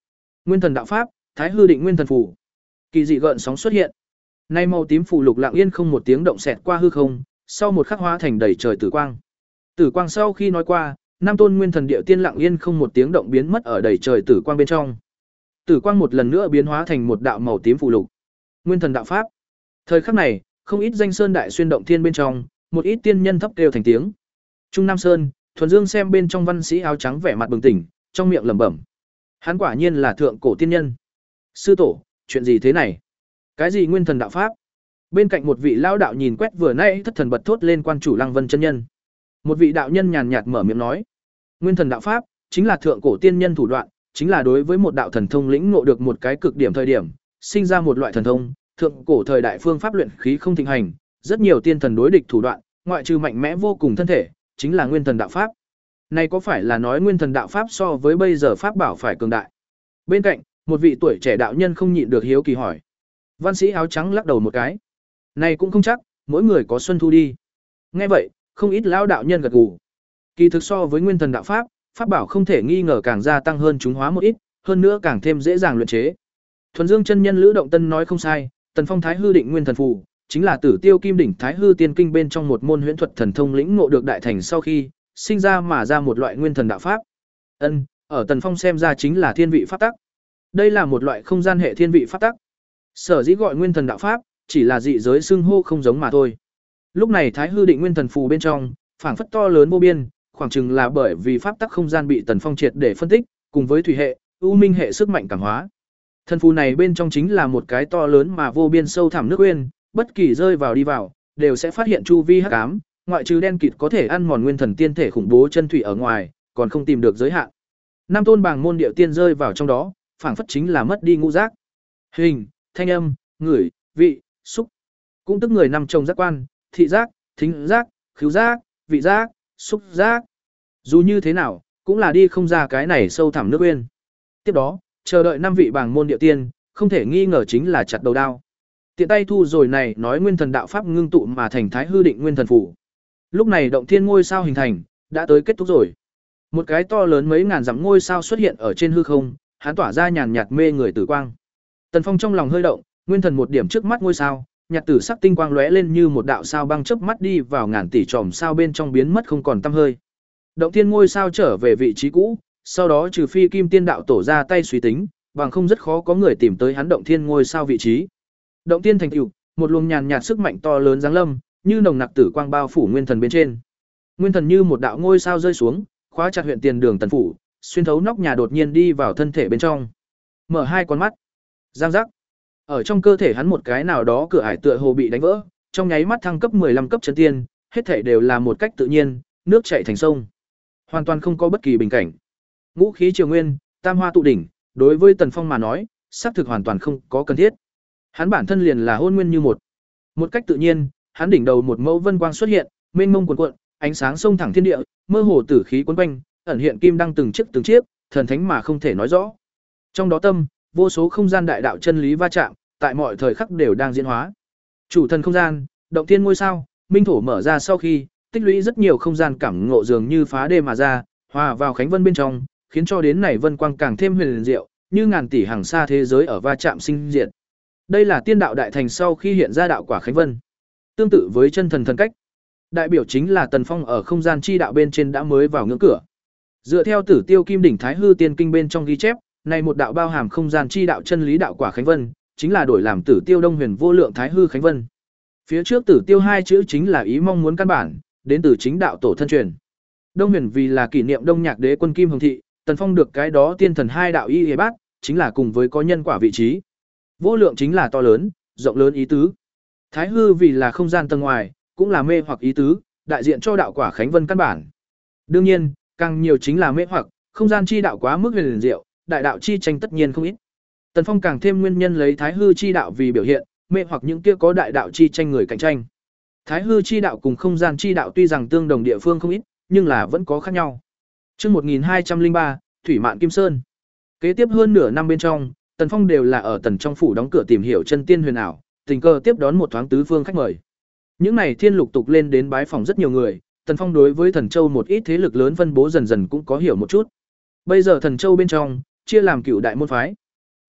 Nguyên thần đạo pháp, Thái hư định nguyên thần phù. Kỳ dị gợn sóng xuất hiện. Nay màu tím phù lục lặng yên không một tiếng động xẹt qua hư không, sau một khắc hóa thành đầy trời tử quang. Tử quang sau khi nói qua, năm tôn nguyên thần điệu tiên lặng yên không một tiếng động biến mất ở đầy trời tử quang bên trong. Tử quang một lần nữa biến hóa thành một đạo màu tím phù lục. Nguyên thần đạo pháp. Thời khắc này, không ít danh sơn đại xuyên động thiên bên trong, một ít tiên nhân thấp kêu thành tiếng. Trung Nam Sơn, Thuần Dương xem bên trong văn sĩ áo trắng vẻ mặt bừng tỉnh, trong miệng lẩm bẩm. Hắn quả nhiên là thượng cổ tiên nhân. Sư tổ, chuyện gì thế này? Cái gì nguyên thần đạo pháp? Bên cạnh một vị lão đạo nhìn quét vừa nãy thất thần bật thốt lên quan chủ Lăng Vân chân nhân. Một vị đạo nhân nhàn nhạt mở miệng nói, nguyên thần đạo pháp chính là thượng cổ tiên nhân thủ đoạn, chính là đối với một đạo thần thông lĩnh ngộ được một cái cực điểm thời điểm, sinh ra một loại thần thông, thượng cổ thời đại phương pháp luyện khí không thịnh hành, rất nhiều tiên thần đối địch thủ đoạn, ngoại trừ mạnh mẽ vô cùng thân thể, chính là nguyên thần đạo pháp. Này có phải là nói nguyên thần đạo pháp so với bây giờ pháp bảo phải cường đại? Bên cạnh, một vị tuổi trẻ đạo nhân không nhịn được hiếu kỳ hỏi. Văn sĩ áo trắng lắc đầu một cái. Này cũng không chắc, mỗi người có xuân thu đi. Nghe vậy, không ít lão đạo nhân gật gù. Kỳ thực so với nguyên thần đạo pháp, pháp bảo không thể nghi ngờ càng gia tăng hơn chúng hóa một ít, hơn nữa càng thêm dễ dàng luyện chế. Thuần Dương chân nhân Lữ Động Tân nói không sai, Tần Phong Thái hư định nguyên thần phù, chính là Tử Tiêu Kim đỉnh Thái hư tiên kinh bên trong một môn huyễn thuật thần thông lĩnh ngộ được đại thành sau khi sinh ra mà ra một loại nguyên thần đạo pháp. Ân, ở Tần Phong xem ra chính là thiên vị pháp tắc. Đây là một loại không gian hệ thiên vị pháp tắc. Sở dĩ gọi nguyên thần đạo pháp, chỉ là dị giới xưng hô không giống mà thôi. Lúc này Thái hư định nguyên thần phù bên trong, phảng phất to lớn vô biên, khoảng chừng là bởi vì pháp tắc không gian bị Tần Phong triệt để phân tích, cùng với thủy hệ, u minh hệ sức mạnh cảm hóa. Thần phù này bên trong chính là một cái to lớn mà vô biên sâu thẳm nước uyên, bất kỳ rơi vào đi vào, đều sẽ phát hiện chu vi hắc ám, ngoại trừ đen kịt có thể ăn mòn nguyên thần tiên thể khủng bố chân thủy ở ngoài, còn không tìm được giới hạn. Năm tôn bảng môn điệu tiên rơi vào trong đó, phảng phất chính là mất đi ngũ giác. Hình, thanh âm, ngửi, vị, xúc. Cũng tức người nằm trong giác quan, thị giác, thính giác, khứu giác, vị giác, xúc giác. Dù như thế nào, cũng là đi không ra cái này sâu thẳm nước uyên. Tiếp đó, chờ đợi năm vị bảng môn điệu tiên, không thể nghi ngờ chính là chặt đầu đao. Tiện tay thu rồi này nói nguyên thần đạo pháp ngưng tụ mà thành Thái hư định nguyên thần phủ. Lúc này động thiên ngôi sao hình thành, đã tới kết thúc rồi. Một cái to lớn mấy ngàn dặm ngôi sao xuất hiện ở trên hư không, hắn tỏa ra nhàn nhạt mê người tử quang. Tần Phong trong lòng hơi động, nguyên thần một điểm trước mắt ngôi sao, nhạt tử sắc tinh quang lóe lên như một đạo sao băng chớp mắt đi vào ngàn tỷ chòm sao bên trong biến mất không còn tăm hơi. Động thiên ngôi sao trở về vị trí cũ, sau đó trừ phi Kim Tiên đạo tổ ra tay suy tính, bằng không rất khó có người tìm tới hắn động thiên ngôi sao vị trí. Động tiên thành tựu, một luồng nhàn nhạt sức mạnh to lớn giáng lâm, như nồng nặc tử quang bao phủ nguyên thần bên trên. Nguyên thần như một đạo ngôi sao rơi xuống, khóa chặt huyện tiền đường tần phủ, xuyên thấu nóc nhà đột nhiên đi vào thân thể bên trong. Mở hai con mắt, giang giác. Ở trong cơ thể hắn một cái nào đó cửa ải tựa hồ bị đánh vỡ, trong nháy mắt thăng cấp mười lăm cấp chân tiên, hết thảy đều là một cách tự nhiên, nước chảy thành sông. Hoàn toàn không có bất kỳ bình cảnh. Ngũ khí triều nguyên, tam hoa tụ đỉnh, đối với Tần Phong mà nói, xác thực hoàn toàn không có cần thiết. Hắn bản thân liền là hôn nguyên như một. Một cách tự nhiên, hắn đỉnh đầu một mẫu vân quang xuất hiện, mênh mông cuồn cuộn, ánh sáng sông thẳng thiên địa, mơ hồ tử khí cuốn quanh, ẩn hiện kim đăng từng chiếc từng chiếc, thần thánh mà không thể nói rõ. Trong đó tâm, vô số không gian đại đạo chân lý va chạm, tại mọi thời khắc đều đang diễn hóa. Chủ thần không gian, động thiên ngôi sao, minh thổ mở ra sau khi, tích lũy rất nhiều không gian cảm ngộ dường như phá đê mà ra, hòa vào khánh vân bên trong, khiến cho đến này vân quang càng thêm huyền diệu, như ngàn tỷ hàng xa thế giới ở va chạm sinh diệt. Đây là tiên đạo đại thành sau khi hiện ra đạo quả khánh vân. Tương tự với chân thần thần cách, đại biểu chính là Tần Phong ở không gian chi đạo bên trên đã mới vào ngưỡng cửa. Dựa theo Tử Tiêu Kim đỉnh Thái hư tiên kinh bên trong ghi chép, này một đạo bao hàm không gian chi đạo chân lý đạo quả khánh vân, chính là đổi làm Tử Tiêu Đông Huyền vô lượng Thái hư khánh vân. Phía trước Tử Tiêu hai chữ chính là ý mong muốn căn bản, đến từ chính đạo tổ thân truyền. Đông Huyền vì là kỷ niệm Đông Nhạc Đế quân Kim Hồng thị, Tần Phong được cái đó tiên thần hai đạo y y bát, chính là cùng với có nhân quả vị trí. Vô lượng chính là to lớn, rộng lớn ý tứ. Thái hư vì là không gian tầng ngoài, cũng là mê hoặc ý tứ, đại diện cho đạo quả khánh vân căn bản. Đương nhiên, càng nhiều chính là mê hoặc, không gian chi đạo quá mức huyền diệu, đại đạo chi tranh tất nhiên không ít. Tần Phong càng thêm nguyên nhân lấy Thái hư chi đạo vì biểu hiện, mê hoặc những kia có đại đạo chi tranh người cạnh tranh. Thái hư chi đạo cùng không gian chi đạo tuy rằng tương đồng địa phương không ít, nhưng là vẫn có khác nhau. Chương một nghìn hai trăm lẻ ba, Thủy Mạn Kim Sơn. Kế tiếp hơn nửa năm bên trong, Tần Phong đều là ở Tần trong phủ đóng cửa tìm hiểu chân tiên huyền ảo, tình cờ tiếp đón một thoáng tứ phương khách mời. Những này thiên lục tục lên đến bái phòng rất nhiều người, Tần Phong đối với Thần Châu một ít thế lực lớn phân bố dần dần cũng có hiểu một chút. Bây giờ Thần Châu bên trong chia làm cửu đại môn phái,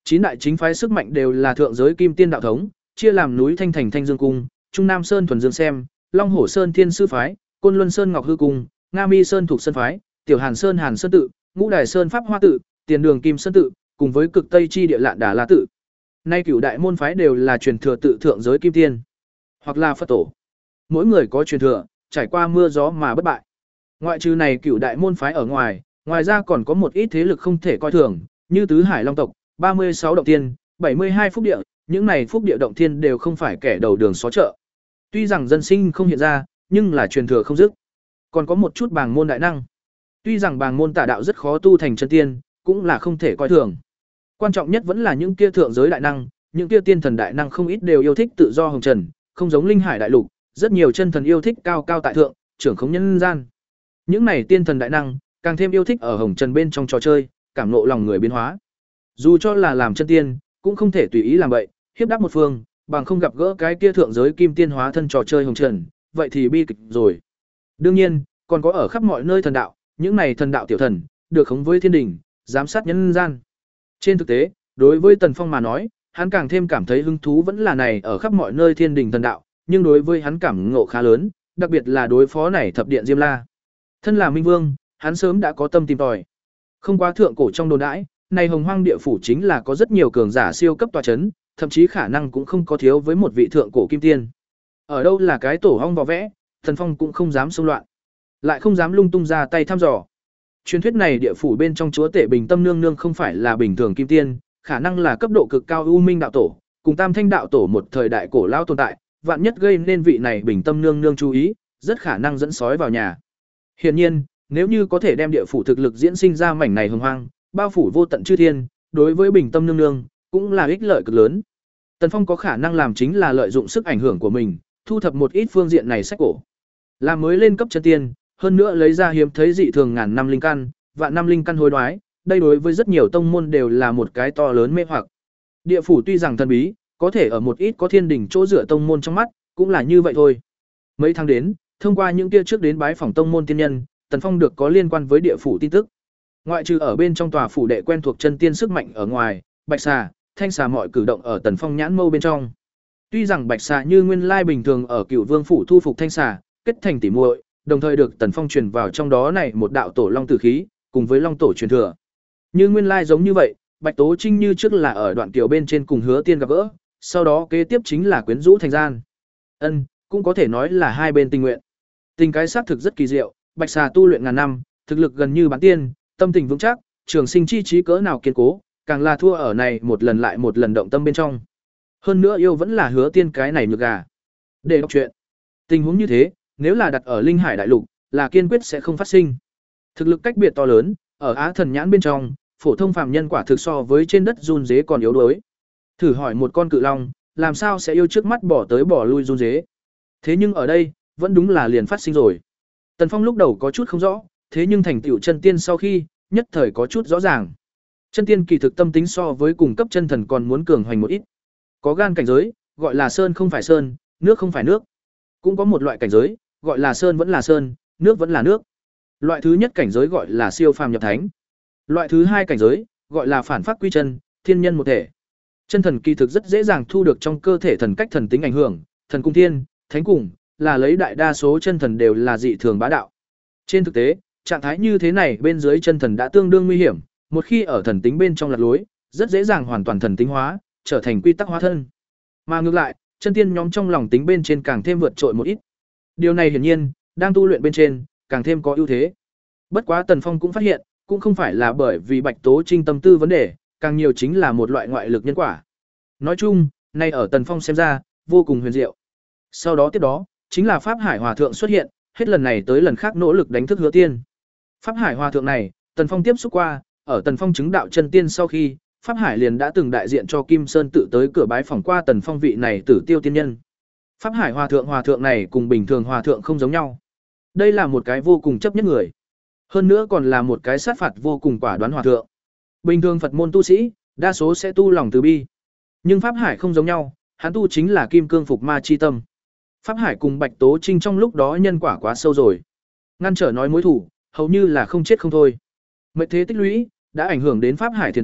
Chín đại chính phái sức mạnh đều là thượng giới kim tiên đạo thống, chia làm núi Thanh Thành Thanh Dương cung, Trung Nam Sơn Thuần Dương Xem, Long Hổ Sơn Thiên Sư phái, Côn Luân Sơn Ngọc Hư cung, Nga Mi Sơn Thuộc Sơn phái, Tiểu Hàn Sơn Hàn Sơn tự, Ngũ Đài Sơn Pháp Hoa tự, Tiền Đường Kim Sơn tự, cùng với cực Tây chi địa Lạn Đà La tự. Nay cửu đại môn phái đều là truyền thừa tự thượng giới kim tiên, hoặc là Phật tổ. Mỗi người có truyền thừa, trải qua mưa gió mà bất bại. Ngoại trừ này cửu đại môn phái ở ngoài, ngoài ra còn có một ít thế lực không thể coi thường, như Tứ Hải Long tộc, ba mươi sáu động tiên, bảy mươi hai phúc địa, những này phúc địa động thiên đều không phải kẻ đầu đường xó chợ. Tuy rằng dân sinh không hiện ra, nhưng là truyền thừa không dứt. Còn có một chút bàng môn đại năng. Tuy rằng bàng môn tà đạo rất khó tu thành chân tiên, cũng là không thể coi thường. Quan trọng nhất vẫn là những kia thượng giới đại năng, những kia tiên thần đại năng không ít đều yêu thích tự do hồng trần, không giống linh hải đại lục, rất nhiều chân thần yêu thích cao cao tại thượng, trưởng khống nhân gian. Những này tiên thần đại năng, càng thêm yêu thích ở hồng trần bên trong trò chơi, cảm ngộ lòng người biến hóa. Dù cho là làm chân tiên, cũng không thể tùy ý làm vậy, hiếp đáp một phương, bằng không gặp gỡ cái kia thượng giới kim tiên hóa thân trò chơi hồng trần, vậy thì bi kịch rồi. Đương nhiên, còn có ở khắp mọi nơi thần đạo, những này thần đạo tiểu thần, được khống với thiên đình, giám sát nhân gian. Trên thực tế, đối với Tần Phong mà nói, hắn càng thêm cảm thấy hứng thú vẫn là này ở khắp mọi nơi thiên đình thần đạo, nhưng đối với hắn cảm ngộ khá lớn, đặc biệt là đối phó này thập điện Diêm La. Thân là Minh Vương, hắn sớm đã có tâm tìm tòi. Không quá thượng cổ trong đồn đãi, này Hồng Hoang địa phủ chính là có rất nhiều cường giả siêu cấp tọa chấn, thậm chí khả năng cũng không có thiếu với một vị thượng cổ kim tiên. Ở đâu là cái tổ hong vò vẽ, Tần Phong cũng không dám xông loạn, lại không dám lung tung ra tay thăm dò. Truyền thuyết này địa phủ bên trong chúa tể Bình Tâm Nương Nương không phải là bình thường kim tiên, khả năng là cấp độ cực cao U Minh đạo tổ, cùng Tam Thanh đạo tổ một thời đại cổ lao tồn tại, vạn nhất gây nên vị này Bình Tâm Nương Nương chú ý, rất khả năng dẫn sói vào nhà. Hiển nhiên, nếu như có thể đem địa phủ thực lực diễn sinh ra mảnh này hồng hoang, bao phủ vô tận chư thiên, đối với Bình Tâm Nương Nương cũng là ích lợi cực lớn. Tần Phong có khả năng làm chính là lợi dụng sức ảnh hưởng của mình, thu thập một ít phương diện này sách cổ, làm mới lên cấp chân tiên, hơn nữa lấy ra hiếm thấy dị thường ngàn năm linh căn, vạn năm linh căn hối đoái, đây đối với rất nhiều tông môn đều là một cái to lớn mê hoặc. Địa phủ tuy rằng thần bí, có thể ở một ít có thiên đỉnh chỗ dựa tông môn trong mắt, cũng là như vậy thôi. Mấy tháng đến, thông qua những kia trước đến bái phỏng tông môn tiên nhân, Tần Phong được có liên quan với địa phủ tin tức. Ngoại trừ ở bên trong tòa phủ đệ quen thuộc chân tiên sức mạnh ở ngoài, Bạch Xà, Thanh Xà mọi cử động ở Tần Phong nhãn mâu bên trong. Tuy rằng Bạch Xà như nguyên lai bình thường ở Cửu Vương phủ thu phục Thanh Xà, kết thành tỉ muội, đồng thời được Tần Phong truyền vào trong đó này một đạo tổ long tử khí, cùng với long tổ truyền thừa. Như nguyên lai giống như vậy, Bạch Tố Trinh như trước là ở đoạn kiều bên trên cùng Hứa Tiên gặp gỡ, sau đó kế tiếp chính là quyến rũ thành gian. Ân, cũng có thể nói là hai bên tình nguyện. Tình cái xác thực rất kỳ diệu, Bạch Xà tu luyện ngàn năm, thực lực gần như bán tiên, tâm tình vững chắc, trường sinh chi trí cỡ nào kiên cố, càng là thua ở này một lần lại một lần động tâm bên trong. Hơn nữa yêu vẫn là Hứa Tiên cái này nhược gà. Để đọc chuyện. Tình huống như thế, nếu là đặt ở Linh Hải đại lục, là kiên quyết sẽ không phát sinh. Thực lực cách biệt to lớn, ở Á Thần nhãn bên trong, phổ thông phàm nhân quả thực so với trên đất run dế còn yếu đuối. Thử hỏi một con cự long, làm sao sẽ yêu trước mắt bỏ tới bỏ lui run dế? Thế nhưng ở đây, vẫn đúng là liền phát sinh rồi. Tần Phong lúc đầu có chút không rõ, thế nhưng thành tựu chân tiên sau khi, nhất thời có chút rõ ràng. Chân tiên kỳ thực tâm tính so với cùng cấp chân thần còn muốn cường hoành một ít. Có gan cảnh giới, gọi là sơn không phải sơn, nước không phải nước. Cũng có một loại cảnh giới, gọi là sơn vẫn là sơn, nước vẫn là nước. Loại thứ nhất cảnh giới gọi là siêu phàm nhập thánh. Loại thứ hai cảnh giới, gọi là phản pháp quy chân, thiên nhân một thể. Chân thần kỳ thực rất dễ dàng thu được trong cơ thể thần cách thần tính ảnh hưởng, thần cung thiên, thánh cùng, là lấy đại đa số chân thần đều là dị thường bá đạo. Trên thực tế, trạng thái như thế này bên dưới chân thần đã tương đương nguy hiểm, một khi ở thần tính bên trong lạc lối, rất dễ dàng hoàn toàn thần tính hóa, trở thành quy tắc hóa thân. Mà ngược lại, chân tiên nhóm trong lòng tính bên trên càng thêm vượt trội một ít. Điều này hiển nhiên, đang tu luyện bên trên, càng thêm có ưu thế. Bất quá Tần Phong cũng phát hiện, cũng không phải là bởi vì Bạch Tố Trinh tâm tư vấn đề, càng nhiều chính là một loại ngoại lực nhân quả. Nói chung, nay ở Tần Phong xem ra, vô cùng huyền diệu. Sau đó tiếp đó, chính là Pháp Hải Hòa Thượng xuất hiện, hết lần này tới lần khác nỗ lực đánh thức Hứa Tiên. Pháp Hải Hòa Thượng này, Tần Phong tiếp xúc qua, ở Tần Phong chứng đạo chân tiên sau khi, Pháp Hải liền đã từng đại diện cho Kim Sơn tự tới cửa bái phỏng qua Tần Phong vị này tử tiêu tiên nhân. Pháp Hải Hòa Thượng Hòa Thượng này cùng bình thường Hòa Thượng không giống nhau. Đây là một cái vô cùng chấp nhất người. Hơn nữa còn là một cái sát phạt vô cùng quả đoán Hòa Thượng. Bình thường Phật môn tu sĩ, đa số sẽ tu lòng từ bi. Nhưng Pháp Hải không giống nhau, hắn tu chính là kim cương phục ma chi tâm. Pháp Hải cùng Bạch Tố Trinh trong lúc đó nhân quả quá sâu rồi. Ngăn trở nói mối thủ, hầu như là không chết không thôi. Mệnh thế tích lũy, đã ảnh hưởng đến Pháp Hải thiền tâm,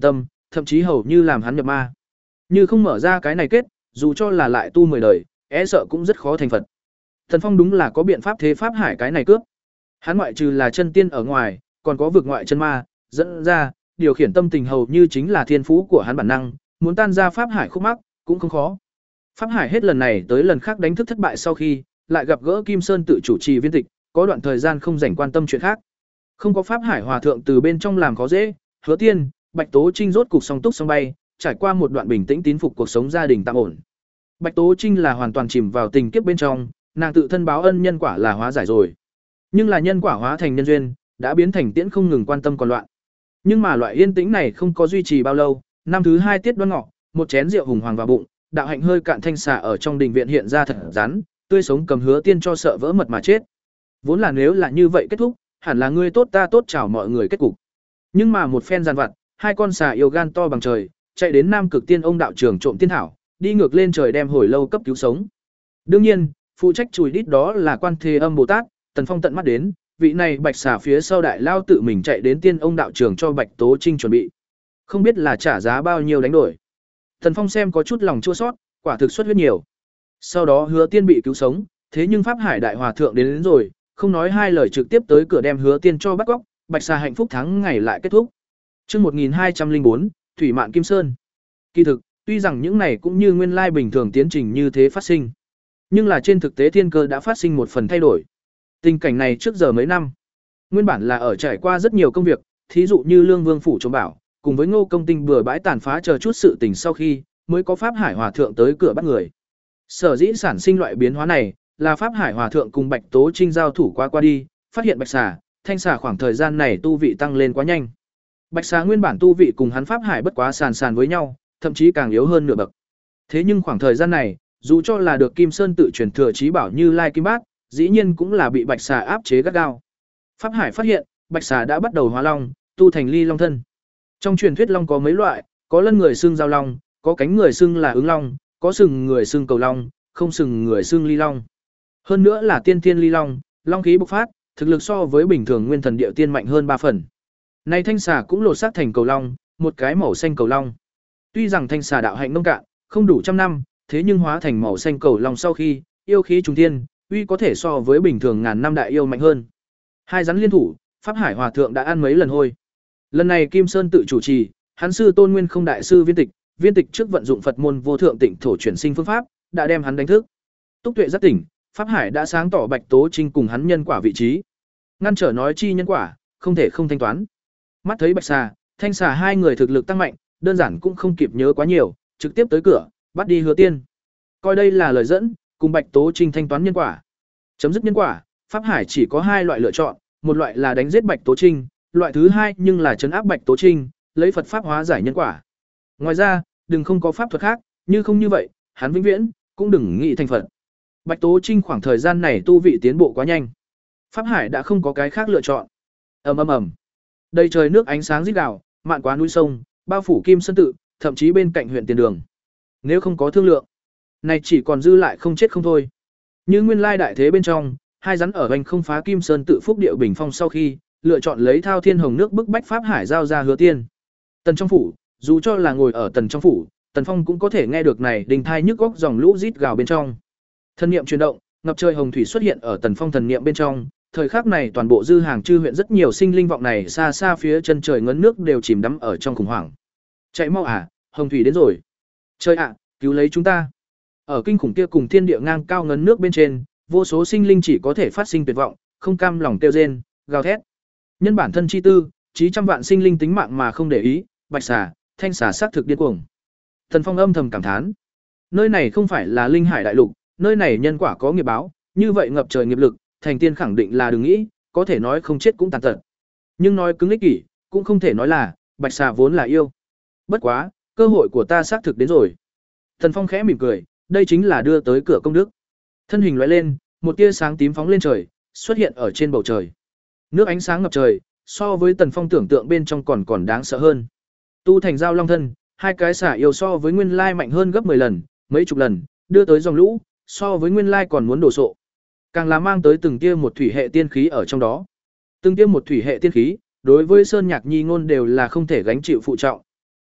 thậm chí hầu như làm hắn nhập ma. Như không mở ra cái này kết, dù cho là lại tu mười đời, e sợ cũng rất khó thành Phật. Tần Phong đúng là có biện pháp thế pháp hải cái này cướp. Hắn ngoại trừ là chân tiên ở ngoài, còn có vực ngoại chân ma, dẫn ra, điều khiển tâm tình hầu như chính là thiên phú của hắn bản năng, muốn tan ra pháp hải khúc mắc cũng không khó. Pháp hải hết lần này tới lần khác đánh thức thất bại sau khi, lại gặp gỡ Kim Sơn tự chủ trì viên tịch, có đoạn thời gian không rảnh quan tâm chuyện khác. Không có pháp hải hòa thượng từ bên trong làm khó dễ, Hứa Tiên, Bạch Tố Trinh rốt cục song túc song bay, trải qua một đoạn bình tĩnh tín phục cuộc sống gia đình tạm ổn. Bạch Tố Trinh là hoàn toàn chìm vào tình kiếp bên trong, nàng tự thân báo ân nhân quả là hóa giải rồi. Nhưng là nhân quả hóa thành nhân duyên, đã biến thành tiễn không ngừng quan tâm còn loạn. Nhưng mà loại yên tĩnh này không có duy trì bao lâu, năm thứ hai tiết Đoan Ngọ, một chén rượu hùng hoàng vào bụng, đạo hạnh hơi cạn thanh xà ở trong đình viện hiện ra thật rắn, tươi sống cầm Hứa Tiên cho sợ vỡ mật mà chết. Vốn là nếu là như vậy kết thúc, hẳn là ngươi tốt ta tốt chào mọi người kết cục. Nhưng mà một phen giàn vặt, hai con xà yêu gan to bằng trời, chạy đến Nam Cực Tiên ông đạo trưởng trộm tiên thảo, đi ngược lên trời đem hồi lâu cấp cứu sống. Đương nhiên, phụ trách chùi đít đó là Quan Thế Âm Bồ Tát, Tần Phong tận mắt đến, vị này bạch xà phía sau đại lao tự mình chạy đến Tiên ông đạo trưởng cho Bạch Tố Trinh chuẩn bị. Không biết là trả giá bao nhiêu đánh đổi. Tần Phong xem có chút lòng chua xót, quả thực xuất huyết nhiều. Sau đó Hứa Tiên bị cứu sống, thế nhưng Pháp Hải đại hòa thượng đến, đến rồi, không nói hai lời trực tiếp tới cửa đem Hứa Tiên cho bắt cóc, bạch xà hạnh phúc thắng ngày lại kết thúc. Chương một nghìn hai trăm lẻ bốn, Thủy Mạn Kim Sơn. Kỳ thực, tuy rằng những này cũng như nguyên lai bình thường tiến trình như thế phát sinh, nhưng là trên thực tế thiên cơ đã phát sinh một phần thay đổi. Tình cảnh này trước giờ mấy năm, nguyên bản là ở trải qua rất nhiều công việc, thí dụ như Lương Vương phủ trống bảo, cùng với Ngô Công Tinh bừa bãi tàn phá chờ chút sự tình sau khi, mới có Pháp Hải hòa thượng tới cửa bắt người. Sở dĩ sản sinh loại biến hóa này, là Pháp Hải hòa thượng cùng Bạch Tố Trinh giao thủ qua qua đi, phát hiện bạch xà, thanh xà khoảng thời gian này tu vị tăng lên quá nhanh. Bạch xà nguyên bản tu vị cùng hắn Pháp Hải bất quá sàn sàn với nhau, thậm chí càng yếu hơn nửa bậc. Thế nhưng khoảng thời gian này, dù cho là được Kim Sơn tự truyền thừa trí bảo Như Lai Kim Bát, dĩ nhiên cũng là bị bạch xà áp chế gắt gao. Pháp Hải phát hiện, bạch xà đã bắt đầu hóa long, tu thành ly long thân. Trong truyền thuyết long có mấy loại, có lân người xưng giao long, có cánh người xưng là ứng long, có sừng người xưng cầu long, không sừng người xưng ly long. Hơn nữa là tiên thiên ly long, long khí bộc phát, thực lực so với bình thường nguyên thần địa tiên mạnh hơn ba phần. Nay thanh xà cũng lột xác thành cầu long, một cái màu xanh cầu long. Tuy rằng thanh xà đạo hạnh nông cạn, không đủ trăm năm, thế nhưng hóa thành màu xanh cầu long sau khi, yêu khí trùng thiên, uy có thể so với bình thường ngàn năm đại yêu mạnh hơn. Hai rắn liên thủ, Pháp Hải hòa thượng đã ăn mấy lần hôi. Lần này Kim Sơn tự chủ trì, hắn sư Tôn Nguyên Không đại sư Viên Tịch, Viên Tịch trước vận dụng Phật môn vô thượng tịnh thổ chuyển sinh phương pháp, đã đem hắn đánh thức. Túc tuệ rất tỉnh, Pháp Hải đã sáng tỏ Bạch Tố Trinh cùng hắn nhân quả vị trí. Ngăn trở nói chi nhân quả, không thể không thanh toán. Mắt thấy bạch xà, thanh xà hai người thực lực tăng mạnh, đơn giản cũng không kịp nhớ quá nhiều, trực tiếp tới cửa, bắt đi Hứa Tiên. Coi đây là lời dẫn, cùng Bạch Tố Trinh thanh toán nhân quả. Chấm dứt nhân quả, Pháp Hải chỉ có hai loại lựa chọn, một loại là đánh giết Bạch Tố Trinh, loại thứ hai nhưng là trấn áp Bạch Tố Trinh, lấy Phật pháp hóa giải nhân quả. Ngoài ra, đừng không có pháp thuật khác, như không như vậy, hắn vĩnh viễn cũng đừng nghĩ thành Phật. Bạch Tố Trinh khoảng thời gian này tu vị tiến bộ quá nhanh, Pháp Hải đã không có cái khác lựa chọn. Ầm ầm ầm. Đầy trời nước ánh sáng rít gào, mạn quá núi sông, bao phủ Kim Sơn tự, thậm chí bên cạnh huyện Tiền Đường. Nếu không có thương lượng, này chỉ còn dư lại không chết không thôi. Như nguyên lai đại thế bên trong, hai rắn ở anh không phá Kim Sơn tự phúc điệu bình phong sau khi, lựa chọn lấy thao thiên hồng nước bức bách Pháp Hải giao ra Hứa Tiên. Tần trong phủ, dù cho là ngồi ở tần trong phủ, Tần Phong cũng có thể nghe được này đình thai nhức góc dòng lũ rít gào bên trong. Thân niệm chuyển động, ngập trời hồng thủy xuất hiện ở Tần Phong thần niệm bên trong, thời khắc này toàn bộ dư hàng chư huyện rất nhiều sinh linh vọng này xa xa phía chân trời ngấn nước đều chìm đắm ở trong khủng hoảng. Chạy mau à, hồng thủy đến rồi. Trời ạ, cứu lấy chúng ta. Ở kinh khủng kia cùng thiên địa ngang cao ngấn nước bên trên, vô số sinh linh chỉ có thể phát sinh tuyệt vọng, không cam lòng kêu rên, gào thét. Nhân bản thân chi tư, chí trăm vạn sinh linh tính mạng mà không để ý, bạch xà, thanh xà sát thực điên cuồng. Tần Phong âm thầm cảm thán. Nơi này không phải là linh hải đại lục, nơi này nhân quả có nghiệp báo, như vậy ngập trời nghiệp lực, thành tiên khẳng định là đừng nghĩ, có thể nói không chết cũng tàn tật. Nhưng nói cứng ích kỷ, cũng không thể nói là, bạch xà vốn là yêu. Bất quá, cơ hội của ta xác thực đến rồi. Tần Phong khẽ mỉm cười, đây chính là đưa tới cửa công đức. Thân hình lóe lên, một tia sáng tím phóng lên trời, xuất hiện ở trên bầu trời. Nước ánh sáng ngập trời, so với Tần Phong tưởng tượng bên trong còn còn đáng sợ hơn. Tu thành giao long thân, hai cái xả yêu so với nguyên lai mạnh hơn gấp mười lần, mấy chục lần, đưa tới dòng lũ, so với nguyên lai còn muốn đổ sộ. Càng là mang tới từng tia một thủy hệ tiên khí ở trong đó. Từng tia một thủy hệ tiên khí, đối với Sơn Nhạc Nhi ngôn đều là không thể gánh chịu phụ trọng.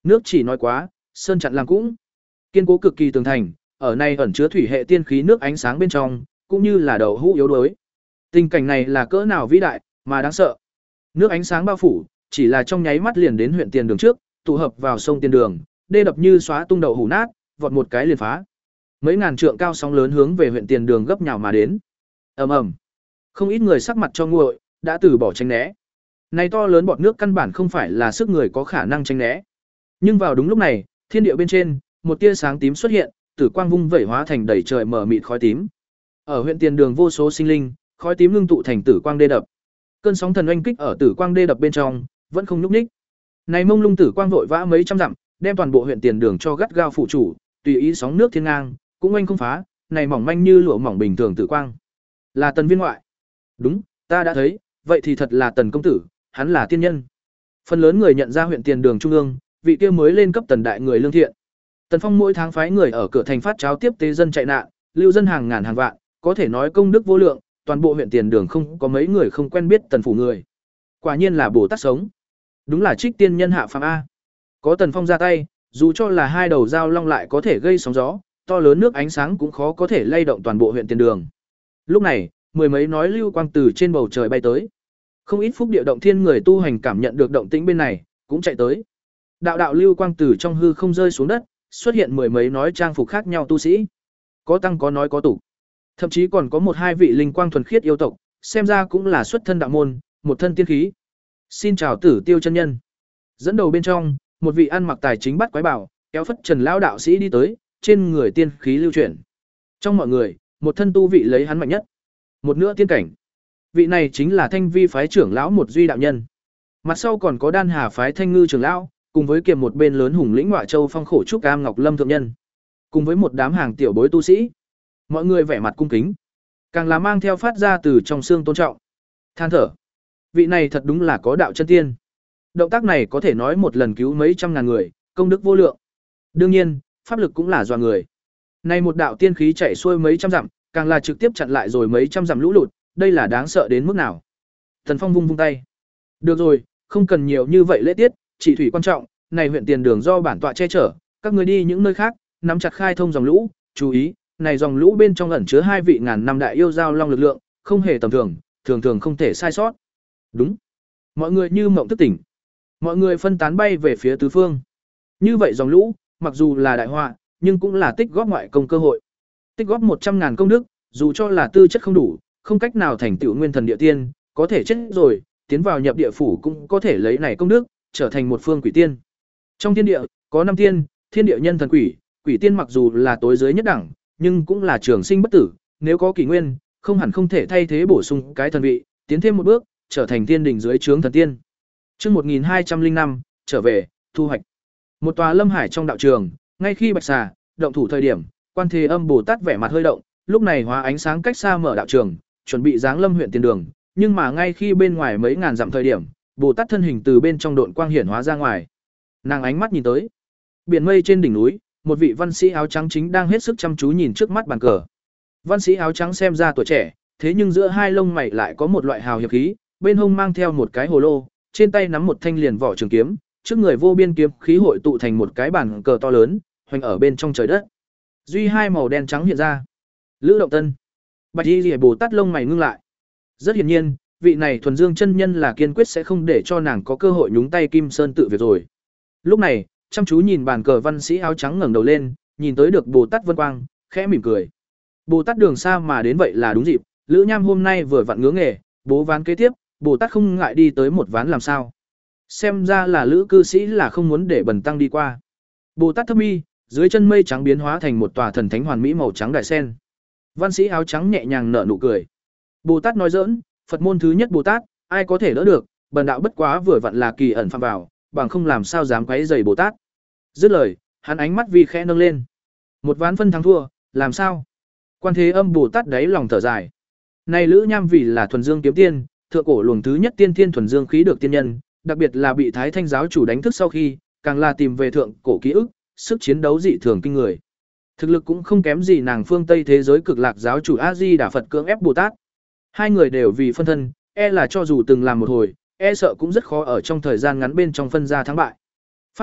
Nước chỉ nói quá, sơn chặn làm cũng. Kiên cố cực kỳ tường thành, ở này ẩn chứa thủy hệ tiên khí nước ánh sáng bên trong, cũng như là đầu hũ yếu đuối. Tình cảnh này là cỡ nào vĩ đại, mà đáng sợ. Nước ánh sáng bao phủ, chỉ là trong nháy mắt liền đến huyện tiền đường trước, tụ hợp vào sông tiền đường, đê đập như xóa tung đầu hủ nát, vọt một cái liền phá. Mấy ngàn trượng cao sóng lớn hướng về huyện tiền đường gấp nhào mà đến. Ầm ầm. Không ít người sắc mặt cho nguội, đã từ bỏ tránh né. Này to lớn bọt nước căn bản không phải là sức người có khả năng tránh né. Nhưng vào đúng lúc này, thiên địa bên trên, một tia sáng tím xuất hiện, tử quang vung vẩy hóa thành đầy trời mở mịt khói tím. Ở huyện tiền đường vô số sinh linh, khói tím ngưng tụ thành tử quang đê đập. Cơn sóng thần oanh kích ở tử quang đê đập bên trong, vẫn không nhúc nhích. Này mông lung tử quang vội vã mấy trăm dặm, đem toàn bộ huyện tiền đường cho gắt gao phụ chủ, tùy ý sóng nước thiên ngang, cũng oanh không phá, này mỏng manh như lụa mỏng bình thường tử quang. Là Tần viên ngoại. Đúng, ta đã thấy, vậy thì thật là Tần công tử, hắn là tiên nhân. Phần lớn người nhận ra huyện tiền đường trung ương, vị kia mới lên cấp Tần đại người lương thiện. Tần Phong mỗi tháng phái người ở cửa thành phát cháo tiếp tế dân chạy nạn, lưu dân hàng ngàn hàng vạn, có thể nói công đức vô lượng, toàn bộ huyện tiền đường không có mấy người không quen biết Tần phủ người. Quả nhiên là Bồ Tát sống. Đúng là trích tiên nhân hạ phàm a. Có Tần Phong ra tay, dù cho là hai đầu dao long lại có thể gây sóng gió, to lớn nước ánh sáng cũng khó có thể lay động toàn bộ huyện tiền đường. Lúc này, mười mấy nói lưu quang từ trên bầu trời bay tới. Không ít phúc địa động thiên người tu hành cảm nhận được động tĩnh bên này, cũng chạy tới. Đạo đạo lưu quang từ trong hư không rơi xuống đất, xuất hiện mười mấy nói trang phục khác nhau tu sĩ. Có tăng có nói có tục. Thậm chí còn có một hai vị linh quang thuần khiết yêu tộc, xem ra cũng là xuất thân đạo môn, một thân tiên khí. Xin chào Tử Tiêu chân nhân. Dẫn đầu bên trong, một vị ăn mặc tài chính bắt quái bảo, kéo phất trần lão đạo sĩ đi tới, trên người tiên khí lưu chuyển. Trong mọi người, một thân tu vị lấy hắn mạnh nhất. Một nửa tiên cảnh. Vị này chính là Thanh Vi phái trưởng lão một duy đạo nhân. Mặt sau còn có Đan Hà phái Thanh Ngư trưởng lão, cùng với kiềm một bên lớn hùng lĩnh Ngọa Châu Phong khổ trúc Cam Ngọc Lâm thượng nhân, cùng với một đám hàng tiểu bối tu sĩ. Mọi người vẻ mặt cung kính, càng là mang theo phát ra từ trong xương tôn trọng. Than thở, vị này thật đúng là có đạo chân tiên. Động tác này có thể nói một lần cứu mấy trăm ngàn người, công đức vô lượng. Đương nhiên, pháp lực cũng là dọa người. Này một đạo tiên khí chạy xuôi mấy trăm dặm, càng là trực tiếp chặn lại rồi mấy trăm dặm lũ lụt, đây là đáng sợ đến mức nào. Thần Phong vung vung tay. Được rồi, không cần nhiều như vậy lễ tiết, chỉ thủy quan trọng, này huyện tiền đường do bản tọa che chở, các người đi những nơi khác, nắm chặt khai thông dòng lũ, chú ý, này dòng lũ bên trong ẩn chứa hai vị ngàn năm đại yêu giao long lực lượng, không hề tầm thường, thường thường không thể sai sót. Đúng. Mọi người như mộng thức tỉnh. Mọi người phân tán bay về phía tứ phương. Như vậy dòng lũ, mặc dù là đại họa, nhưng cũng là tích góp ngoại công cơ hội. Tích góp một trăm ngàn công đức, dù cho là tư chất không đủ, không cách nào thành tựu nguyên thần địa tiên, có thể chết rồi, tiến vào nhập địa phủ cũng có thể lấy này công đức, trở thành một phương quỷ tiên. Trong thiên địa, có năm tiên, thiên địa nhân thần quỷ, quỷ tiên mặc dù là tối dưới nhất đẳng, nhưng cũng là trường sinh bất tử, nếu có kỷ nguyên, không hẳn không thể thay thế bổ sung cái thần vị, tiến thêm một bước, trở thành tiên đỉnh dưới trướng thần tiên. Chương một nghìn hai trăm linh năm, trở về, thu hoạch. Một tòa lâm hải trong đạo trường, ngay khi Bạch Xà động thủ thời điểm, Quan Thế Âm Bồ Tát vẻ mặt hơi động, lúc này hóa ánh sáng cách xa mở đạo trường, chuẩn bị giáng lâm huyện tiền đường, nhưng mà ngay khi bên ngoài mấy ngàn dặm thời điểm, Bồ Tát thân hình từ bên trong độn quang hiển hóa ra ngoài. Nàng ánh mắt nhìn tới, biển mây trên đỉnh núi, một vị văn sĩ áo trắng chính đang hết sức chăm chú nhìn trước mắt bàn cờ. Văn sĩ áo trắng xem ra tuổi trẻ, thế nhưng giữa hai lông mày lại có một loại hào hiệp khí, bên hông mang theo một cái hồ lô, trên tay nắm một thanh liền vỏ trường kiếm, trước người vô biên kiếm khí hội tụ thành một cái bàn cờ to lớn, hoành ở bên trong trời đất. Duy hai màu đen trắng hiện ra. Lữ Động Tân. Bạch Y Liễu Bồ Tát lông mày ngưng lại. Rất hiển nhiên, vị này thuần dương chân nhân là kiên quyết sẽ không để cho nàng có cơ hội nhúng tay Kim Sơn tự việc rồi. Lúc này, chăm chú nhìn bàn cờ văn sĩ áo trắng ngẩng đầu lên, nhìn tới được Bồ Tát vân quang, khẽ mỉm cười. Bồ Tát đường xa mà đến vậy là đúng dịp, Lữ Nham hôm nay vừa vặn ngứa nghề, bố ván kế tiếp, Bồ Tát không ngại đi tới một ván làm sao. Xem ra là Lữ cư sĩ là không muốn để bần tăng đi qua. Bồ Tát thâm mi, dưới chân mây trắng biến hóa thành một tòa thần thánh hoàn mỹ màu trắng đại sen. Văn sĩ áo trắng nhẹ nhàng nở nụ cười. Bồ Tát nói giỡn, Phật môn thứ nhất Bồ Tát, ai có thể đỡ được, bần đạo bất quá vừa vặn là kỳ ẩn phạm vào, bằng không làm sao dám quấy rầy Bồ Tát. Dứt lời, hắn ánh mắt vi khẽ nâng lên. Một ván phân thắng thua, làm sao? Quan Thế Âm Bồ Tát đáy lòng thở dài. Này Lữ Nham vì là thuần dương kiếm tiên, thượng cổ luồng thứ nhất tiên thiên thuần dương khí được tiên nhân, đặc biệt là bị Thái Thanh giáo chủ đánh thức sau khi, càng là tìm về thượng cổ ký ức, sức chiến đấu dị thường kinh người. Thực lực cũng không kém gì nàng phương Tây thế giới cực lạc giáo chủ A Di Đà Phật cưỡng ép Bồ Tát. Hai người đều vì phân thân, e là cho dù từng làm một hồi, e sợ cũng rất khó ở trong thời gian ngắn bên trong phân ra thắng bại. Pháp Hải,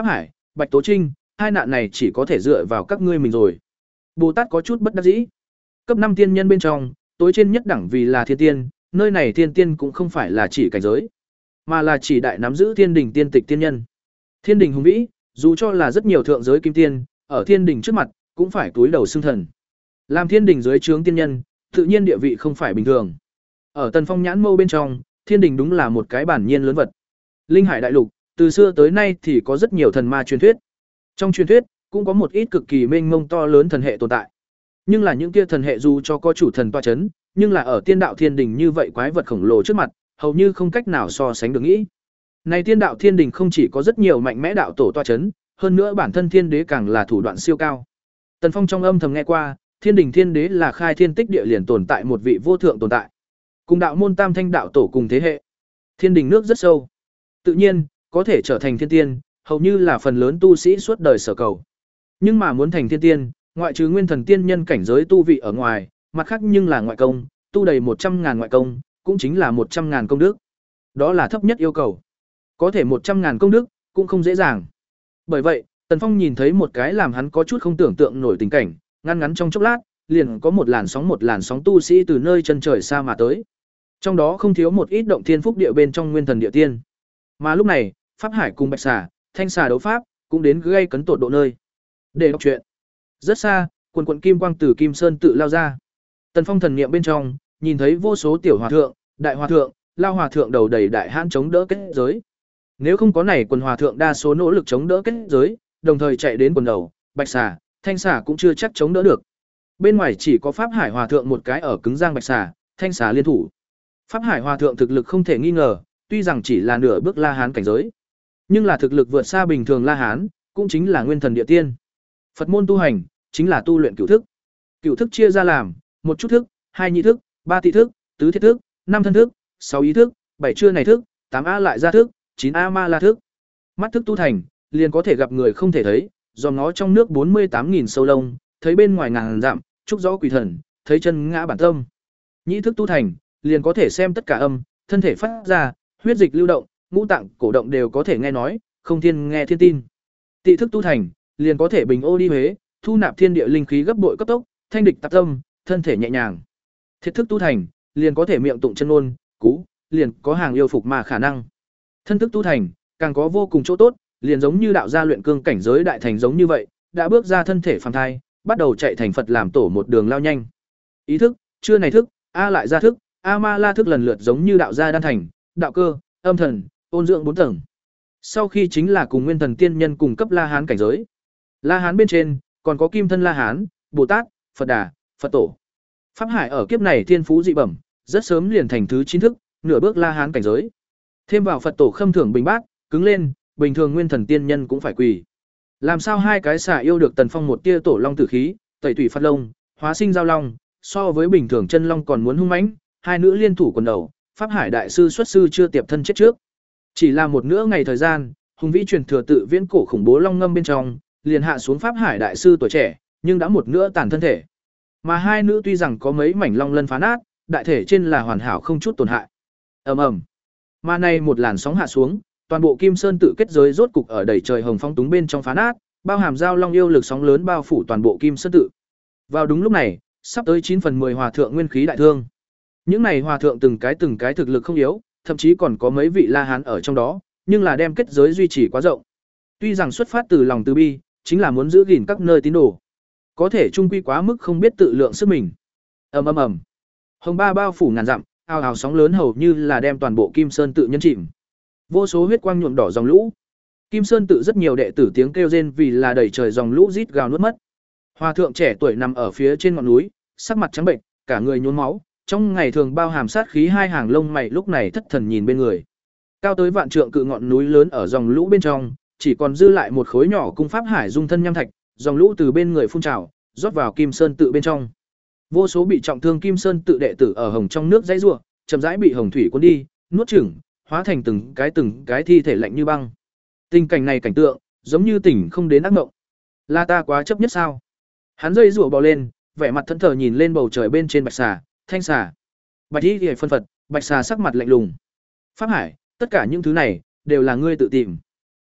Bạch Tố Trinh, hai nạn này chỉ có thể dựa vào các ngươi mình rồi. Bồ Tát có chút bất đắc dĩ. Cấp năm tiên nhân bên trong, tối trên nhất đẳng vì là thiên tiên, nơi này thiên tiên cũng không phải là chỉ cảnh giới, mà là chỉ đại nắm giữ thiên đình tiên tịch tiên nhân. Thiên đình hùng vĩ, dù cho là rất nhiều thượng giới kim tiên, ở thiên đình trước mặt cũng phải cúi đầu xưng thần. Làm thiên đình dưới trướng tiên nhân, tự nhiên địa vị không phải bình thường. Ở Tần Phong nhãn mâu bên trong, thiên đình đúng là một cái bản nhiên lớn vật. Linh Hải đại lục, từ xưa tới nay thì có rất nhiều thần ma truyền thuyết. Trong truyền thuyết, cũng có một ít cực kỳ mênh mông to lớn thần hệ tồn tại. Nhưng là những kia thần hệ dù cho có chủ thần tọa chấn, nhưng là ở tiên đạo thiên đình như vậy quái vật khổng lồ trước mặt, hầu như không cách nào so sánh được nghĩ. Này tiên đạo thiên đình không chỉ có rất nhiều mạnh mẽ đạo tổ tọa chấn, hơn nữa bản thân thiên đế càng là thủ đoạn siêu cao. Tần Phong trong âm thầm nghe qua, thiên đình thiên đế là khai thiên tích địa liền tồn tại một vị vô thượng tồn tại. Cùng đạo môn tam thanh đạo tổ cùng thế hệ. Thiên đình nước rất sâu. Tự nhiên, có thể trở thành thiên tiên, hầu như là phần lớn tu sĩ suốt đời sở cầu. Nhưng mà muốn thành thiên tiên, ngoại trừ nguyên thần tiên nhân cảnh giới tu vị ở ngoài, mặt khác nhưng là ngoại công, tu đầy một trăm ngàn ngoại công, cũng chính là một trăm ngàn công đức. Đó là thấp nhất yêu cầu. Có thể một trăm ngàn công đức, cũng không dễ dàng. Bởi vậy, Tần Phong nhìn thấy một cái làm hắn có chút không tưởng tượng nổi tình cảnh, ngăn ngắn trong chốc lát, liền có một làn sóng một làn sóng tu sĩ từ nơi chân trời xa mà tới. Trong đó không thiếu một ít động thiên phúc địa bên trong nguyên thần địa tiên. Mà lúc này, Pháp Hải cùng Bạch Xà, Thanh Xà đấu pháp, cũng đến gây cấn tột độ nơi. Để đọc chuyện. Rất xa, quần quần kim quang từ Kim Sơn tự lao ra. Tần Phong thần niệm bên trong, nhìn thấy vô số tiểu hòa thượng, đại hòa thượng, lao hòa thượng đầu đầy đại hãn chống đỡ kết giới. Nếu không có này quần hòa thượng đa số nỗ lực chống đỡ kết giới, đồng thời chạy đến quần đầu, Bạch Xà, Thanh Xà cũng chưa chắc chống đỡ được. Bên ngoài chỉ có Pháp Hải hòa thượng một cái ở cứng giang Bạch Xà, Thanh Xà liên thủ. Pháp Hải hòa thượng thực lực không thể nghi ngờ, tuy rằng chỉ là nửa bước La Hán cảnh giới, nhưng là thực lực vượt xa bình thường La Hán, cũng chính là nguyên thần địa tiên. Phật môn tu hành chính là tu luyện cửu thức. Cửu thức chia ra làm một chút thức, hai nhị thức, ba tị thức, tứ thiết thức, năm thân thức, sáu ý thức, bảy chưa này thức, tám a lại gia thức, chín a ma la thức. Mắt thức tu thành, liền có thể gặp người không thể thấy, dòm ngó trong nước bốn mươi tám nghìn sâu lông, thấy bên ngoài ngàn dặm, trúc rõ quỷ thần, thấy chân ngã bản tâm. Nhị thức tu thành, liền có thể xem tất cả âm, thân thể phát ra, huyết dịch lưu động, ngũ tạng cổ động đều có thể nghe nói, không thiên nghe thiên tin. Tị thức tu thành, liền có thể bình ô đi huế, thu nạp thiên địa linh khí gấp bội cấp tốc, thanh địch tạp tâm, thân thể nhẹ nhàng. Thiết thức tu thành, liền có thể miệng tụng chân ngôn, cú, liền có hàng yêu phục mà khả năng. Thân thức tu thành, càng có vô cùng chỗ tốt, liền giống như đạo gia luyện cương cảnh giới đại thành giống như vậy, đã bước ra thân thể phàm thai, bắt đầu chạy thành Phật làm tổ một đường lao nhanh. Ý thức, chưa này thức, a lại gia thức, a ma la thức lần lượt giống như đạo gia đan thành, đạo cơ, âm thần, ôn dưỡng bốn tầng. Sau khi chính là cùng nguyên thần tiên nhân cùng cấp La Hán cảnh giới. La Hán bên trên, còn có Kim thân La Hán, Bồ Tát, Phật Đà, Phật Tổ. Pháp Hải ở kiếp này thiên phú dị bẩm, rất sớm liền thành thứ chín thức, nửa bước La Hán cảnh giới. Thêm vào Phật Tổ khâm thưởng bình bát, cứng lên, bình thường nguyên thần tiên nhân cũng phải quỳ. Làm sao hai cái xà yêu được Tần Phong một tia tổ long tử khí, tẩy tủy phát lông, hóa sinh giao long, so với bình thường chân long còn muốn hung mãnh, hai nữ liên thủ quần đầu, Pháp Hải đại sư xuất sư chưa tiệp thân chết trước. Chỉ là một nửa ngày thời gian, hùng vĩ truyền thừa tự viễn cổ khủng bố long ngâm bên trong, liền hạ xuống Pháp Hải đại sư tuổi trẻ, nhưng đã một nửa tàn thân thể. Mà hai nữ tuy rằng có mấy mảnh long lân phá nát, đại thể trên là hoàn hảo không chút tổn hại. Ầm ầm. Mà nay một làn sóng hạ xuống, toàn bộ Kim Sơn tự kết giới rốt cục ở đầy trời hồng phong túng bên trong phá nát, bao hàm giao long yêu lực sóng lớn bao phủ toàn bộ Kim Sơn tự. Vào đúng lúc này, sắp tới chín phần mười hòa thượng nguyên khí đại thương. Những này hòa thượng từng cái từng cái thực lực không yếu, thậm chí còn có mấy vị La Hán ở trong đó, nhưng là đem kết giới duy trì quá rộng. Tuy rằng xuất phát từ lòng từ bi, chính là muốn giữ gìn các nơi tín đồ, có thể trung quy quá mức không biết tự lượng sức mình. Ầm ầm ầm. Hồng ba bao phủ ngàn dặm, ào ào sóng lớn hầu như là đem toàn bộ Kim Sơn tự nhấn chìm. Vô số huyết quang nhuộm đỏ dòng lũ. Kim Sơn tự rất nhiều đệ tử tiếng kêu rên vì là đầy trời dòng lũ rít gào nuốt mất. Hòa thượng trẻ tuổi nằm ở phía trên ngọn núi, sắc mặt trắng bệnh, cả người nhuốm máu, trong ngày thường bao hàm sát khí hai hàng lông mày lúc này thất thần nhìn bên người. Cao tới vạn trượng cự ngọn núi lớn ở dòng lũ bên trong, chỉ còn dư lại một khối nhỏ cung pháp hải dung thân nham thạch, dòng lũ từ bên người phun trào, rót vào Kim Sơn tự bên trong. Vô số bị trọng thương Kim Sơn tự đệ tử ở hồng trong nước dãy rủa, chậm rãi bị hồng thủy cuốn đi, nuốt chửng, hóa thành từng cái từng cái thi thể lạnh như băng. Tình cảnh này cảnh tượng, giống như tỉnh không đến ác mộng. La ta quá chấp nhất sao? Hắn dây rủa bò lên, vẻ mặt thẫn thờ nhìn lên bầu trời bên trên Bạch Xà, Thanh Xà. Bạch Y Liễu phân phật, Bạch Xà sắc mặt lạnh lùng. Pháp Hải, tất cả những thứ này đều là ngươi tự tìm.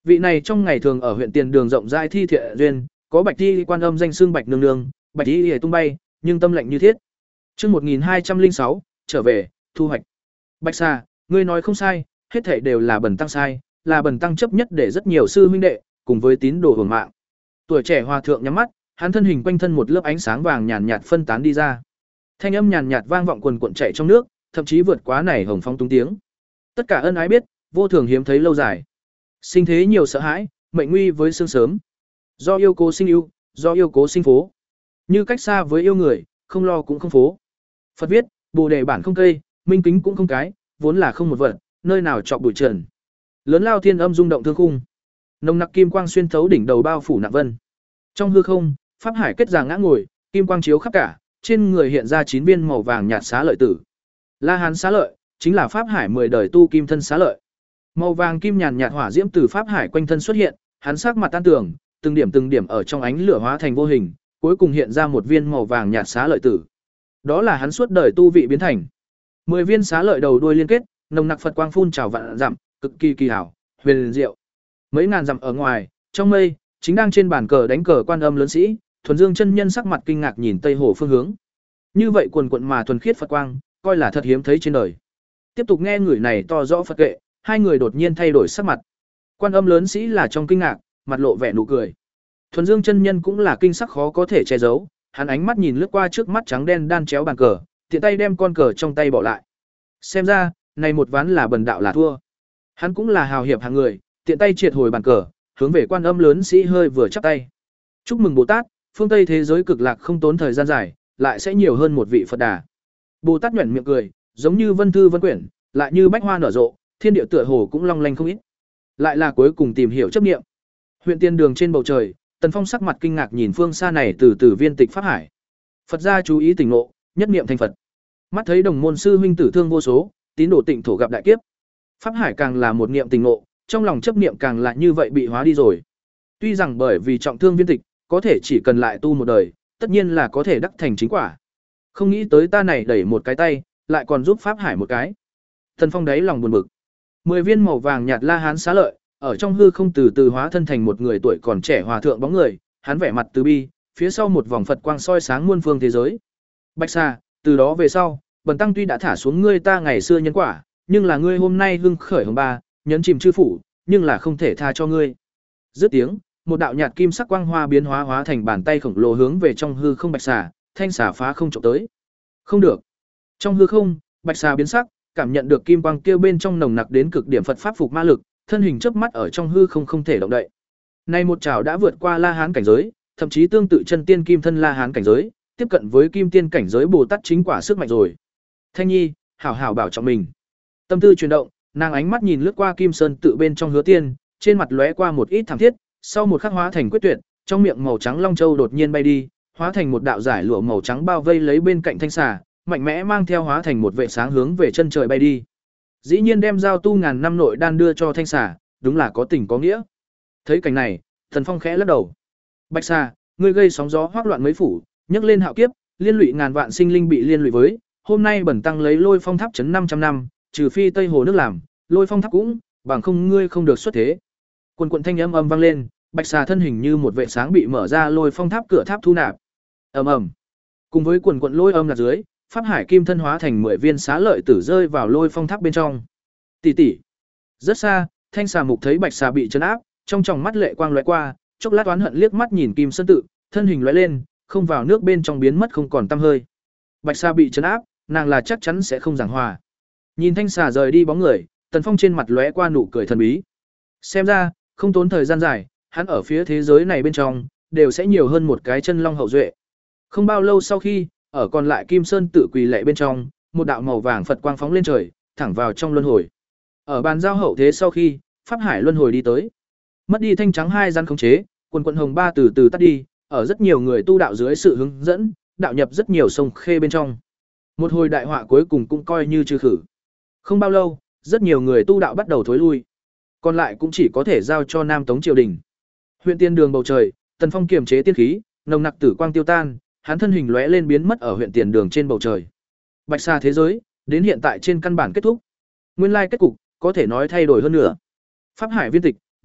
Vị này trong ngày thường ở huyện Tiền Đường rộng rãi thi thiện duyên, có Bạch Y Quan Âm danh xưng Bạch Nương Nương, Bạch Y Liễu tung bay, nhưng tâm lệnh như thiết. Chương một nghìn hai trăm lẻ sáu, trở về, thu hoạch. Bạch Xà, ngươi nói không sai, hết thảy đều là bần tăng sai, là bần tăng chấp nhất để rất nhiều sư huynh đệ cùng với tín đồ hưởng mạng. Tuổi trẻ hòa thượng nhắm mắt, hắn thân hình quanh thân một lớp ánh sáng vàng nhàn nhạt phân tán đi ra. Thanh âm nhàn nhạt vang vọng quần quần chạy trong nước, thậm chí vượt quá này hồng phong tung tiếng. Tất cả ân ái biết, vô thường hiếm thấy lâu dài. Sinh thế nhiều sợ hãi, mệnh nguy với sương sớm. Do yêu cố sinh yêu, do yêu cố sinh phố. Như cách xa với yêu người, không lo cũng không phố. Phật viết, Bồ đề bản không cây, minh kính cũng không cái, vốn là không một vật, nơi nào chọc bụi trần. Lớn lao thiên âm rung động thương khung. Nồng nặc kim quang xuyên thấu đỉnh đầu bao phủ nặng vân. Trong hư không, pháp hải kết già ngã ngồi, kim quang chiếu khắp cả, trên người hiện ra chín viên màu vàng nhạt xá lợi tử. La Hán xá lợi, chính là pháp hải mười đời tu kim thân xá lợi. Màu vàng kim nhàn nhạt hỏa diễm từ pháp hải quanh thân xuất hiện, hắn sắc mặt tan tường, từng điểm từng điểm ở trong ánh lửa hóa thành vô hình, cuối cùng hiện ra một viên màu vàng nhạt xá lợi tử. Đó là hắn suốt đời tu vị biến thành. Mười viên xá lợi đầu đuôi liên kết, nồng nặc Phật quang phun trào vạn dặm, cực kỳ kỳ hảo, huyền diệu. Mấy ngàn dặm ở ngoài, trong mây, chính đang trên bàn cờ đánh cờ Quan Âm lớn sĩ, Thuần Dương chân nhân sắc mặt kinh ngạc nhìn tây hồ phương hướng. Như vậy quần quần mà thuần khiết Phật quang, coi là thật hiếm thấy trên đời. Tiếp tục nghe người này to rõ Phật kệ, hai người đột nhiên thay đổi sắc mặt. Quan Âm lớn sĩ là trong kinh ngạc, mặt lộ vẻ nụ cười. Thuần Dương chân nhân cũng là kinh sắc khó có thể che giấu, hắn ánh mắt nhìn lướt qua trước mắt trắng đen đan chéo bàn cờ, tiện tay đem con cờ trong tay bỏ lại. Xem ra, này một ván là bần đạo là thua. Hắn cũng là hào hiệp hạng người, tiện tay triệt hồi bàn cờ, hướng về Quan Âm lớn sĩ hơi vừa chắp tay. Chúc mừng Bồ Tát, phương Tây thế giới cực lạc không tốn thời gian dài, lại sẽ nhiều hơn một vị Phật Đà. Bồ Tát nhuyễn miệng cười, giống như vân thư vân quyển, lại như bách hoa nở rộ, thiên địa tựa hồ cũng long lanh không ít. Lại là cuối cùng tìm hiểu chấp niệm. Huyện Tiên Đường trên bầu trời, Tần Phong sắc mặt kinh ngạc nhìn phương xa này từ từ viên tịch pháp hải. Phật gia chú ý tỉnh ngộ, nhất niệm thành Phật. Mắt thấy đồng môn sư huynh tử thương vô số, tín đồ tịnh thổ gặp đại kiếp. Pháp hải càng là một niệm tỉnh ngộ, trong lòng chấp niệm càng là như vậy bị hóa đi rồi. Tuy rằng bởi vì trọng thương viên tịch, có thể chỉ cần lại tu một đời, tất nhiên là có thể đắc thành chính quả. Không nghĩ tới ta này đẩy một cái tay, lại còn giúp pháp hải một cái. Tần Phong đáy lòng buồn bực. Mười viên màu vàng nhạt La Hán xá lợi, ở trong hư không từ từ hóa thân thành một người tuổi còn trẻ hòa thượng bóng người, hắn vẻ mặt từ bi, phía sau một vòng Phật quang soi sáng muôn phương thế giới. Bạch Xà, từ đó về sau, bần tăng tuy đã thả xuống ngươi ta ngày xưa nhân quả, nhưng là ngươi hôm nay hưng khởi hồng ba, nhấn chìm chư phủ, nhưng là không thể tha cho ngươi. Dứt tiếng, một đạo nhạt kim sắc quang hoa biến hóa hóa thành bàn tay khổng lồ hướng về trong hư không Bạch Xà, thanh xà phá không chụp tới. Không được. Trong hư không, Bạch Xà biến sắc, cảm nhận được kim quang kia bên trong nồng nặc đến cực điểm Phật pháp phục ma lực, thân hình chớp mắt ở trong hư không không thể động đậy. Nay một trảo đã vượt qua La Hán cảnh giới, thậm chí tương tự chân tiên kim thân La Hán cảnh giới, tiếp cận với kim tiên cảnh giới Bồ Tát chính quả sức mạnh rồi. Thanh Nhi, hảo hảo bảo trọng mình. Tâm tư chuyển động, nàng ánh mắt nhìn lướt qua Kim Sơn tự bên trong Hứa Tiên, trên mặt lóe qua một ít thảm thiết, sau một khắc hóa thành quyết tuyệt, trong miệng màu trắng long châu đột nhiên bay đi, hóa thành một đạo giải lụa màu trắng bao vây lấy bên cạnh thanh xà, mạnh mẽ mang theo hóa thành một vệ sáng hướng về chân trời bay đi. Dĩ nhiên đem giao tu ngàn năm nội đan đưa cho thanh xà, đúng là có tình có nghĩa. Thấy cảnh này, Thần Phong khẽ lắc đầu. Bạch xà, ngươi gây sóng gió hoắc loạn mấy phủ, nhấc lên hạo kiếp, liên lụy ngàn vạn sinh linh bị liên lụy với, hôm nay bẩn tăng lấy Lôi Phong Tháp trấn năm trăm năm, trừ phi Tây Hồ nước làm, Lôi Phong Tháp cũng, bằng không ngươi không được xuất thế. Quần quần thanh âm âm vang lên, Bạch xà thân hình như một vệ sáng bị mở ra Lôi Phong Tháp cửa tháp thu nạp. Ầm ầm. Cùng với quần quần lôi âm là dưới, pháp hải kim thân hóa thành mười viên xá lợi tử rơi vào Lôi Phong Tháp bên trong. Tỷ tỷ. Rất xa, thanh xà mục thấy Bạch xà bị trấn áp, trong tròng mắt lệ quang lóe qua, chốc lát oán hận liếc mắt nhìn Kim Sơn tự, thân hình lóe lên, không vào nước bên trong biến mất không còn tăm hơi. Bạch xà bị trấn áp, nàng là chắc chắn sẽ không giảng hòa. Nhìn thanh xà rời đi bóng người, Tần Phong trên mặt lóe qua nụ cười thần bí. Xem ra, không tốn thời gian dài, hắn ở phía thế giới này bên trong đều sẽ nhiều hơn một cái chân long hậu duệ. Không bao lâu sau khi, ở còn lại Kim Sơn tự quỳ lệ bên trong, một đạo màu vàng Phật quang phóng lên trời, thẳng vào trong luân hồi. Ở bàn giao hậu thế sau khi, pháp hải luân hồi đi tới. Mất đi thanh trắng hai gian khống chế, quần quần hồng ba từ từ tắt đi, ở rất nhiều người tu đạo dưới sự hướng dẫn, đạo nhập rất nhiều sông khê bên trong. Một hồi đại họa cuối cùng cũng coi như trừ khử. Không bao lâu, rất nhiều người tu đạo bắt đầu thối lui. Còn lại cũng chỉ có thể giao cho Nam Tống triều đình. Huyện Tiên Đường bầu trời, Tần Phong kiềm chế tiên khí, nồng nặc tử quang tiêu tan, hắn thân hình lóe lên biến mất ở huyện Tiền Đường trên bầu trời. Bạch xà thế giới, đến hiện tại trên căn bản kết thúc. Nguyên lai kết cục, có thể nói thay đổi hơn nữa. Pháp hải viên tịch,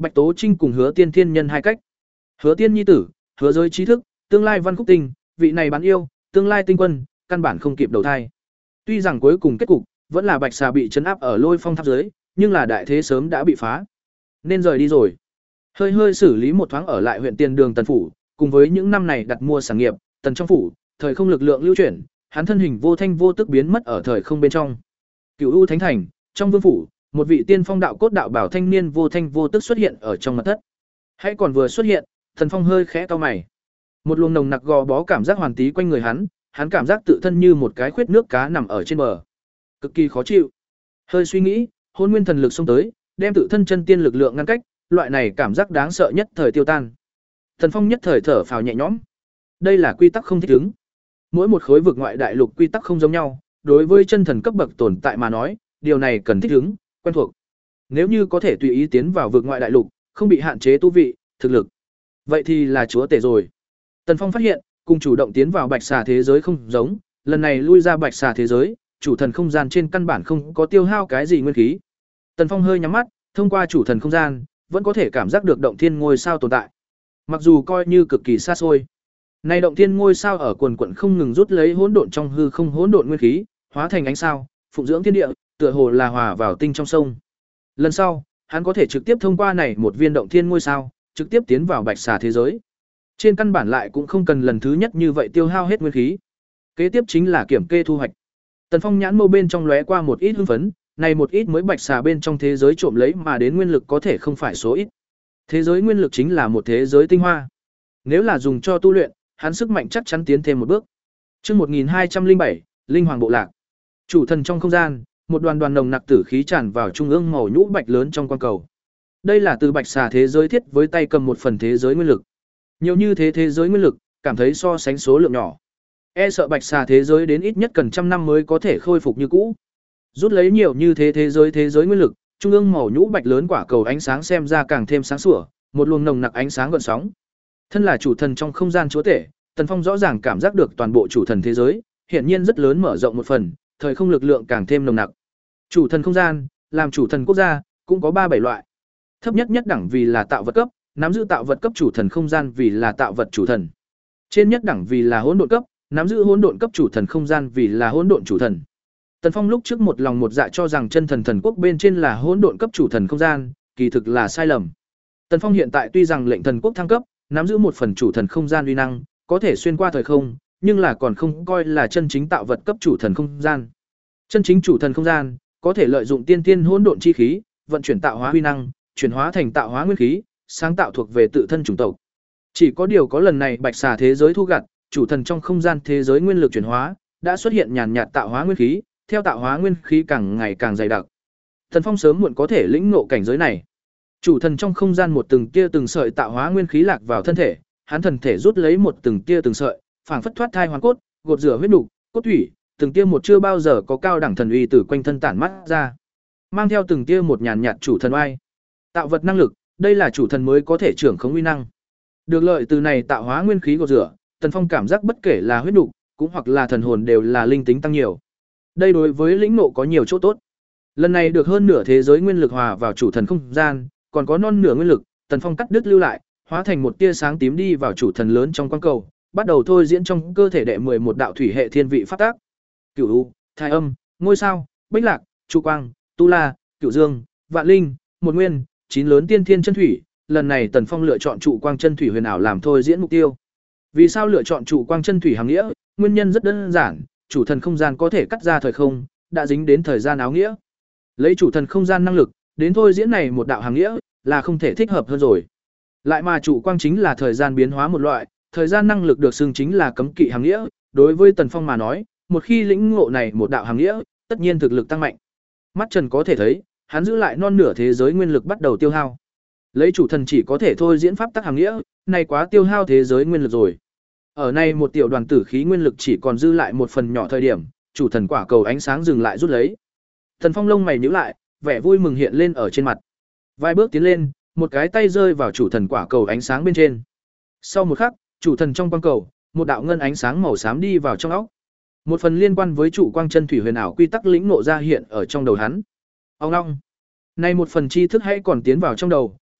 Bạch Tố Trinh cùng Hứa Tiên thiên nhân hai cách. Hứa Tiên nhi tử, Hứa Giới trí thức, tương lai Văn Khúc Tinh, vị này bán yêu, tương lai tinh quân, căn bản không kịp đầu thai. Tuy rằng cuối cùng kết cục vẫn là Bạch Xà bị trấn áp ở Lôi Phong tháp dưới, nhưng là đại thế sớm đã bị phá, nên rời đi rồi. Hơi hơi xử lý một thoáng ở lại huyện Tiền Đường Tần phủ, cùng với những năm này đặt mua sản nghiệp, Tần trong phủ, thời không lực lượng lưu chuyển, hắn thân hình vô thanh vô tức biến mất ở thời không bên trong. Cửu U Thánh Thành, trong vương phủ, một vị tiên phong đạo cốt đạo bảo thanh niên vô thanh vô tức xuất hiện ở trong mật thất. Hãy còn vừa xuất hiện, Thần Phong hơi khẽ cau mày. Một luồng nồng nặc gò bó cảm giác hoàn tí quanh người hắn, hắn cảm giác tự thân như một cái khuyết nước cá nằm ở trên bờ, cực kỳ khó chịu. Hơi suy nghĩ, Hôn Nguyên thần lực xông tới, đem tự thân chân tiên lực lượng ngăn cách, loại này cảm giác đáng sợ nhất thời tiêu tan. Thần Phong nhất thời thở phào nhẹ nhõm. Đây là quy tắc không thích ứng. Mỗi một khối vực ngoại đại lục quy tắc không giống nhau, đối với chân thần cấp bậc tồn tại mà nói, điều này cần thích ứng, quen thuộc. Nếu như có thể tùy ý tiến vào vực ngoại đại lục, không bị hạn chế tu vị, thực lực, vậy thì là chúa tể rồi. Tần Phong phát hiện, cùng chủ động tiến vào Bạch Xà thế giới không giống, lần này lui ra Bạch Xà thế giới, chủ thần không gian trên căn bản không có tiêu hao cái gì nguyên khí. Tần Phong hơi nhắm mắt, thông qua chủ thần không gian, vẫn có thể cảm giác được động thiên ngôi sao tồn tại. Mặc dù coi như cực kỳ xa xôi, nay động thiên ngôi sao ở quần quần không ngừng rút lấy hỗn độn trong hư không hỗn độn nguyên khí, hóa thành ánh sao, phụng dưỡng thiên địa, tựa hồ là hòa vào tinh trong sông. Lần sau, hắn có thể trực tiếp thông qua này một viên động thiên ngôi sao, trực tiếp tiến vào Bạch Xà thế giới. Trên căn bản lại cũng không cần lần thứ nhất như vậy tiêu hao hết nguyên khí. Kế tiếp chính là kiểm kê thu hoạch. Tần Phong nhãn mâu bên trong lóe qua một ít hưng phấn, này một ít mới Bạch Xà bên trong thế giới trộm lấy mà đến nguyên lực có thể không phải số ít. Thế giới nguyên lực chính là một thế giới tinh hoa. Nếu là dùng cho tu luyện, hắn sức mạnh chắc chắn tiến thêm một bước. Chương một nghìn hai trăm lẻ bảy, Linh Hoàng bộ lạc. Chủ thần trong không gian, một đoàn đoàn nồng nặc tử khí tràn vào trung ương màu nhũ bạch lớn trong quang cầu. Đây là từ Bạch Xà thế giới thiết với tay cầm một phần thế giới nguyên lực. Nhiều như thế thế giới nguyên lực, cảm thấy so sánh số lượng nhỏ. E sợ Bạch Xà thế giới đến ít nhất cần trăm năm mới có thể khôi phục như cũ. Rút lấy nhiều như thế thế giới thế giới nguyên lực, trung ương màu nhũ bạch lớn quả cầu ánh sáng xem ra càng thêm sáng sủa, một luồng nồng nặc ánh sáng gợn sóng. Thân là chủ thần trong không gian chúa tể, Tần Phong rõ ràng cảm giác được toàn bộ chủ thần thế giới, hiển nhiên rất lớn mở rộng một phần, thời không lực lượng càng thêm nồng nặc. Chủ thần không gian, làm chủ thần quốc gia, cũng có ba bảy loại. Thấp nhất nhất đẳng vì là tạo vật cấp, nắm giữ tạo vật cấp chủ thần không gian vì là tạo vật chủ thần. Trên nhất đẳng vì là hỗn độn cấp, nắm giữ hỗn độn cấp chủ thần không gian vì là hỗn độn chủ thần. Tần Phong lúc trước một lòng một dạ cho rằng chân thần thần quốc bên trên là hỗn độn cấp chủ thần không gian, kỳ thực là sai lầm. Tần Phong hiện tại tuy rằng lệnh thần quốc thăng cấp, nắm giữ một phần chủ thần không gian uy năng, có thể xuyên qua thời không, nhưng là còn không coi là chân chính tạo vật cấp chủ thần không gian. Chân chính chủ thần không gian, có thể lợi dụng tiên tiên hỗn độn chi khí, vận chuyển tạo hóa uy năng, chuyển hóa thành tạo hóa nguyên khí, sáng tạo thuộc về tự thân chủng tộc. Chỉ có điều có lần này Bạch Xà thế giới thu gặt, chủ thần trong không gian thế giới nguyên lực chuyển hóa, đã xuất hiện nhàn nhạt tạo hóa nguyên khí, theo tạo hóa nguyên khí càng ngày càng dày đặc. Thần Phong sớm muộn có thể lĩnh ngộ cảnh giới này. Chủ thần trong không gian một từng tia từng sợi tạo hóa nguyên khí lạc vào thân thể, hắn thần thể rút lấy một từng tia từng sợi, phảng phất thoát thai hoàn cốt, gột rửa huyết nục, cốt thủy, từng tia một chưa bao giờ có cao đẳng thần uy từ quanh thân tản mắt ra, mang theo từng tia một nhàn nhạt chủ thần oai. Tạo vật năng lực, đây là chủ thần mới có thể trưởng khống uy năng. Được lợi từ này tạo hóa nguyên khí gột rửa, Tần Phong cảm giác bất kể là huyết nục, cũng hoặc là thần hồn đều là linh tính tăng nhiều. Đây đối với lĩnh ngộ có nhiều chỗ tốt. Lần này được hơn nửa thế giới nguyên lực hòa vào chủ thần không gian, còn có non nửa nguyên lực, Tần Phong cắt đứt lưu lại, hóa thành một tia sáng tím đi vào chủ thần lớn trong quang cầu, bắt đầu thôi diễn trong cơ thể đệ mười một đạo thủy hệ thiên vị pháp tác. Cửu U, Thái Âm, Ngôi Sao, Bích Lạc, Chu Quang, Tu La, Cửu Dương, Vạn Linh, Một Nguyên, chín lớn tiên thiên chân thủy, lần này Tần Phong lựa chọn trụ quang chân thủy huyền ảo làm thôi diễn mục tiêu. Vì sao lựa chọn trụ quang chân thủy hàng nghĩa? Nguyên nhân rất đơn giản, chủ thần không gian có thể cắt ra thời không, đã dính đến thời gian áo nghĩa. Lấy chủ thần không gian năng lực, đến thôi diễn này một đạo hàng nghĩa, là không thể thích hợp hơn rồi. Lại mà trụ quang chính là thời gian biến hóa một loại, thời gian năng lực được xưng chính là cấm kỵ hàng nghĩa, đối với Tần Phong mà nói, một khi lĩnh ngộ này một đạo hàng nghĩa, tất nhiên thực lực tăng mạnh. Mắt Trần có thể thấy, hắn giữ lại non nửa thế giới nguyên lực bắt đầu tiêu hao. Lấy chủ thần chỉ có thể thôi diễn pháp tắc hàng nghĩa, này quá tiêu hao thế giới nguyên lực rồi. Ở này một tiểu đoàn tử khí nguyên lực chỉ còn dư lại một phần nhỏ thời điểm, chủ thần quả cầu ánh sáng dừng lại rút lấy. Thần Phong lông mày nhíu lại, vẻ vui mừng hiện lên ở trên mặt. Vài bước tiến lên, một cái tay rơi vào chủ thần quả cầu ánh sáng bên trên. Sau một khắc, chủ thần trong quang cầu, một đạo ngân ánh sáng màu xám đi vào trong óc. Một phần liên quan với trụ quang chân thủy huyền ảo quy tắc lĩnh ngộ ra hiện ở trong đầu hắn. Ông long. Này một phần tri thức hãy còn tiến vào trong đầu,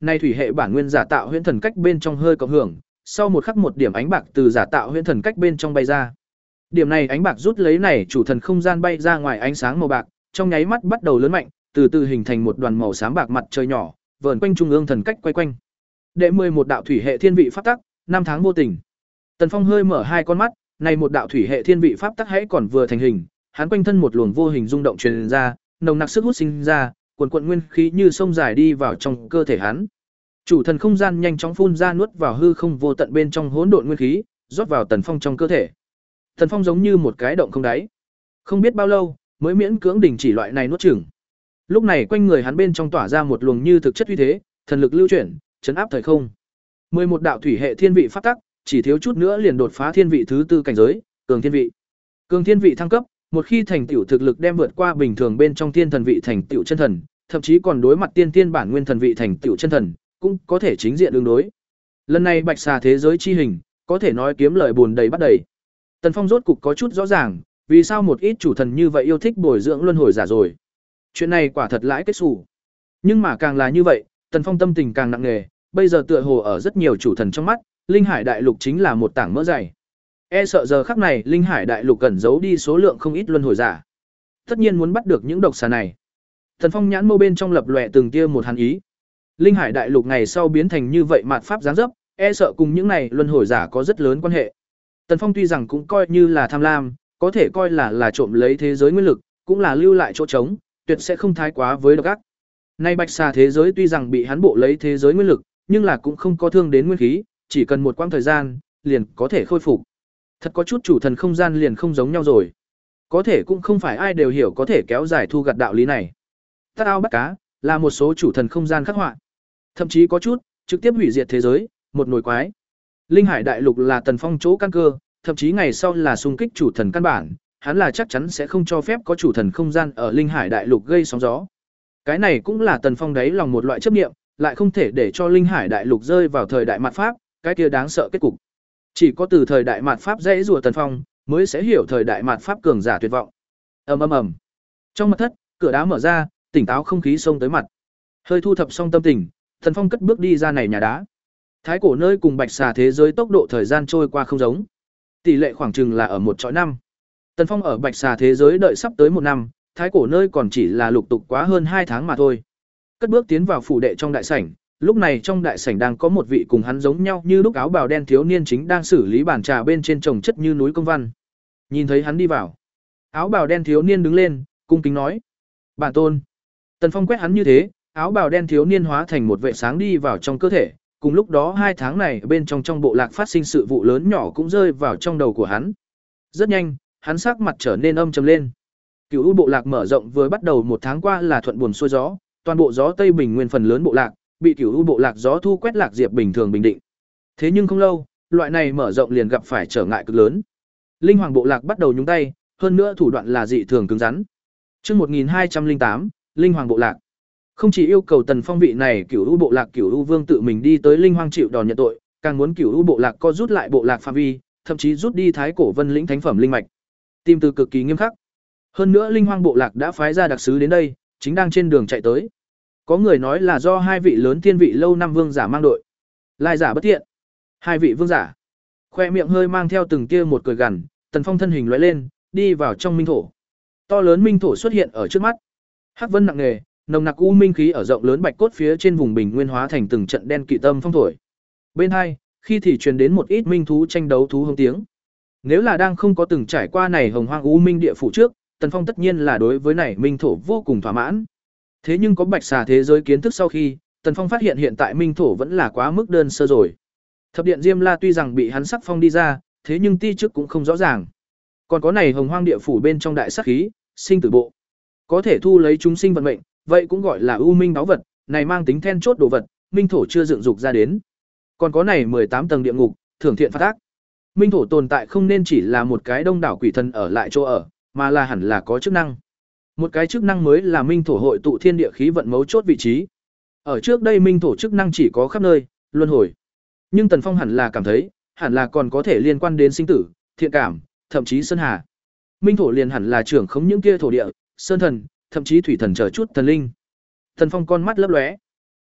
nay thủy hệ bản nguyên giả tạo huyễn thần cách bên trong hơi cộng hưởng, sau một khắc một điểm ánh bạc từ giả tạo huyễn thần cách bên trong bay ra. Điểm này ánh bạc rút lấy này chủ thần không gian bay ra ngoài ánh sáng màu bạc, trong nháy mắt bắt đầu lớn mạnh, từ từ hình thành một đoàn màu xám bạc mặt trời nhỏ, vờn quanh trung ương thần cách quay quanh. Đệ mười một đạo thủy hệ thiên vị pháp tắc, năm tháng vô tình. Tần Phong hơi mở hai con mắt, này một đạo thủy hệ thiên vị pháp tắc hãy còn vừa thành hình, hắn quanh thân một luồng vô hình rung động truyền ra, nồng nặc sức hút sinh ra, cuồn cuộn nguyên khí như sông dài đi vào trong cơ thể hắn. Chủ thần không gian nhanh chóng phun ra nuốt vào hư không vô tận bên trong hỗn độn nguyên khí, rót vào Tần Phong trong cơ thể. Tần Phong giống như một cái động không đáy. Không biết bao lâu, mới miễn cưỡng đình chỉ loại này nuốt chửng. Lúc này quanh người hắn bên trong tỏa ra một luồng như thực chất uy thế, thần lực lưu chuyển, chấn áp thời không. mười một đạo thủy hệ thiên vị pháp tắc, chỉ thiếu chút nữa liền đột phá thiên vị thứ tư cảnh giới, cường thiên vị. Cường thiên vị thăng cấp, một khi thành tựu thực lực đem vượt qua bình thường bên trong thiên thần vị thành tựu chân thần, thậm chí còn đối mặt tiên tiên bản nguyên thần vị thành tựu chân thần, cũng có thể chính diện ứng đối. Lần này Bạch Xà thế giới chi hình, có thể nói kiếm lời buồn đầy bắt đầy. Tần Phong rốt cục có chút rõ ràng, vì sao một ít chủ thần như vậy yêu thích bồi dưỡng luân hồi giả rồi. Chuyện này quả thật lãi kết xù. Nhưng mà càng là như vậy, Tần Phong tâm tình càng nặng nề, bây giờ tựa hồ ở rất nhiều chủ thần trong mắt, Linh Hải Đại Lục chính là một tảng mỡ dày. E sợ giờ khắc này Linh Hải Đại Lục cẩn giấu đi số lượng không ít luân hồi giả. Tất nhiên muốn bắt được những độc xà này. Tần Phong nhãn mâu bên trong lập lòe từng tia một hàn ý. Linh Hải Đại Lục ngày sau biến thành như vậy mạt pháp giáng dấp, e sợ cùng những này luân hồi giả có rất lớn quan hệ. Tần Phong tuy rằng cũng coi như là tham lam, có thể coi là là trộm lấy thế giới nguyên lực, cũng là lưu lại chỗ trống, tuyệt sẽ không thái quá với độc ác. Nay Bạch Xà thế giới tuy rằng bị hắn bộ lấy thế giới nguyên lực, nhưng là cũng không có thương đến nguyên khí, chỉ cần một quãng thời gian, liền có thể khôi phục. Thật có chút chủ thần không gian liền không giống nhau rồi. Có thể cũng không phải ai đều hiểu có thể kéo dài thu gặt đạo lý này. Tát ao bắt cá là một số chủ thần không gian khắc họa. Thậm chí có chút trực tiếp hủy diệt thế giới, một nồi quái. Linh Hải Đại Lục là Tần Phong chỗ căn cơ, thậm chí ngày sau là xung kích chủ thần căn bản, hắn là chắc chắn sẽ không cho phép có chủ thần không gian ở Linh Hải Đại Lục gây sóng gió. Cái này cũng là Tần Phong đáy lòng một loại chấp niệm, lại không thể để cho Linh Hải Đại Lục rơi vào thời đại mạt Pháp, cái kia đáng sợ kết cục. Chỉ có từ thời đại mạt Pháp dễ rùa Tần Phong, mới sẽ hiểu thời đại mạt Pháp cường giả tuyệt vọng. Ầm ầm ầm. Trong mật thất, cửa đá mở ra, tỉnh táo không khí xông tới mặt. Hơi thu thập xong tâm tình, Tần Phong cất bước đi ra này nhà đá. Thái cổ nơi cùng Bạch Xà thế giới tốc độ thời gian trôi qua không giống. Tỷ lệ khoảng chừng là ở một chọi năm. Tần Phong ở Bạch Xà thế giới đợi sắp tới một năm, thái cổ nơi còn chỉ là lục tục quá hơn hai tháng mà thôi. Cất bước tiến vào phủ đệ trong đại sảnh, lúc này trong đại sảnh đang có một vị cùng hắn giống nhau như lúc áo bào đen thiếu niên chính đang xử lý bàn trà bên trên chồng chất như núi công văn. Nhìn thấy hắn đi vào, áo bào đen thiếu niên đứng lên, cung kính nói: "Bản tôn." Tần Phong quét hắn như thế, áo bào đen thiếu niên hóa thành một vệ sáng đi vào trong cơ thể, cùng lúc đó hai tháng này bên trong trong bộ lạc phát sinh sự vụ lớn nhỏ cũng rơi vào trong đầu của hắn. Rất nhanh, hắn sắc mặt trở nên âm trầm lên. Cửu U bộ lạc mở rộng vừa bắt đầu một tháng qua là thuận buồm xuôi gió, toàn bộ gió Tây Bình nguyên phần lớn bộ lạc, bị Cửu U bộ lạc gió thu quét lạc diệp bình thường bình định. Thế nhưng không lâu, loại này mở rộng liền gặp phải trở ngại cực lớn. Linh Hoàng bộ lạc bắt đầu nhúng tay, hơn nữa thủ đoạn là dị thường cứng rắn. Chương một nghìn hai trăm lẻ tám, Linh Hoàng bộ lạc. Không chỉ yêu cầu Tần Phong vị này Cửu U bộ lạc Cửu U vương tự mình đi tới Linh Hoang chịu đòn nhận tội, càng muốn Cửu U bộ lạc co rút lại bộ lạc phạm vi, thậm chí rút đi Thái Cổ Vân lĩnh thánh phẩm linh mạch. Tìm từ cực kỳ nghiêm khắc. Hơn nữa Linh Hoang bộ lạc đã phái ra đặc sứ đến đây, chính đang trên đường chạy tới. Có người nói là do hai vị lớn thiên vị lâu năm vương giả mang đội. Lai giả bất thiện. Hai vị vương giả. Khoe miệng hơi mang theo từng tia một cười gằn, Tần Phong thân hình lóe lên, đi vào trong minh thổ. To lớn minh thổ xuất hiện ở trước mắt. Hắc vân nặng nề, nồng nặc u minh khí ở rộng lớn bạch cốt phía trên vùng bình nguyên hóa thành từng trận đen kỵ tâm phong thổi. Bên hai, khi thì truyền đến một ít minh thú tranh đấu thú hống tiếng. Nếu là đang không có từng trải qua này hồng hoang u minh địa phủ trước, Tần Phong tất nhiên là đối với này minh thổ vô cùng thỏa mãn. Thế nhưng có Bạch Xà thế giới kiến thức sau khi, Tần Phong phát hiện hiện tại minh thổ vẫn là quá mức đơn sơ rồi. Thập điện Diêm La tuy rằng bị hắn sắc phong đi ra, thế nhưng ti chức cũng không rõ ràng. Còn có này hồng hoang địa phủ bên trong đại sát khí, sinh tử bộ, có thể thu lấy chúng sinh vận mệnh, vậy cũng gọi là u minh báu vật, này mang tính then chốt đồ vật, minh thổ chưa dựng dục ra đến. Còn có này mười tám tầng địa ngục, thưởng thiện phạt ác. Minh thổ tồn tại không nên chỉ là một cái đông đảo quỷ thần ở lại chỗ ở, mà là hẳn là có chức năng. Một cái chức năng mới là minh thổ hội tụ thiên địa khí vận mấu chốt vị trí. Ở trước đây minh thổ chức năng chỉ có khắp nơi, luân hồi. Nhưng Tần Phong hẳn là cảm thấy, hẳn là còn có thể liên quan đến sinh tử, thiện cảm, thậm chí sơn hà. Minh thổ liền hẳn là trưởng khống những kia thổ địa, sơn thần, thậm chí thủy thần chờ chút thần linh. Tần Phong con mắt lấp lóe.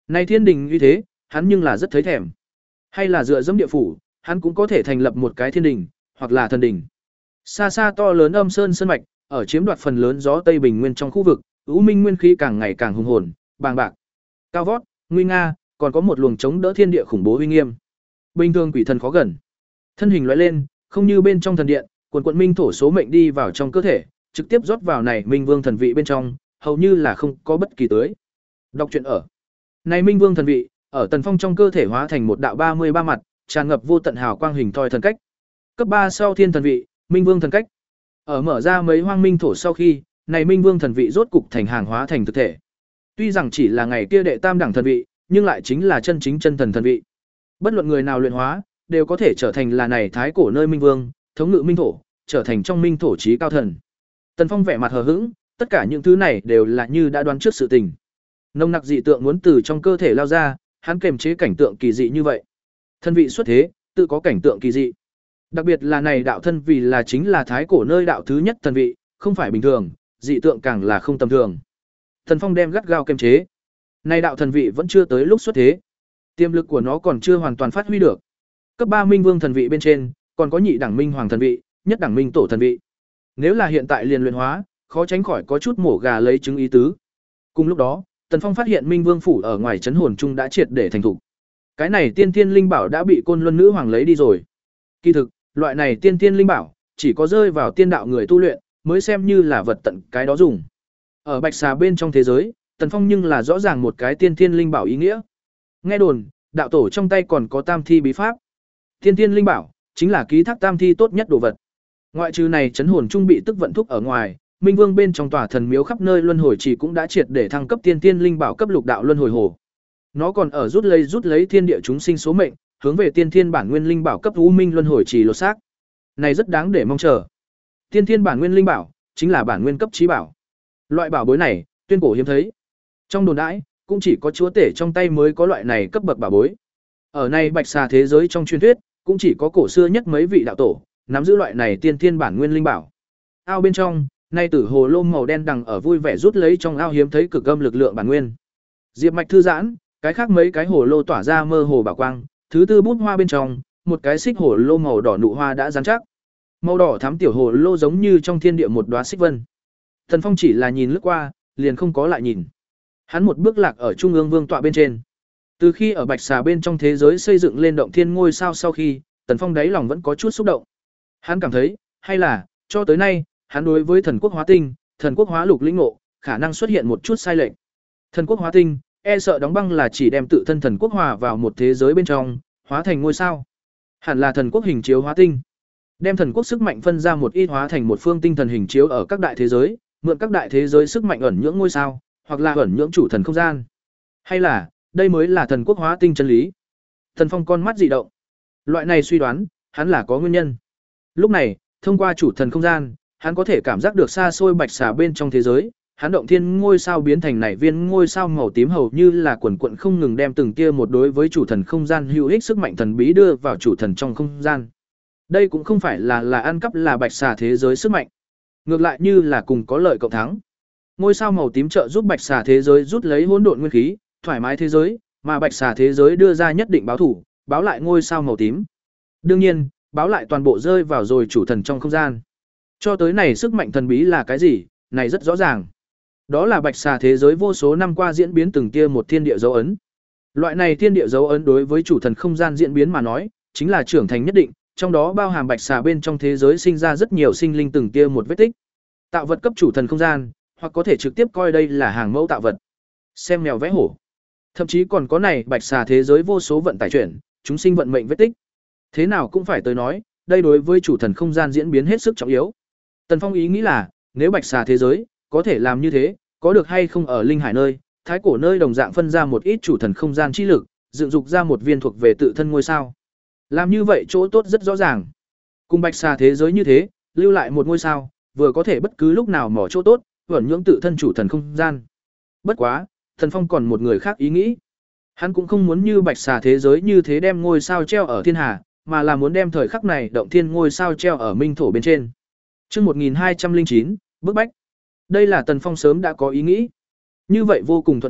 Này thiên đình như thế, hắn nhưng là rất thấy thèm. Hay là dựa dẫm địa phủ, hắn cũng có thể thành lập một cái thiên đình, hoặc là thần đình. Xa xa to lớn âm sơn sơn mạch, ở chiếm đoạt phần lớn gió Tây Bình Nguyên trong khu vực, U Minh nguyên khí càng ngày càng hùng hồn, bàng bạc, cao vót, nguy nga, còn có một luồng chống đỡ thiên địa khủng bố uy nghiêm. Bình thường quỷ thần khó gần. Thân hình lóe lên, không như bên trong thần điện, quần quận minh thổ số mệnh đi vào trong cơ thể, trực tiếp rót vào này Minh Vương thần vị bên trong, hầu như là không có bất kỳ tưới. Đọc truyện ở. Này Minh Vương thần vị, ở Tần Phong trong cơ thể hóa thành một đạo ba mươi ba mặt, tràn ngập vô tận hào quang hình thoi thần cách. Cấp ba sau thiên thần vị, Minh Vương thần cách. Ở mở ra mấy hoang minh thổ sau khi, này Minh Vương thần vị rốt cục thành hàng hóa thành thực thể. Tuy rằng chỉ là ngày kia đệ tam đẳng thần vị, nhưng lại chính là chân chính chân thần thần vị. Bất luận người nào luyện hóa, đều có thể trở thành là này thái cổ nơi Minh Vương, thống ngự minh thổ, trở thành trong minh thổ chí cao thần. Tần Phong vẻ mặt hờ hững, tất cả những thứ này đều là như đã đoán trước sự tình. Nồng nặc dị tượng muốn từ trong cơ thể lao ra, hắn kềm chế cảnh tượng kỳ dị như vậy. Thân vị xuất thế, tự có cảnh tượng kỳ dị. Đặc biệt là này đạo thân vì là chính là thái cổ nơi đạo thứ nhất thần vị, không phải bình thường, dị tượng càng là không tầm thường. Tần Phong đem gắt gao kềm chế. Này đạo thần vị vẫn chưa tới lúc xuất thế. Tiềm lực của nó còn chưa hoàn toàn phát huy được. Cấp ba Minh Vương thần vị bên trên, còn có nhị đẳng Minh Hoàng thần vị, nhất đẳng Minh Tổ thần vị. Nếu là hiện tại liền luyện hóa, khó tránh khỏi có chút mổ gà lấy trứng ý tứ. Cùng lúc đó, Tần Phong phát hiện Minh Vương phủ ở ngoài trấn hồn trung đã triệt để thành thục. Cái này tiên thiên linh bảo đã bị Côn Luân nữ hoàng lấy đi rồi. Kỳ thực, loại này tiên thiên linh bảo chỉ có rơi vào tiên đạo người tu luyện mới xem như là vật tận cái đó dùng. Ở Bạch Xà bên trong thế giới, Tần Phong nhưng là rõ ràng một cái tiên thiên linh bảo ý nghĩa. Nghe đồn, đạo tổ trong tay còn có tam thi bí pháp. Tiên thiên linh bảo chính là ký thác tam thi tốt nhất đồ vật. Ngoại trừ này trấn hồn trung bị tức vận thúc ở ngoài, Minh Vương bên trong tòa thần miếu khắp nơi luân hồi chỉ cũng đã triệt để thăng cấp tiên tiên linh bảo cấp lục đạo luân hồi hồ. Nó còn ở rút lấy rút lấy thiên địa chúng sinh số mệnh, hướng về tiên thiên bản nguyên linh bảo cấp u minh luân hồi chỉ lột xác. Này rất đáng để mong chờ. Tiên thiên bản nguyên linh bảo chính là bản nguyên cấp trí bảo. Loại bảo bối này, tuyên cổ hiếm thấy. Trong đồn đãi, cũng chỉ có chúa tể trong tay mới có loại này cấp bậc bảo bối. Ở này Bạch Xà thế giới trong truyền thuyết, cũng chỉ có cổ xưa nhất mấy vị đạo tổ nắm giữ loại này tiên thiên bản nguyên linh bảo. Ao bên trong, nay tử hồ lô màu đen đằng ở vui vẻ rút lấy trong ao hiếm thấy cực âm lực lượng bản nguyên. Diệp Mạch thư giãn, cái khác mấy cái hồ lô tỏa ra mơ hồ bảo quang, thứ tư bút hoa bên trong, một cái xích hồ lô màu đỏ nụ hoa đã rắn chắc. Màu đỏ thắm tiểu hồ lô giống như trong thiên địa một đóa xích vân. Thần Phong chỉ là nhìn lướt qua, liền không có lại nhìn. Hắn một bước lạc ở trung ương vương tọa bên trên. Từ khi ở Bạch Xà bên trong thế giới xây dựng lên động thiên ngôi sao sau khi, Tần Phong đáy lòng vẫn có chút xúc động. Hắn cảm thấy, hay là, cho tới nay, hắn đối với thần quốc hóa tinh, thần quốc hóa lục lĩnh ngộ, khả năng xuất hiện một chút sai lệch. Thần quốc hóa tinh, e sợ đóng băng là chỉ đem tự thân thần quốc hòa vào một thế giới bên trong, hóa thành ngôi sao. Hẳn là thần quốc hình chiếu hóa tinh. Đem thần quốc sức mạnh phân ra một ít hóa thành một phương tinh thần hình chiếu ở các đại thế giới, mượn các đại thế giới sức mạnh ẩn nhưỡng ngôi sao, hoặc là ẩn nhưỡng chủ thần không gian. Hay là, đây mới là thần quốc hóa tinh chân lý. Thần Phong con mắt dị động. Loại này suy đoán, hắn là có nguyên nhân. Lúc này, thông qua chủ thần không gian, hắn có thể cảm giác được xa xôi Bạch Xà bên trong thế giới, hắn động thiên ngôi sao biến thành này viên ngôi sao màu tím hầu như là quần quận không ngừng đem từng tia một đối với chủ thần không gian hữu ích sức mạnh thần bí đưa vào chủ thần trong không gian. Đây cũng không phải là là ăn cắp là Bạch Xà thế giới sức mạnh, ngược lại như là cùng có lợi cộng thắng. Ngôi sao màu tím trợ giúp Bạch Xà thế giới rút lấy hỗn độn nguyên khí, thoải mái thế giới, mà Bạch Xà thế giới đưa ra nhất định báo thủ, báo lại ngôi sao màu tím. Đương nhiên, báo lại toàn bộ rơi vào rồi chủ thần trong không gian. Cho tới này sức mạnh thần bí là cái gì, này rất rõ ràng. Đó là Bạch Xà thế giới vô số năm qua diễn biến từng tia một thiên địa dấu ấn. Loại này thiên địa dấu ấn đối với chủ thần không gian diễn biến mà nói, chính là trưởng thành nhất định, trong đó bao hàm Bạch Xà bên trong thế giới sinh ra rất nhiều sinh linh từng tia một vết tích. Tạo vật cấp chủ thần không gian, hoặc có thể trực tiếp coi đây là hàng mẫu tạo vật. Xem mèo vẽ hổ. Thậm chí còn có này Bạch Xà thế giới vô số vận tải chuyển, chúng sinh vận mệnh vết tích. Thế nào cũng phải tới nói, đây đối với chủ thần không gian diễn biến hết sức trọng yếu. Tần Phong ý nghĩ là, nếu Bạch Xà thế giới có thể làm như thế, có được hay không ở linh hải nơi, thái cổ nơi đồng dạng phân ra một ít chủ thần không gian chi lực, dựng dục ra một viên thuộc về tự thân ngôi sao. Làm như vậy chỗ tốt rất rõ ràng. Cùng Bạch Xà thế giới như thế, lưu lại một ngôi sao, vừa có thể bất cứ lúc nào mỏ chỗ tốt, vẩn nhưỡng tự thân chủ thần không gian. Bất quá, Tần Phong còn một người khác ý nghĩ. Hắn cũng không muốn như Bạch Xà thế giới như thế đem ngôi sao treo ở thiên hà, mà là muốn đem thời khắc này động thiên ngôi sao treo ở minh thổ bên trên. Chương một nghìn hai trăm lẻ chín, bức bách. Đây là Tần Phong sớm đã có ý nghĩ. Như vậy vô cùng thuận tiện,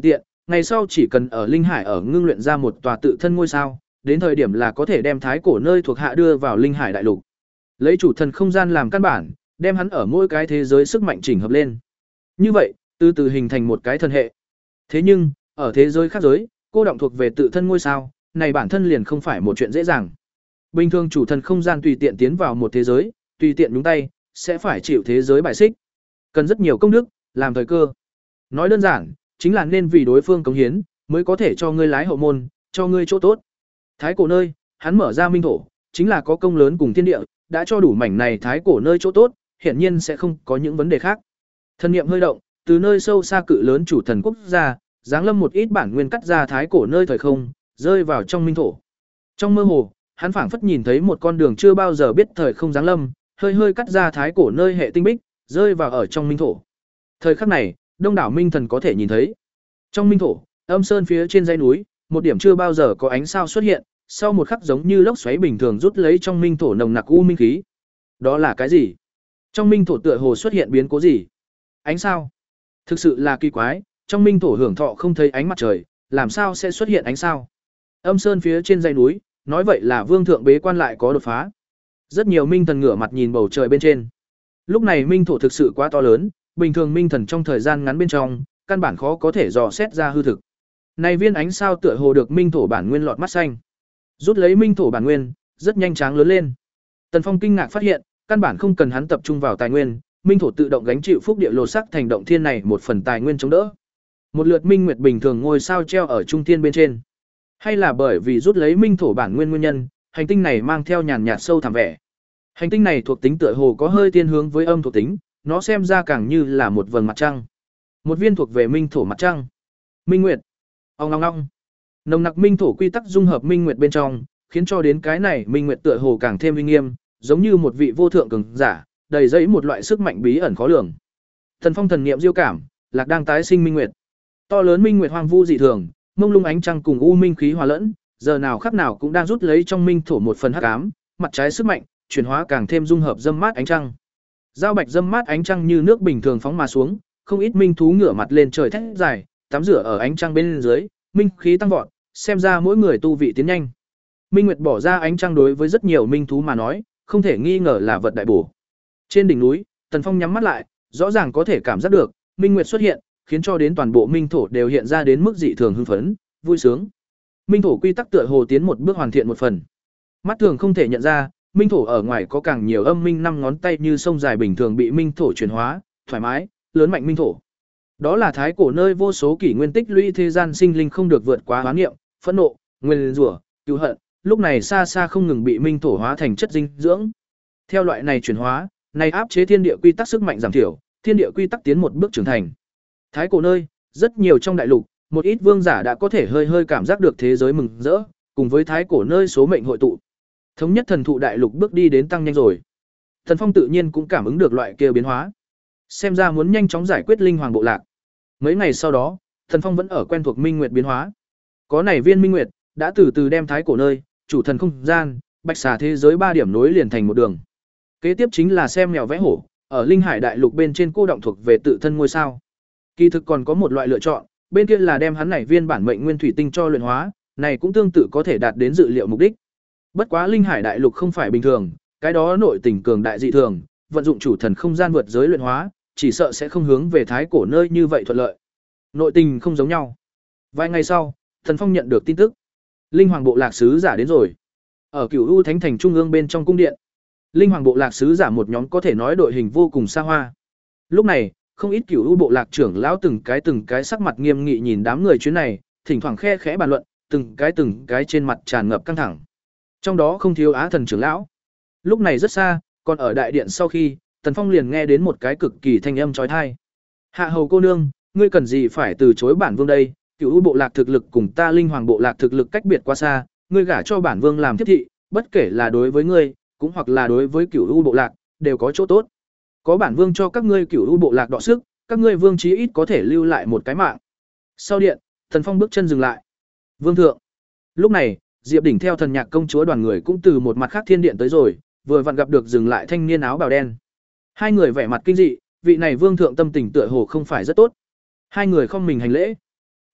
ngày sau chỉ cần ở linh hải ở ngưng luyện ra một tòa tự thân ngôi sao, đến thời điểm là có thể đem thái cổ nơi thuộc hạ đưa vào linh hải đại lục. Lấy chủ thần không gian làm căn bản, đem hắn ở mỗi cái thế giới sức mạnh chỉnh hợp lên. Như vậy, từ từ hình thành một cái thần hệ. Thế nhưng, ở thế giới khác giới, cô động thuộc về tự thân ngôi sao, này bản thân liền không phải một chuyện dễ dàng. Bình thường chủ thần không gian tùy tiện tiến vào một thế giới, tùy tiện nhúng tay, sẽ phải chịu thế giới bài xích. Cần rất nhiều công đức, làm thời cơ. Nói đơn giản, chính là nên vì đối phương cống hiến, mới có thể cho ngươi lái hậu môn, cho ngươi chỗ tốt. Thái cổ nơi, hắn mở ra minh thổ, chính là có công lớn cùng thiên địa, đã cho đủ mảnh này thái cổ nơi chỗ tốt, hiển nhiên sẽ không có những vấn đề khác. Thần niệm hơi động, từ nơi sâu xa cự lớn chủ thần quốc gia, giáng lâm một ít bản nguyên cắt ra thái cổ nơi thời không, rơi vào trong minh thổ. Trong mơ hồ, hắn phảng phất nhìn thấy một con đường chưa bao giờ biết thời không giáng lâm, hơi hơi cắt ra thái cổ nơi hệ tinh bích, rơi vào ở trong minh thổ. Thời khắc này, đông đảo minh thần có thể nhìn thấy. Trong minh thổ, âm sơn phía trên dãy núi, một điểm chưa bao giờ có ánh sao xuất hiện, sau một khắc giống như lốc xoáy bình thường rút lấy trong minh thổ nồng nặc u minh khí. Đó là cái gì? Trong minh thổ tựa hồ xuất hiện biến cố gì? Ánh sao? Thực sự là kỳ quái, trong minh thổ hưởng thọ không thấy ánh mặt trời, làm sao sẽ xuất hiện ánh sao? Âm sơn phía trên dãy núi, nói vậy là vương thượng bế quan lại có đột phá. Rất nhiều minh thần ngửa mặt nhìn bầu trời bên trên. Lúc này minh thổ thực sự quá to lớn, bình thường minh thần trong thời gian ngắn bên trong, căn bản khó có thể dò xét ra hư thực. Này viên ánh sao tựa hồ được minh thổ bản nguyên lọt mắt xanh. Rút lấy minh thổ bản nguyên, rất nhanh chóng lớn lên. Tần Phong kinh ngạc phát hiện, căn bản không cần hắn tập trung vào tài nguyên, minh thổ tự động gánh chịu phúc địa lột sắc thành động thiên này một phần tài nguyên chống đỡ. Một lượt minh nguyệt bình thường ngôi sao treo ở trung thiên bên trên. Hay là bởi vì rút lấy minh thổ bản nguyên nguyên nhân, hành tinh này mang theo nhàn nhạt sâu thẳm vẻ. Hành tinh này thuộc tính tựa hồ có hơi thiên hướng với âm thuộc tính, nó xem ra càng như là một vầng mặt trăng. Một viên thuộc về minh thổ mặt trăng. Minh nguyệt. Ong ong ong. Nồng nặc minh thổ quy tắc dung hợp minh nguyệt bên trong, khiến cho đến cái này minh nguyệt tựa hồ càng thêm uy nghiêm, giống như một vị vô thượng cường giả, đầy dẫy một loại sức mạnh bí ẩn khó lường. Thần Phong thần niệm diêu cảm, lạc đang tái sinh minh nguyệt. To lớn minh nguyệt hoang vu dị thường, mông lung ánh trăng cùng u minh khí hòa lẫn, giờ nào khắc nào cũng đang rút lấy trong minh thổ một phần hắc ám, mặt trái sức mạnh, chuyển hóa càng thêm dung hợp dâm mát ánh trăng. Giao bạch dâm mát ánh trăng như nước bình thường phóng mà xuống, không ít minh thú ngửa mặt lên trời thét dài, tắm rửa ở ánh trăng bên dưới, minh khí tăng vọt, xem ra mỗi người tu vị tiến nhanh. Minh nguyệt bỏ ra ánh trăng đối với rất nhiều minh thú mà nói, không thể nghi ngờ là vật đại bổ. Trên đỉnh núi, Tần Phong nhắm mắt lại, rõ ràng có thể cảm giác được, minh nguyệt xuất hiện, khiến cho đến toàn bộ minh thổ đều hiện ra đến mức dị thường hưng phấn, vui sướng. Minh thổ quy tắc tựa hồ tiến một bước hoàn thiện một phần. Mắt thường không thể nhận ra, minh thổ ở ngoài có càng nhiều âm minh năm ngón tay như sông dài bình thường bị minh thổ chuyển hóa, thoải mái, lớn mạnh minh thổ. Đó là thái cổ nơi vô số kỷ nguyên tích lũy thế gian sinh linh không được vượt quá hoán niệm, phẫn nộ, nguyên rủa, cứu hận, lúc này xa xa không ngừng bị minh thổ hóa thành chất dinh dưỡng. Theo loại này chuyển hóa, này áp chế thiên địa quy tắc sức mạnh giảm thiểu, thiên địa quy tắc tiến một bước trưởng thành. Thái cổ nơi, rất nhiều trong đại lục, một ít vương giả đã có thể hơi hơi cảm giác được thế giới mừng rỡ, cùng với thái cổ nơi số mệnh hội tụ. Thống nhất thần thụ đại lục bước đi đến tăng nhanh rồi. Thần Phong tự nhiên cũng cảm ứng được loại kia biến hóa. Xem ra muốn nhanh chóng giải quyết linh hoàng bộ lạc. Mấy ngày sau đó, Thần Phong vẫn ở quen thuộc minh nguyệt biến hóa. Có này viên minh nguyệt đã từ từ đem thái cổ nơi, chủ thần không gian, bạch xà thế giới ba điểm nối liền thành một đường. Kế tiếp chính là xem mèo vẽ hổ, ở linh hải đại lục bên trên cô động thuộc về tự thân ngôi sao. Kỳ thực còn có một loại lựa chọn, bên kia là đem hắn này viên bản mệnh nguyên thủy tinh cho luyện hóa, này cũng tương tự có thể đạt đến dự liệu mục đích. Bất quá linh hải đại lục không phải bình thường, cái đó nội tình cường đại dị thường, vận dụng chủ thần không gian vượt giới luyện hóa, chỉ sợ sẽ không hướng về thái cổ nơi như vậy thuận lợi. Nội tình không giống nhau. Vài ngày sau, Thần Phong nhận được tin tức, linh hoàng bộ lạc sứ giả đến rồi. Ở Cửu U Thánh Thành trung ương bên trong cung điện, linh hoàng bộ lạc sứ giả một nhóm có thể nói đội hình vô cùng xa hoa. Lúc này, không ít Cửu U bộ lạc trưởng lão từng cái từng cái sắc mặt nghiêm nghị nhìn đám người chuyến này, thỉnh thoảng khe khẽ bàn luận, từng cái từng cái trên mặt tràn ngập căng thẳng. Trong đó không thiếu Á Thần trưởng lão. Lúc này rất xa, còn ở đại điện sau khi, Tần Phong liền nghe đến một cái cực kỳ thanh âm chói tai. Hạ hầu cô nương, ngươi cần gì phải từ chối bản vương đây? Cửu U bộ lạc thực lực cùng ta linh hoàng bộ lạc thực lực cách biệt quá xa, ngươi gả cho bản vương làm thiết thị, bất kể là đối với ngươi, cũng hoặc là đối với Cửu U bộ lạc, đều có chỗ tốt. Có bản vương cho các ngươi Cửu U bộ lạc đọ sức, các ngươi vương chí ít có thể lưu lại một cái mạng. Sau điện, Tần Phong bước chân dừng lại. Vương thượng. Lúc này, Diệp Đỉnh theo thần nhạc công chúa đoàn người cũng từ một mặt khác thiên điện tới rồi, vừa vặn gặp được dừng lại thanh niên áo bào đen. Hai người vẻ mặt kinh dị, vị này vương thượng tâm tình tựa hồ không phải rất tốt. Hai người không mình hành lễ.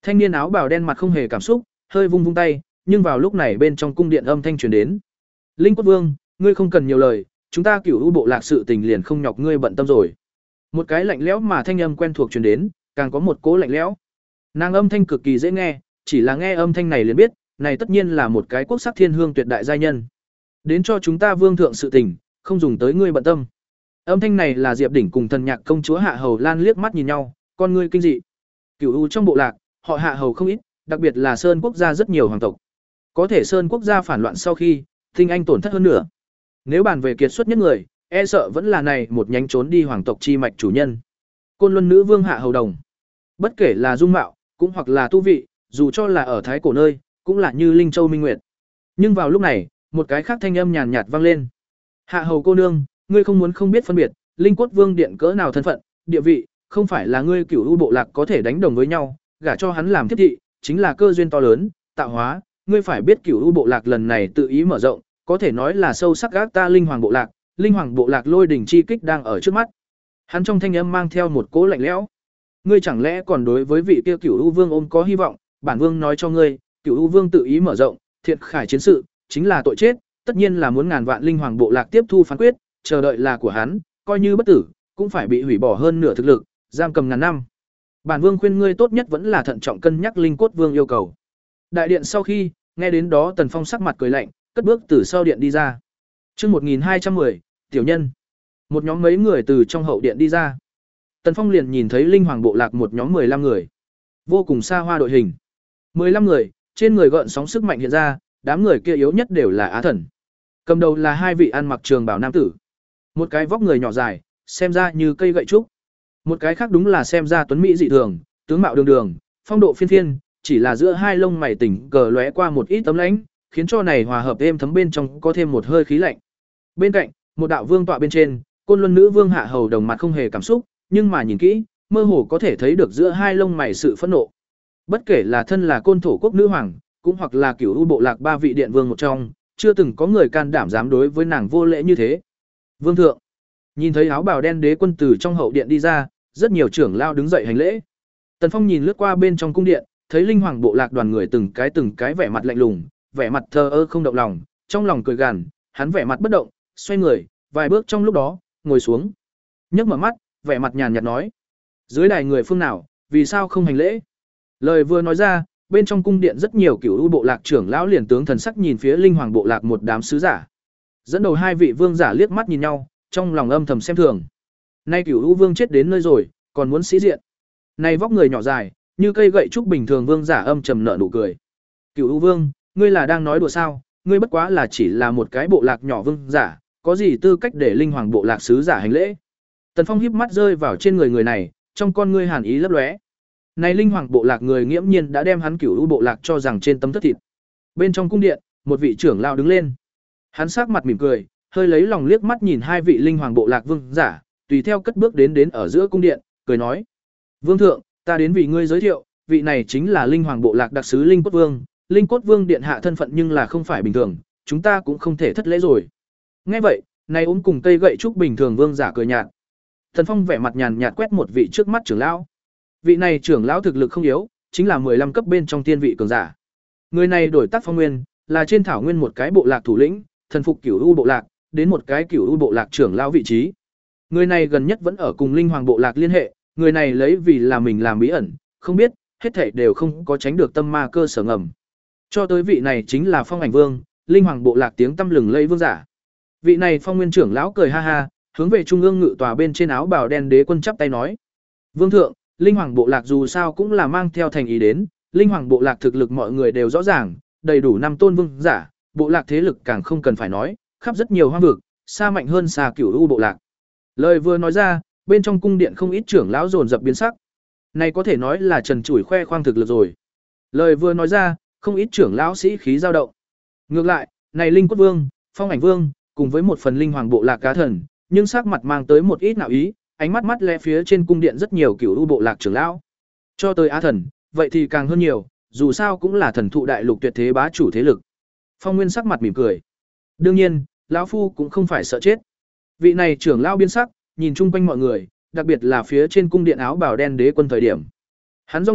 Thanh niên áo bào đen mặt không hề cảm xúc, hơi vung vung tay, nhưng vào lúc này bên trong cung điện âm thanh truyền đến. Linh Cốt Vương, ngươi không cần nhiều lời, chúng ta Cửu U bộ lạc sự tình liền không nhọc ngươi bận tâm rồi. Một cái lạnh lẽo mà thanh âm quen thuộc truyền đến, càng có một cố lạnh lẽo. Nàng âm thanh cực kỳ dễ nghe, chỉ là nghe âm thanh này liền biết, này tất nhiên là một cái quốc sắc thiên hương tuyệt đại giai nhân. Đến cho chúng ta vương thượng sự tình, không dùng tới ngươi bận tâm. Âm thanh này là Diệp Đỉnh cùng thần nhạc công chúa Hạ Hầu Lan liếc mắt nhìn nhau, con ngươi kinh dị. Cửu U trong bộ lạc, họ Hạ Hầu không ít, đặc biệt là Sơn quốc gia rất nhiều hoàng tộc. Có thể Sơn quốc gia phản loạn sau khi, tinh anh tổn thất hơn nữa. Nếu bàn về kiệt xuất nhất người, e sợ vẫn là này một nhánh trốn đi hoàng tộc chi mạch chủ nhân. Côn Luân nữ vương Hạ Hầu Đồng. Bất kể là dung mạo, cũng hoặc là tu vị, dù cho là ở thái cổ nơi, cũng là như Linh Châu Minh Nguyệt. Nhưng vào lúc này, một cái khác thanh âm nhàn nhạt vang lên. Hạ Hầu cô nương, ngươi không muốn không biết phân biệt, Linh Cốt Vương điện cỡ nào thân phận, địa vị, không phải là ngươi Cửu U bộ lạc có thể đánh đồng với nhau, gả cho hắn làm thiết thị, chính là cơ duyên to lớn, tạo hóa, ngươi phải biết Cửu U bộ lạc lần này tự ý mở rộng, có thể nói là sâu sắc gác ta Linh Hoàng bộ lạc, Linh Hoàng bộ lạc lôi đỉnh chi kích đang ở trước mắt. Hắn trong thanh âm mang theo một cỗ lạnh lẽo. Ngươi chẳng lẽ còn đối với vị kia Cửu U Vương ôm có hy vọng? Bản vương nói cho ngươi, Cửu U Vương tự ý mở rộng, thiện khải chiến sự, chính là tội chết, tất nhiên là muốn ngàn vạn Linh Hoàng bộ lạc tiếp thu phán quyết, chờ đợi là của hắn, coi như bất tử, cũng phải bị hủy bỏ hơn nửa thực lực, giam cầm ngàn năm. Bản vương khuyên ngươi tốt nhất vẫn là thận trọng cân nhắc Linh Cốt Vương yêu cầu. Đại điện sau khi, nghe đến đó Tần Phong sắc mặt cười lạnh, cất bước từ sau điện đi ra. Chương một nghìn hai trăm mười, tiểu nhân. Một nhóm mấy người từ trong hậu điện đi ra. Tần Phong liền nhìn thấy Linh Hoàng bộ lạc một nhóm mười lăm người. Vô cùng xa hoa đội hình. mười lăm người, trên người gợn sóng sức mạnh hiện ra, đám người kia yếu nhất đều là Á Thần. Cầm đầu là hai vị ăn mặc trường bào nam tử. Một cái vóc người nhỏ dài, xem ra như cây gậy trúc. Một cái khác đúng là xem ra tuấn mỹ dị thường, tướng mạo đường đường, phong độ phiên phiên, chỉ là giữa hai lông mày tỉnh cờ lóe qua một ít tấm lãnh, khiến cho này hòa hợp êm thấm bên trong có thêm một hơi khí lạnh. Bên cạnh, một đạo vương tọa bên trên, Côn Luân nữ vương Hạ Hầu Đồng mặt không hề cảm xúc, nhưng mà nhìn kỹ, mơ hồ có thể thấy được giữa hai lông mày sự phẫn nộ. Bất kể là thân là Côn Thổ quốc nữ hoàng, cũng hoặc là Cửu U bộ lạc ba vị điện vương một trong, chưa từng có người can đảm dám đối với nàng vô lễ như thế. Vương thượng, nhìn thấy áo bào đen đế quân từ trong hậu điện đi ra, rất nhiều trưởng lao đứng dậy hành lễ. Tần Phong nhìn lướt qua bên trong cung điện, thấy Linh Hoàng bộ lạc đoàn người từng cái từng cái vẻ mặt lạnh lùng, vẻ mặt thờ ơ không động lòng, trong lòng cười gằn, hắn vẻ mặt bất động, xoay người, vài bước trong lúc đó, ngồi xuống. Nhấc mở mắt, vẻ mặt nhàn nhạt nói: "Dưới đài người phương nào, vì sao không hành lễ?" Lời vừa nói ra, bên trong cung điện rất nhiều Cửu U bộ lạc trưởng lão liền tướng thần sắc nhìn phía Linh Hoàng bộ lạc một đám sứ giả. Dẫn đầu hai vị vương giả liếc mắt nhìn nhau, trong lòng âm thầm xem thường. Nay Cửu U vương chết đến nơi rồi, còn muốn sĩ diện. Này vóc người nhỏ dài, như cây gậy trúc bình thường vương giả âm trầm nở nụ cười. Cửu U vương, ngươi là đang nói đùa sao? Ngươi bất quá là chỉ là một cái bộ lạc nhỏ vương giả, có gì tư cách để Linh Hoàng bộ lạc sứ giả hành lễ? Tần Phong híp mắt rơi vào trên người người này, trong con ngươi hàn ý lấp lóe. Này Linh Hoàng bộ lạc người nghiễm nhiên đã đem hắn Cửu U bộ lạc cho rằng trên tấm thất thịt. Bên trong cung điện, một vị trưởng lão đứng lên. Hắn sắc mặt mỉm cười, hơi lấy lòng liếc mắt nhìn hai vị Linh Hoàng bộ lạc vương giả, tùy theo cất bước đến đến ở giữa cung điện, cười nói: "Vương thượng, ta đến vì ngươi giới thiệu, vị này chính là Linh Hoàng bộ lạc đặc sứ Linh Cốt Vương, Linh Cốt Vương điện hạ thân phận nhưng là không phải bình thường, chúng ta cũng không thể thất lễ rồi." Nghe vậy, này ôm cùng cây gậy trúc bình thường vương giả cười nhạt. Thần Phong vẻ mặt nhàn nhạt quét một vị trước mắt trưởng lão. Vị này trưởng lão thực lực không yếu, chính là mười lăm cấp bên trong tiên vị cường giả. Người này đổi tác phong nguyên, là trên thảo nguyên một cái bộ lạc thủ lĩnh, thần phục Cửu U bộ lạc, đến một cái Cửu U bộ lạc trưởng lão vị trí. Người này gần nhất vẫn ở cùng Linh Hoàng bộ lạc liên hệ, người này lấy vì là mình làm bí ẩn, không biết, hết thảy đều không có tránh được tâm ma cơ sở ngầm. Cho tới vị này chính là Phong Ảnh Vương, Linh Hoàng bộ lạc tiếng tăm lừng lẫy vương giả. Vị này Phong Nguyên trưởng lão cười ha ha, hướng về trung ương ngự tòa bên trên áo bào đen đế quân chắp tay nói: "Vương thượng, Linh Hoàng bộ lạc dù sao cũng là mang theo thành ý đến, Linh Hoàng bộ lạc thực lực mọi người đều rõ ràng, đầy đủ năm tôn vương giả, bộ lạc thế lực càng không cần phải nói, khắp rất nhiều hoang vực, xa mạnh hơn xa Cửu U bộ lạc." Lời vừa nói ra, bên trong cung điện không ít trưởng lão dồn dập biến sắc. Này có thể nói là trần trụi khoe khoang thực lực rồi. Lời vừa nói ra, không ít trưởng lão sĩ khí dao động. Ngược lại, này Linh Cốt Vương, Phong Ảnh Vương, cùng với một phần Linh Hoàng bộ lạc cá thần, nhưng sắc mặt mang tới một ít nạo ý, ánh mắt mắt lẽ phía trên cung điện rất nhiều Cửu U bộ lạc trưởng lão. Cho tới Á Thần, vậy thì càng hơn nhiều, dù sao cũng là thần thụ đại lục tuyệt thế bá chủ thế lực. Phong Nguyên sắc mặt mỉm cười. Đương nhiên, lão phu cũng không phải sợ chết. Vị này trưởng lão biến sắc, nhìn chung quanh mọi người, đặc biệt là phía trên cung điện áo bào đen đế quân thời điểm. Hắn rong rạc,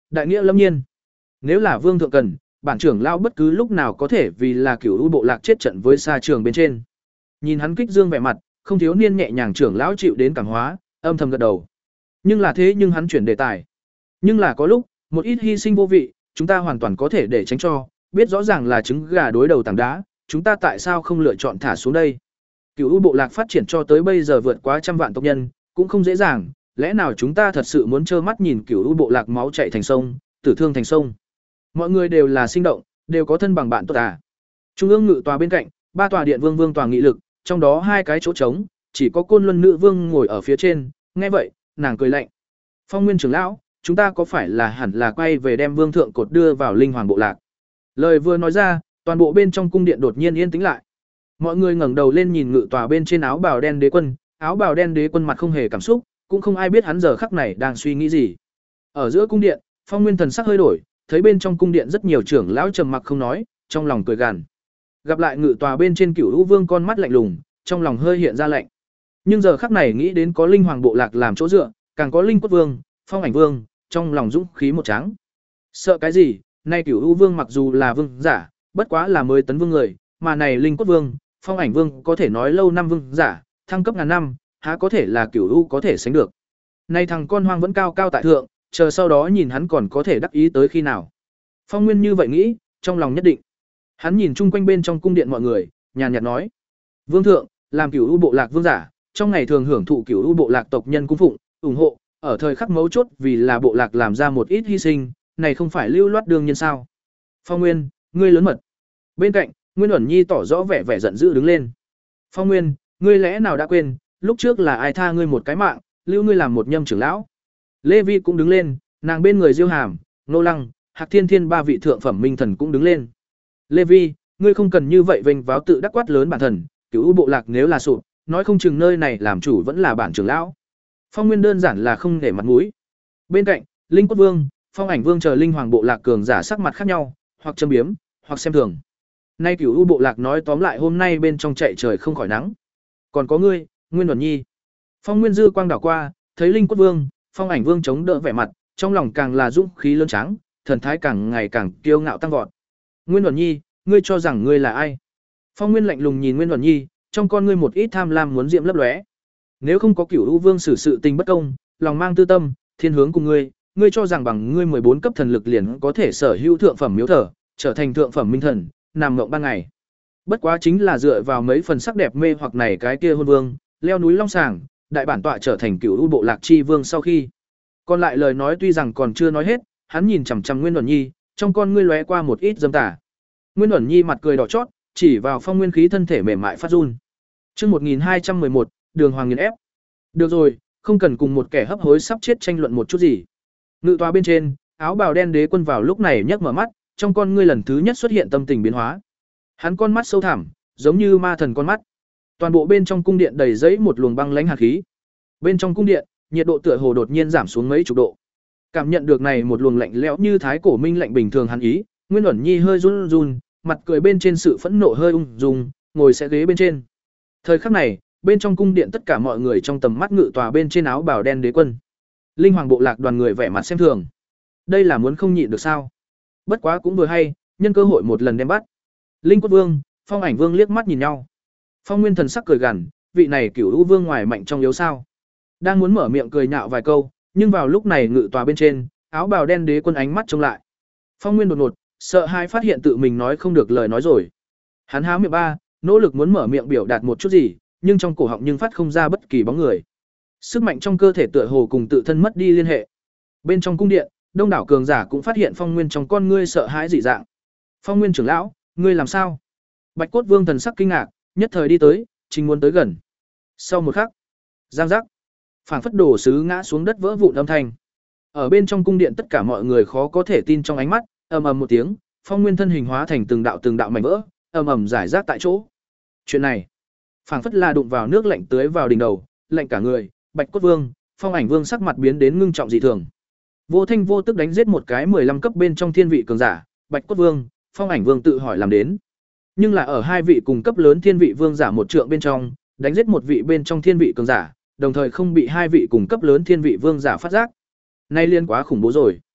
đại nghĩa lâm nhiên. Nếu là vương thượng cần, bản trưởng lão bất cứ lúc nào có thể vì là Cửu U bộ lạc chết trận với xa trường bên trên. Nhìn hắn kích dương vẻ mặt, không thiếu niên nhẹ nhàng trưởng lão chịu đến cảm hóa, âm thầm gật đầu. Nhưng là thế nhưng hắn chuyển đề tài. Nhưng là có lúc, một ít hy sinh vô vị, chúng ta hoàn toàn có thể để tránh cho, biết rõ ràng là trứng gà đối đầu tảng đá, chúng ta tại sao không lựa chọn thả xuống đây? Cửu U bộ lạc phát triển cho tới bây giờ vượt quá trăm vạn tộc nhân, cũng không dễ dàng, lẽ nào chúng ta thật sự muốn trơ mắt nhìn Cửu U bộ lạc máu chảy thành sông, tử thương thành sông? Mọi người đều là sinh động, đều có thân bằng bạn tốt à? Trung ương ngự tòa bên cạnh, ba tòa điện vương vương tòa nghị lực, trong đó hai cái chỗ trống, chỉ có Côn Luân nữ vương ngồi ở phía trên, nghe vậy, nàng cười lạnh. Phong Nguyên trưởng lão, chúng ta có phải là hẳn là quay về đem vương thượng cột đưa vào linh hoàng bộ lạc? Lời vừa nói ra, toàn bộ bên trong cung điện đột nhiên yên tĩnh lại. Mọi người ngẩng đầu lên nhìn ngự tòa bên trên áo bào đen đế quân, áo bào đen đế quân mặt không hề cảm xúc, cũng không ai biết hắn giờ khắc này đang suy nghĩ gì. Ở giữa cung điện, Phong Nguyên thần sắc hơi đổi, thấy bên trong cung điện rất nhiều trưởng lão trầm mặc không nói, trong lòng cười gằn. Gặp lại ngự tòa bên trên Cửu U vương con mắt lạnh lùng, trong lòng hơi hiện ra lạnh. Nhưng giờ khắc này nghĩ đến có linh hoàng bộ lạc làm chỗ dựa, càng có linh quốc vương, phong ảnh vương, trong lòng dũng khí một tráng. Sợ cái gì? Nay Cửu U vương mặc dù là vương giả, bất quá là mới tấn vương người, mà này linh quốc vương, phong ảnh vương có thể nói lâu năm vương giả, thăng cấp ngàn năm, há có thể là Cửu U có thể sánh được. Nay thằng con hoang vẫn cao cao tại thượng, chờ sau đó nhìn hắn còn có thể đắc ý tới khi nào. Phong Nguyên như vậy nghĩ, trong lòng nhất định. Hắn nhìn chung quanh bên trong cung điện mọi người, nhàn nhạt nói: "Vương thượng, làm Cửu U bộ lạc vương giả, trong ngày thường hưởng thụ Cửu U bộ lạc tộc nhân cung phụng, ủng hộ, ở thời khắc mấu chốt vì là bộ lạc làm ra một ít hy sinh, này không phải lưu loát đương nhiên sao?" Phong Nguyên, ngươi lớn mật. Bên cạnh, Nguyên Uẩn Nhi tỏ rõ vẻ vẻ giận dữ đứng lên. Phong Nguyên, ngươi lẽ nào đã quên, lúc trước là ai tha ngươi một cái mạng, lưu ngươi làm một nhâm trưởng lão? Lê Vi cũng đứng lên, nàng bên người Diêu Hàm, Nô Lăng, Hạc Thiên Thiên ba vị thượng phẩm minh thần cũng đứng lên. Lê Vi, ngươi không cần như vậy vênh váo tự đắc quát lớn bản thần, Cửu U bộ lạc nếu là sụp, nói không chừng nơi này làm chủ vẫn là bản trưởng lão. Phong Nguyên đơn giản là không để mặt mũi. Bên cạnh, Linh Quốc Vương, Phong Ảnh Vương chờ linh hoàng bộ lạc cường giả sắc mặt khác nhau, hoặc châm biếm, hoặc xem thường. Nay Cửu U bộ lạc nói tóm lại hôm nay bên trong chạy trời không khỏi nắng. Còn có ngươi, Nguyên Uẩn Nhi. Phong Nguyên dư quang đảo qua, thấy Linh Quốc Vương, Phong Ảnh Vương chống đỡ vẻ mặt, trong lòng càng là dũng khí lớn tráng, thần thái càng ngày càng kiêu ngạo tăng vọt. Nguyên Uẩn Nhi, ngươi cho rằng ngươi là ai? Phong Nguyên lạnh lùng nhìn Nguyên Uẩn Nhi, trong con ngươi một ít tham lam muốn diệm lấp lóe. Nếu không có Cửu U Vương xử sự tình bất công, lòng mang tư tâm, thiên hướng cùng ngươi, ngươi cho rằng bằng ngươi mười bốn cấp thần lực liền có thể sở hữu thượng phẩm miếu thờ, trở thành thượng phẩm minh thần, nằm mộng ban ngày. Bất quá chính là dựa vào mấy phần sắc đẹp mê hoặc này cái kia hôn vương, leo núi long sàng, đại bản tọa trở thành Cửu U bộ lạc chi vương sau khi. Còn lại lời nói tuy rằng còn chưa nói hết, hắn nhìn chằm chằm Nguyên Uẩn Nhi, trong con ngươi lóe qua một ít dâm tà. Nguyên Uẩn Nhi mặt cười đỏ chót, chỉ vào Phong Nguyên khí thân thể mềm mại phát run. Chương một nghìn hai trăm mười một, Đường Hoàng nghiền ép. Được rồi, không cần cùng một kẻ hấp hối sắp chết tranh luận một chút gì. Ngự tòa bên trên, áo bào đen đế quân vào lúc này nhấc mở mắt, trong con ngươi lần thứ nhất xuất hiện tâm tình biến hóa. Hắn con mắt sâu thẳm, giống như ma thần con mắt. Toàn bộ bên trong cung điện đầy giấy một luồng băng lãnh hàn khí. Bên trong cung điện, nhiệt độ tựa hồ đột nhiên giảm xuống mấy chục độ. Cảm nhận được này một luồng lạnh lẽo như thái cổ minh lạnh bình thường hắn ý, Nguyên Uẩn Nhi hơi run run, mặt cười bên trên sự phẫn nộ hơi ung dung, ngồi sẽ ghế bên trên. Thời khắc này, bên trong cung điện tất cả mọi người trong tầm mắt ngự tòa bên trên áo bào đen đế quân. Linh hoàng bộ lạc đoàn người vẻ mặt xem thường. Đây là muốn không nhịn được sao? Bất quá cũng vừa hay, nhân cơ hội một lần đem bắt. Linh Quốc Vương, Phong Ảnh Vương liếc mắt nhìn nhau. Phong Nguyên thần sắc cười gằn, vị này Cửu U vương ngoài mạnh trong yếu sao? Đang muốn mở miệng cười nhạo vài câu, nhưng vào lúc này ngự tòa bên trên, áo bào đen đế quân ánh mắt trông lại. Phong Nguyên đột ngột, sợ hai phát hiện tự mình nói không được lời nói rồi. Hắn há miệng ba, nỗ lực muốn mở miệng biểu đạt một chút gì, nhưng trong cổ họng nhưng phát không ra bất kỳ bóng người. Sức mạnh trong cơ thể tựa hồ cùng tự thân mất đi liên hệ. Bên trong cung điện, đông đảo cường giả cũng phát hiện Phong Nguyên trong con ngươi sợ hãi dị dạng. Phong Nguyên trưởng lão, ngươi làm sao? Bạch Cốt Vương thần sắc kinh ngạc, nhất thời đi tới, chính muốn tới gần. Sau một khắc, giang giác, phảng phất đồ sứ ngã xuống đất vỡ vụn âm thanh. Ở bên trong cung điện tất cả mọi người khó có thể tin trong ánh mắt, ầm ầm một tiếng, Phong Nguyên thân hình hóa thành từng đạo từng đạo mảnh vỡ, ầm ầm rải rác tại chỗ. Chuyện này, phảng phất là đụng vào nước lạnh tưới vào đỉnh đầu, lạnh cả người. Bạch Cốt Vương, Phong Ảnh Vương sắc mặt biến đến ngưng trọng dị thường. Vô thanh vô tức đánh giết một cái mười lăm cấp bên trong thiên vị cường giả, Bạch Cốt Vương, Phong Ảnh Vương tự hỏi làm đến. Nhưng là ở hai vị cùng cấp lớn thiên vị vương giả một trượng bên trong, đánh giết một vị bên trong thiên vị cường giả, đồng thời không bị hai vị cùng cấp lớn thiên vị vương giả phát giác. Nay liên quá khủng bố rồi.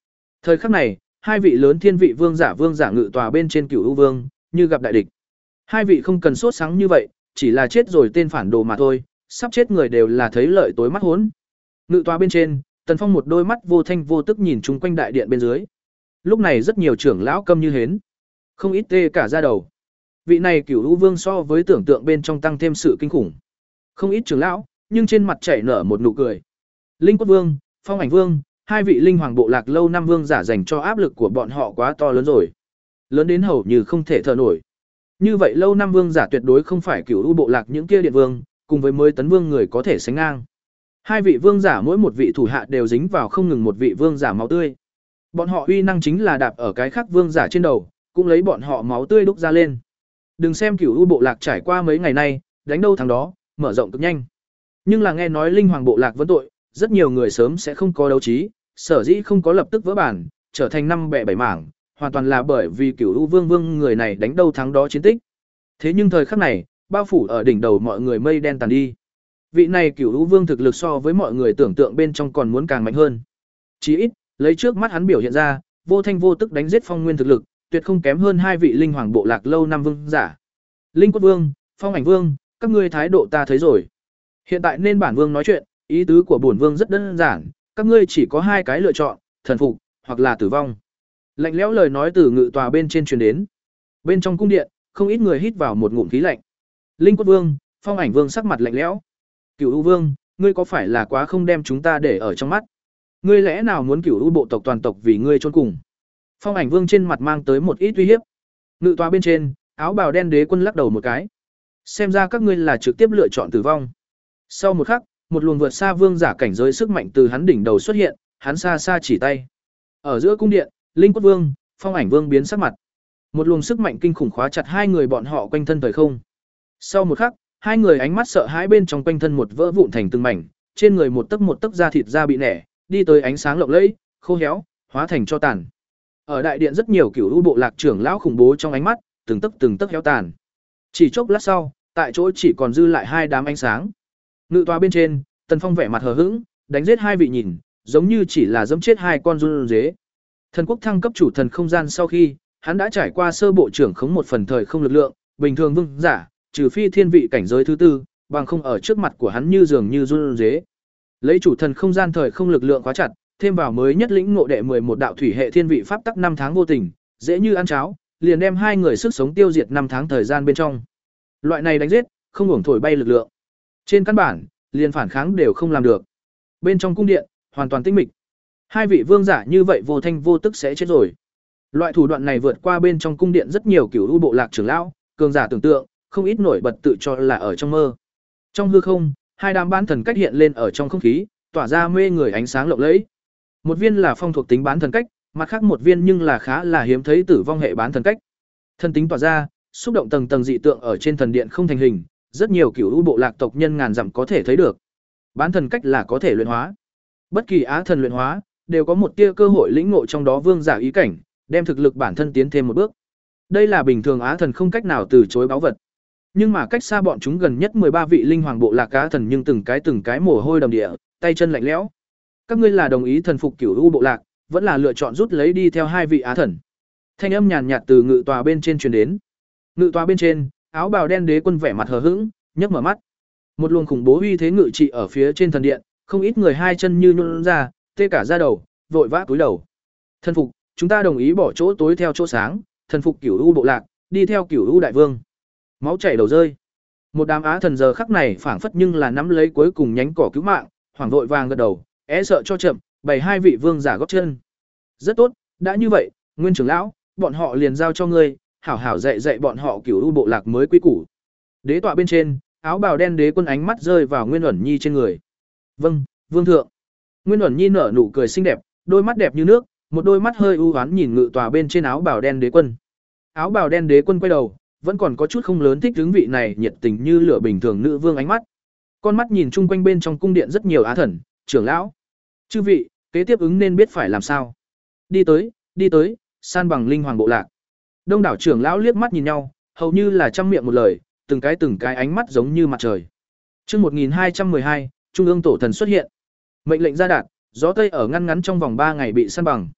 Thời khắc này, hai vị lớn thiên vị vương giả vương giả ngự tòa bên trên Cửu U Vương, như gặp đại địch. Hai vị không cần sốt sáng như vậy, chỉ là chết rồi tên phản đồ mà thôi, sắp chết người đều là thấy lợi tối mắt hốn. Ngự tòa bên trên, Tần Phong một đôi mắt vô thanh vô tức nhìn chung quanh đại điện bên dưới. Lúc này rất nhiều trưởng lão câm như hến, không ít tê cả da đầu. Vị này Cửu U Vương so với tưởng tượng bên trong tăng thêm sự kinh khủng. Không ít trưởng lão, nhưng trên mặt chảy nở một nụ cười. Linh Quất Vương, Phong Ảnh Vương, hai vị linh hoàng bộ lạc lâu năm vương giả dành cho áp lực của bọn họ quá to lớn rồi. Lớn đến hầu như không thể thở nổi. Như vậy lâu năm vương giả tuyệt đối không phải Cửu U bộ lạc những kia điện vương, cùng với mới tấn vương người có thể sánh ngang. Hai vị vương giả mỗi một vị thủ hạ đều dính vào không ngừng một vị vương giả máu tươi. Bọn họ uy năng chính là đạp ở cái khác vương giả trên đầu, cũng lấy bọn họ máu tươi đúc ra lên. Đừng xem Cửu U bộ lạc trải qua mấy ngày nay, đánh đâu thắng đó, mở rộng cực nhanh. Nhưng là nghe nói linh hoàng bộ lạc vẫn tội, rất nhiều người sớm sẽ không có đấu trí, sở dĩ không có lập tức vỡ bản, trở thành năm bè bảy mảng, hoàn toàn là bởi vì Cửu U Vương Vương người này đánh đâu thắng đó chiến tích. Thế nhưng thời khắc này, bao phủ ở đỉnh đầu mọi người mây đen tàn đi. Vị này Cửu U Vương thực lực so với mọi người tưởng tượng bên trong còn muốn càng mạnh hơn. Chí ít, lấy trước mắt hắn biểu hiện ra, vô thanh vô tức đánh giết Phong Nguyên thực lực, tuyệt không kém hơn hai vị linh hoàng bộ lạc lâu năm vương giả. Linh Quất Vương, Phong Ảnh Vương, các ngươi thái độ ta thấy rồi. Hiện tại nên bản vương nói chuyện, ý tứ của bổn vương rất đơn giản, các ngươi chỉ có hai cái lựa chọn, thần phục hoặc là tử vong. Lạnh lẽo lời nói từ ngự tòa bên trên truyền đến. Bên trong cung điện, không ít người hít vào một ngụm khí lạnh. Linh Quất Vương, Phong Ảnh Vương sắc mặt lạnh lẽo. Cửu U Vương, ngươi có phải là quá không đem chúng ta để ở trong mắt? Ngươi lẽ nào muốn Cửu U bộ tộc toàn tộc vì ngươi chôn cùng? Phong Ảnh Vương trên mặt mang tới một ít uy hiếp. Ngự tòa bên trên, áo bào đen đế quân lắc đầu một cái. Xem ra các ngươi là trực tiếp lựa chọn tử vong. Sau một khắc, một luồng vượt xa vương giả cảnh giới sức mạnh từ hắn đỉnh đầu xuất hiện, hắn xa xa chỉ tay. Ở giữa cung điện, Linh Quất Vương, Phong Ảnh Vương biến sắc mặt. Một luồng sức mạnh kinh khủng khóa chặt hai người bọn họ quanh thân thời không. Sau một khắc, hai người ánh mắt sợ hãi bên trong quanh thân một vỡ vụn thành từng mảnh, trên người một tấc một tấc da thịt da bị nẻ, đi tới ánh sáng lộng lẫy, khô héo, hóa thành cho tàn. Ở đại điện rất nhiều Cửu U bộ lạc trưởng lão khủng bố trong ánh mắt, từng tấc từng tấc héo tàn. Chỉ chốc lát sau, tại chỗ chỉ còn dư lại hai đám ánh sáng. Ngự tòa bên trên, Tần Phong vẻ mặt hờ hững, đánh giết hai vị nhìn, giống như chỉ là giẫm chết hai con run dế. Thần quốc thăng cấp chủ thần không gian sau khi, hắn đã trải qua sơ bộ trưởng khống một phần thời không lực lượng, bình thường vương giả, trừ phi thiên vị cảnh giới thứ tư, bằng không ở trước mặt của hắn như dường như run dế. Lấy chủ thần không gian thời không lực lượng khóa chặt, thêm vào mới nhất lĩnh ngộ đệ mười một đạo thủy hệ thiên vị pháp tắc năm tháng vô tình, dễ như ăn cháo, liền đem hai người sức sống tiêu diệt năm tháng thời gian bên trong. Loại này đánh giết, không hưởng thổi bay lực lượng. Trên căn bản, liền phản kháng đều không làm được. Bên trong cung điện, hoàn toàn tĩnh mịch. Hai vị vương giả như vậy vô thanh vô tức sẽ chết rồi. Loại thủ đoạn này vượt qua bên trong cung điện rất nhiều Cửu U bộ lạc trưởng lão, cường giả tưởng tượng, không ít nổi bật tự cho là ở trong mơ. Trong hư không, hai đám bán thần cách hiện lên ở trong không khí, tỏa ra mê người ánh sáng lộng lẫy. Một viên là phong thuộc tính bán thần cách, mặt khác một viên nhưng là khá là hiếm thấy tử vong hệ bán thần cách. Thần tính tỏa ra, xúc động tầng tầng dị tượng ở trên thần điện không thành hình, rất nhiều Cửu U bộ lạc tộc nhân ngàn dặm có thể thấy được. Bán thần cách là có thể luyện hóa. Bất kỳ á thần luyện hóa đều có một tia cơ hội lĩnh ngộ trong đó vương giả ý cảnh, đem thực lực bản thân tiến thêm một bước. Đây là bình thường á thần không cách nào từ chối báu vật. Nhưng mà cách xa bọn chúng gần nhất mười ba vị linh hoàng bộ lạc á thần nhưng từng cái từng cái mồ hôi đầm địa, tay chân lạnh lẽo. Các ngươi là đồng ý thần phục Cửu U bộ lạc, vẫn là lựa chọn rút lấy đi theo hai vị á thần? Thanh âm nhàn nhạt từ ngự tòa bên trên truyền đến. Ngự tòa bên trên, áo bào đen đế quân vẻ mặt hờ hững, nhấc mở mắt. Một luồng khủng bố uy thế ngự trị ở phía trên thần điện, không ít người hai chân như nhũn ra, tê cả da đầu, vội vã cúi đầu. Thần phục, chúng ta đồng ý bỏ chỗ tối theo chỗ sáng, thần phục Cửu U bộ lạc, đi theo Cửu U đại vương. Máu chảy đầu rơi. Một đám á thần giờ khắc này phảng phất nhưng là nắm lấy cuối cùng nhánh cỏ cứu mạng, hoảng vội vàng gật đầu, é sợ cho chậm, bày hai vị vương giả góp chân. Rất tốt, đã như vậy, Nguyên trưởng lão, bọn họ liền giao cho ngươi, hảo hảo dạy dạy bọn họ Cửu U bộ lạc mới quy củ. Đế tọa bên trên, áo bào đen đế quân ánh mắt rơi vào Nguyên Uẩn Nhi trên người. Vâng, vương thượng. Nguyên Uẩn Nhi nở nụ cười xinh đẹp, đôi mắt đẹp như nước, một đôi mắt hơi u hoán nhìn ngự tòa bên trên áo bào đen đế quân. Áo bào đen đế quân quay đầu, vẫn còn có chút không lớn thích hướng vị này nhiệt tình như lửa bình thường nữ vương ánh mắt. Con mắt nhìn chung quanh bên trong cung điện rất nhiều á thần, trưởng lão. Chư vị, kế tiếp ứng nên biết phải làm sao. Đi tới, đi tới, san bằng linh hoàng bộ lạc. Đông đảo trưởng lão liếc mắt nhìn nhau, hầu như là trăm miệng một lời, từng cái từng cái ánh mắt giống như mặt trời. Chương một nghìn hai trăm mười hai, Trung ương tổ thần xuất hiện. Mệnh lệnh ra đạt, gió tây ở ngăn ngắn trong vòng ba ngày bị san bằng.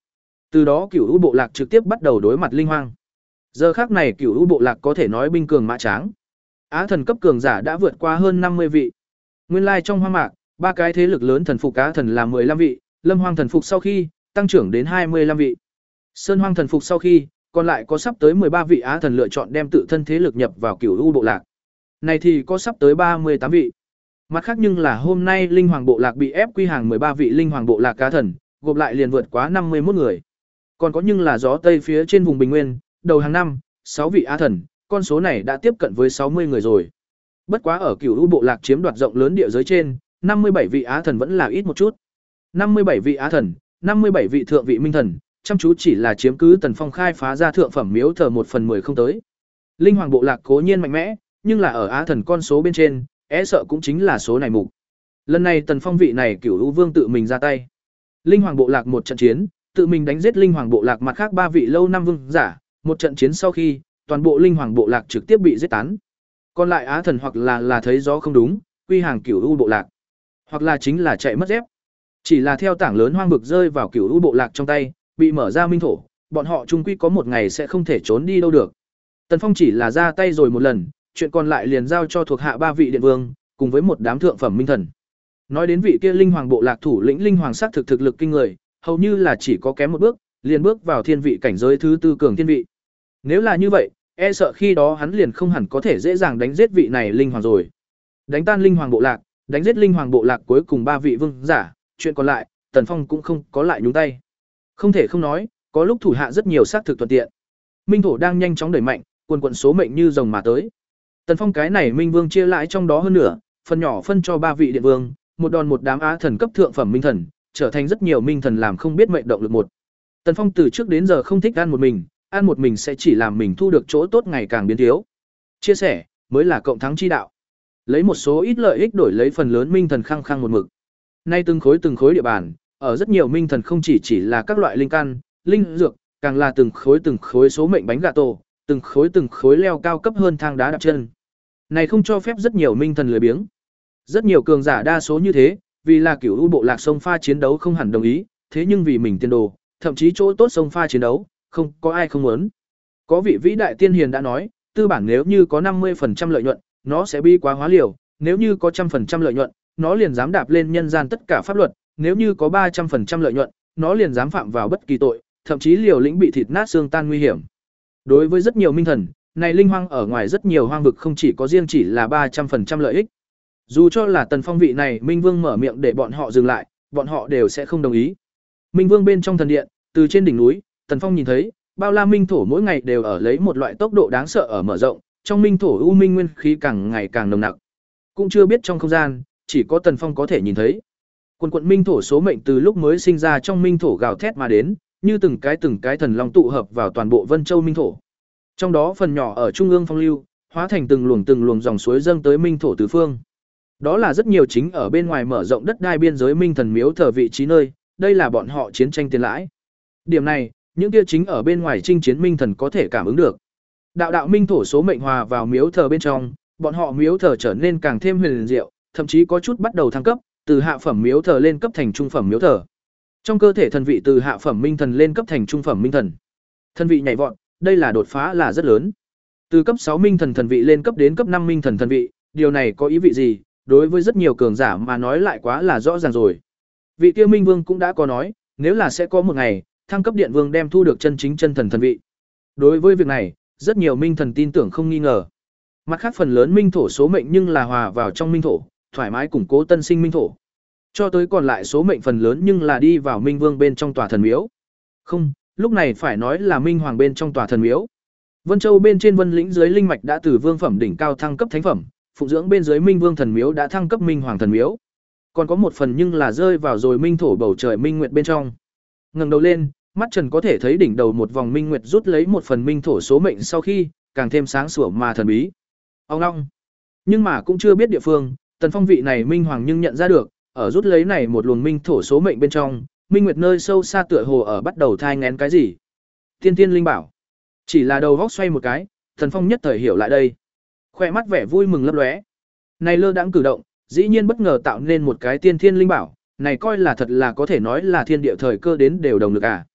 Từ đó Cửu U bộ lạc trực tiếp bắt đầu đối mặt Linh Hoang. Giờ khắc này Cửu U bộ lạc có thể nói binh cường mã tráng. Á thần cấp cường giả đã vượt qua hơn năm mươi vị. Nguyên lai trong hoang mạc, ba cái thế lực lớn thần phục Á thần là mười lăm vị, Lâm Hoang thần phục sau khi tăng trưởng đến hai mươi lăm vị. Sơn Hoang thần phục sau khi, còn lại có sắp tới mười ba vị Á thần lựa chọn đem tự thân thế lực nhập vào Cửu U bộ lạc. Này thì có sắp tới ba mươi tám vị. Mặt khác nhưng là hôm nay Linh Hoàng bộ lạc bị ép quy hàng mười ba vị Linh Hoàng bộ lạc cá thần, gộp lại liền vượt quá năm mươi mốt người. Còn có nhưng là gió Tây phía trên vùng Bình Nguyên, đầu hàng năm, sáu vị Á thần, con số này đã tiếp cận với sáu mươi người rồi. Bất quá ở Cửu U bộ lạc chiếm đoạt rộng lớn địa giới trên, năm mươi bảy vị Á thần vẫn là ít một chút. năm mươi bảy vị Á thần, năm mươi bảy vị thượng vị minh thần, chăm chú chỉ là chiếm cứ Tần Phong khai phá ra thượng phẩm miếu thờ một phần mười không tới. Linh Hoàng bộ lạc cố nhiên mạnh mẽ, nhưng là ở Á thần con số bên trên, e sợ cũng chính là số này mục. Lần này Tần Phong vị này Cửu U vương tự mình ra tay. Linh Hoàng bộ lạc một trận chiến, tự mình đánh giết Linh Hoàng bộ lạc mặt khác ba vị lâu năm vương giả, một trận chiến sau khi, toàn bộ Linh Hoàng bộ lạc trực tiếp bị giết tán. Còn lại Á thần hoặc là là thấy gió không đúng, quy hàng Cửu U bộ lạc, hoặc là chính là chạy mất dép. Chỉ là theo tảng lớn hoang vực rơi vào Cửu U bộ lạc trong tay, bị mở ra minh thổ, bọn họ chung quy có một ngày sẽ không thể trốn đi đâu được. Tần Phong chỉ là ra tay rồi một lần, chuyện còn lại liền giao cho thuộc hạ ba vị điện vương, cùng với một đám thượng phẩm minh thần. Nói đến vị kia Linh Hoàng bộ lạc thủ lĩnh Linh Hoàng sắc thực thực lực kinh người, hầu như là chỉ có kém một bước, liền bước vào thiên vị cảnh giới thứ tư cường thiên vị. Nếu là như vậy, e sợ khi đó hắn liền không hẳn có thể dễ dàng đánh giết vị này Linh Hoàng rồi. Đánh tan Linh Hoàng bộ lạc, đánh giết Linh Hoàng bộ lạc cuối cùng ba vị vương giả, chuyện còn lại, Tần Phong cũng không có lại nhúng tay. Không thể không nói, có lúc thủ hạ rất nhiều xác thực thuận tiện. Minh thổ đang nhanh chóng đẩy mạnh, quần quần số mệnh như rồng mà tới. Tần Phong cái này Minh Vương chia lại trong đó hơn nửa, phần nhỏ phân cho ba vị điện vương, một đòn một đám Á thần cấp thượng phẩm minh thần, trở thành rất nhiều minh thần làm không biết mệnh động lực một. Tần Phong từ trước đến giờ không thích ăn một mình, ăn một mình sẽ chỉ làm mình thu được chỗ tốt ngày càng biến thiếu. Chia sẻ mới là cộng thắng chi đạo. Lấy một số ít lợi ích đổi lấy phần lớn minh thần khăng khăng một mực. Nay từng khối từng khối địa bàn, ở rất nhiều minh thần không chỉ chỉ là các loại linh căn, linh dược, càng là từng khối từng khối số mệnh bánh gà tổ, từng khối từng khối leo cao cấp hơn thang đá đạp chân. Này không cho phép rất nhiều minh thần lười biếng. Rất nhiều cường giả đa số như thế, vì là Cửu U bộ lạc sông pha chiến đấu không hẳn đồng ý, thế nhưng vì mình tiền đồ, thậm chí chỗ tốt sông pha chiến đấu, không có ai không muốn. Có vị vĩ đại tiên hiền đã nói, tư bản nếu như có năm mươi phần trăm lợi nhuận, nó sẽ bi quá hóa liều, nếu như có một trăm phần trăm lợi nhuận, nó liền dám đạp lên nhân gian tất cả pháp luật, nếu như có ba trăm phần trăm lợi nhuận, nó liền dám phạm vào bất kỳ tội, thậm chí liều lĩnh bị thịt nát xương tan nguy hiểm. Đối với rất nhiều minh thần, này Linh Hoang ở ngoài rất nhiều hoang vực không chỉ có riêng chỉ là ba trăm phần trăm lợi ích. Dù cho là Tần Phong vị này Minh Vương mở miệng để bọn họ dừng lại, bọn họ đều sẽ không đồng ý. Minh Vương bên trong thần điện, từ trên đỉnh núi, Tần Phong nhìn thấy, bao la minh thổ mỗi ngày đều ở lấy một loại tốc độ đáng sợ ở mở rộng, trong minh thổ u minh nguyên khí càng ngày càng nồng nặc. Cũng chưa biết trong không gian, chỉ có Tần Phong có thể nhìn thấy. Quần quận minh thổ số mệnh từ lúc mới sinh ra trong minh thổ gào thét mà đến, như từng cái từng cái thần long tụ hợp vào toàn bộ Vân Châu minh thổ. Trong đó phần nhỏ ở trung ương phong lưu, hóa thành từng luồng từng luồng dòng suối dâng tới minh thổ tứ phương. Đó là rất nhiều chính ở bên ngoài mở rộng đất đai biên giới minh thần miếu thờ vị trí nơi, đây là bọn họ chiến tranh tiền lãi. Điểm này, những kia chính ở bên ngoài chinh chiến minh thần có thể cảm ứng được. Đạo đạo minh thổ số mệnh hòa vào miếu thờ bên trong, bọn họ miếu thờ trở nên càng thêm huyền diệu, thậm chí có chút bắt đầu thăng cấp, từ hạ phẩm miếu thờ lên cấp thành trung phẩm miếu thờ. Trong cơ thể thần vị từ hạ phẩm minh thần lên cấp thành trung phẩm minh thần. Thần vị nhảy vọt, đây là đột phá là rất lớn. Từ cấp sáu minh thần thần vị lên cấp đến cấp năm minh thần thần vị, điều này có ý vị gì? Đối với rất nhiều cường giả mà nói lại quá là rõ ràng rồi. Vị kia Minh Vương cũng đã có nói, nếu là sẽ có một ngày, thăng cấp điện vương đem thu được chân chính chân thần thần vị. Đối với việc này, rất nhiều minh thần tin tưởng không nghi ngờ. Mặt khác phần lớn minh thổ số mệnh nhưng là hòa vào trong minh thổ, thoải mái củng cố tân sinh minh thổ. Cho tới còn lại số mệnh phần lớn nhưng là đi vào Minh Vương bên trong tòa thần miếu. Không, lúc này phải nói là Minh Hoàng bên trong tòa thần miếu. Vân Châu bên trên Vân lĩnh dưới linh mạch đã từ vương phẩm đỉnh cao thăng cấp thánh phẩm, phụng dưỡng bên dưới Minh Vương thần miếu đã thăng cấp Minh Hoàng thần miếu. Còn có một phần nhưng là rơi vào rồi minh thổ bầu trời minh nguyệt bên trong. Ngẩng đầu lên, mắt Trần có thể thấy đỉnh đầu một vòng minh nguyệt rút lấy một phần minh thổ số mệnh sau khi, càng thêm sáng sủa mà thần bí. Ông long. Nhưng mà cũng chưa biết địa phương, Tần Phong vị này Minh Hoàng nhưng nhận ra được, ở rút lấy này một luồng minh thổ số mệnh bên trong, minh nguyệt nơi sâu xa tựa hồ ở bắt đầu thai nghén cái gì. Tiên tiên linh bảo. Chỉ là đầu góc xoay một cái, Tần Phong nhất thời hiểu lại đây. Khoe mắt vẻ vui mừng lấp lóe. Này lơ đãng cử động, dĩ nhiên bất ngờ tạo nên một cái tiên thiên linh bảo, này coi là thật là có thể nói là thiên địa thời cơ đến đều đồng lực à.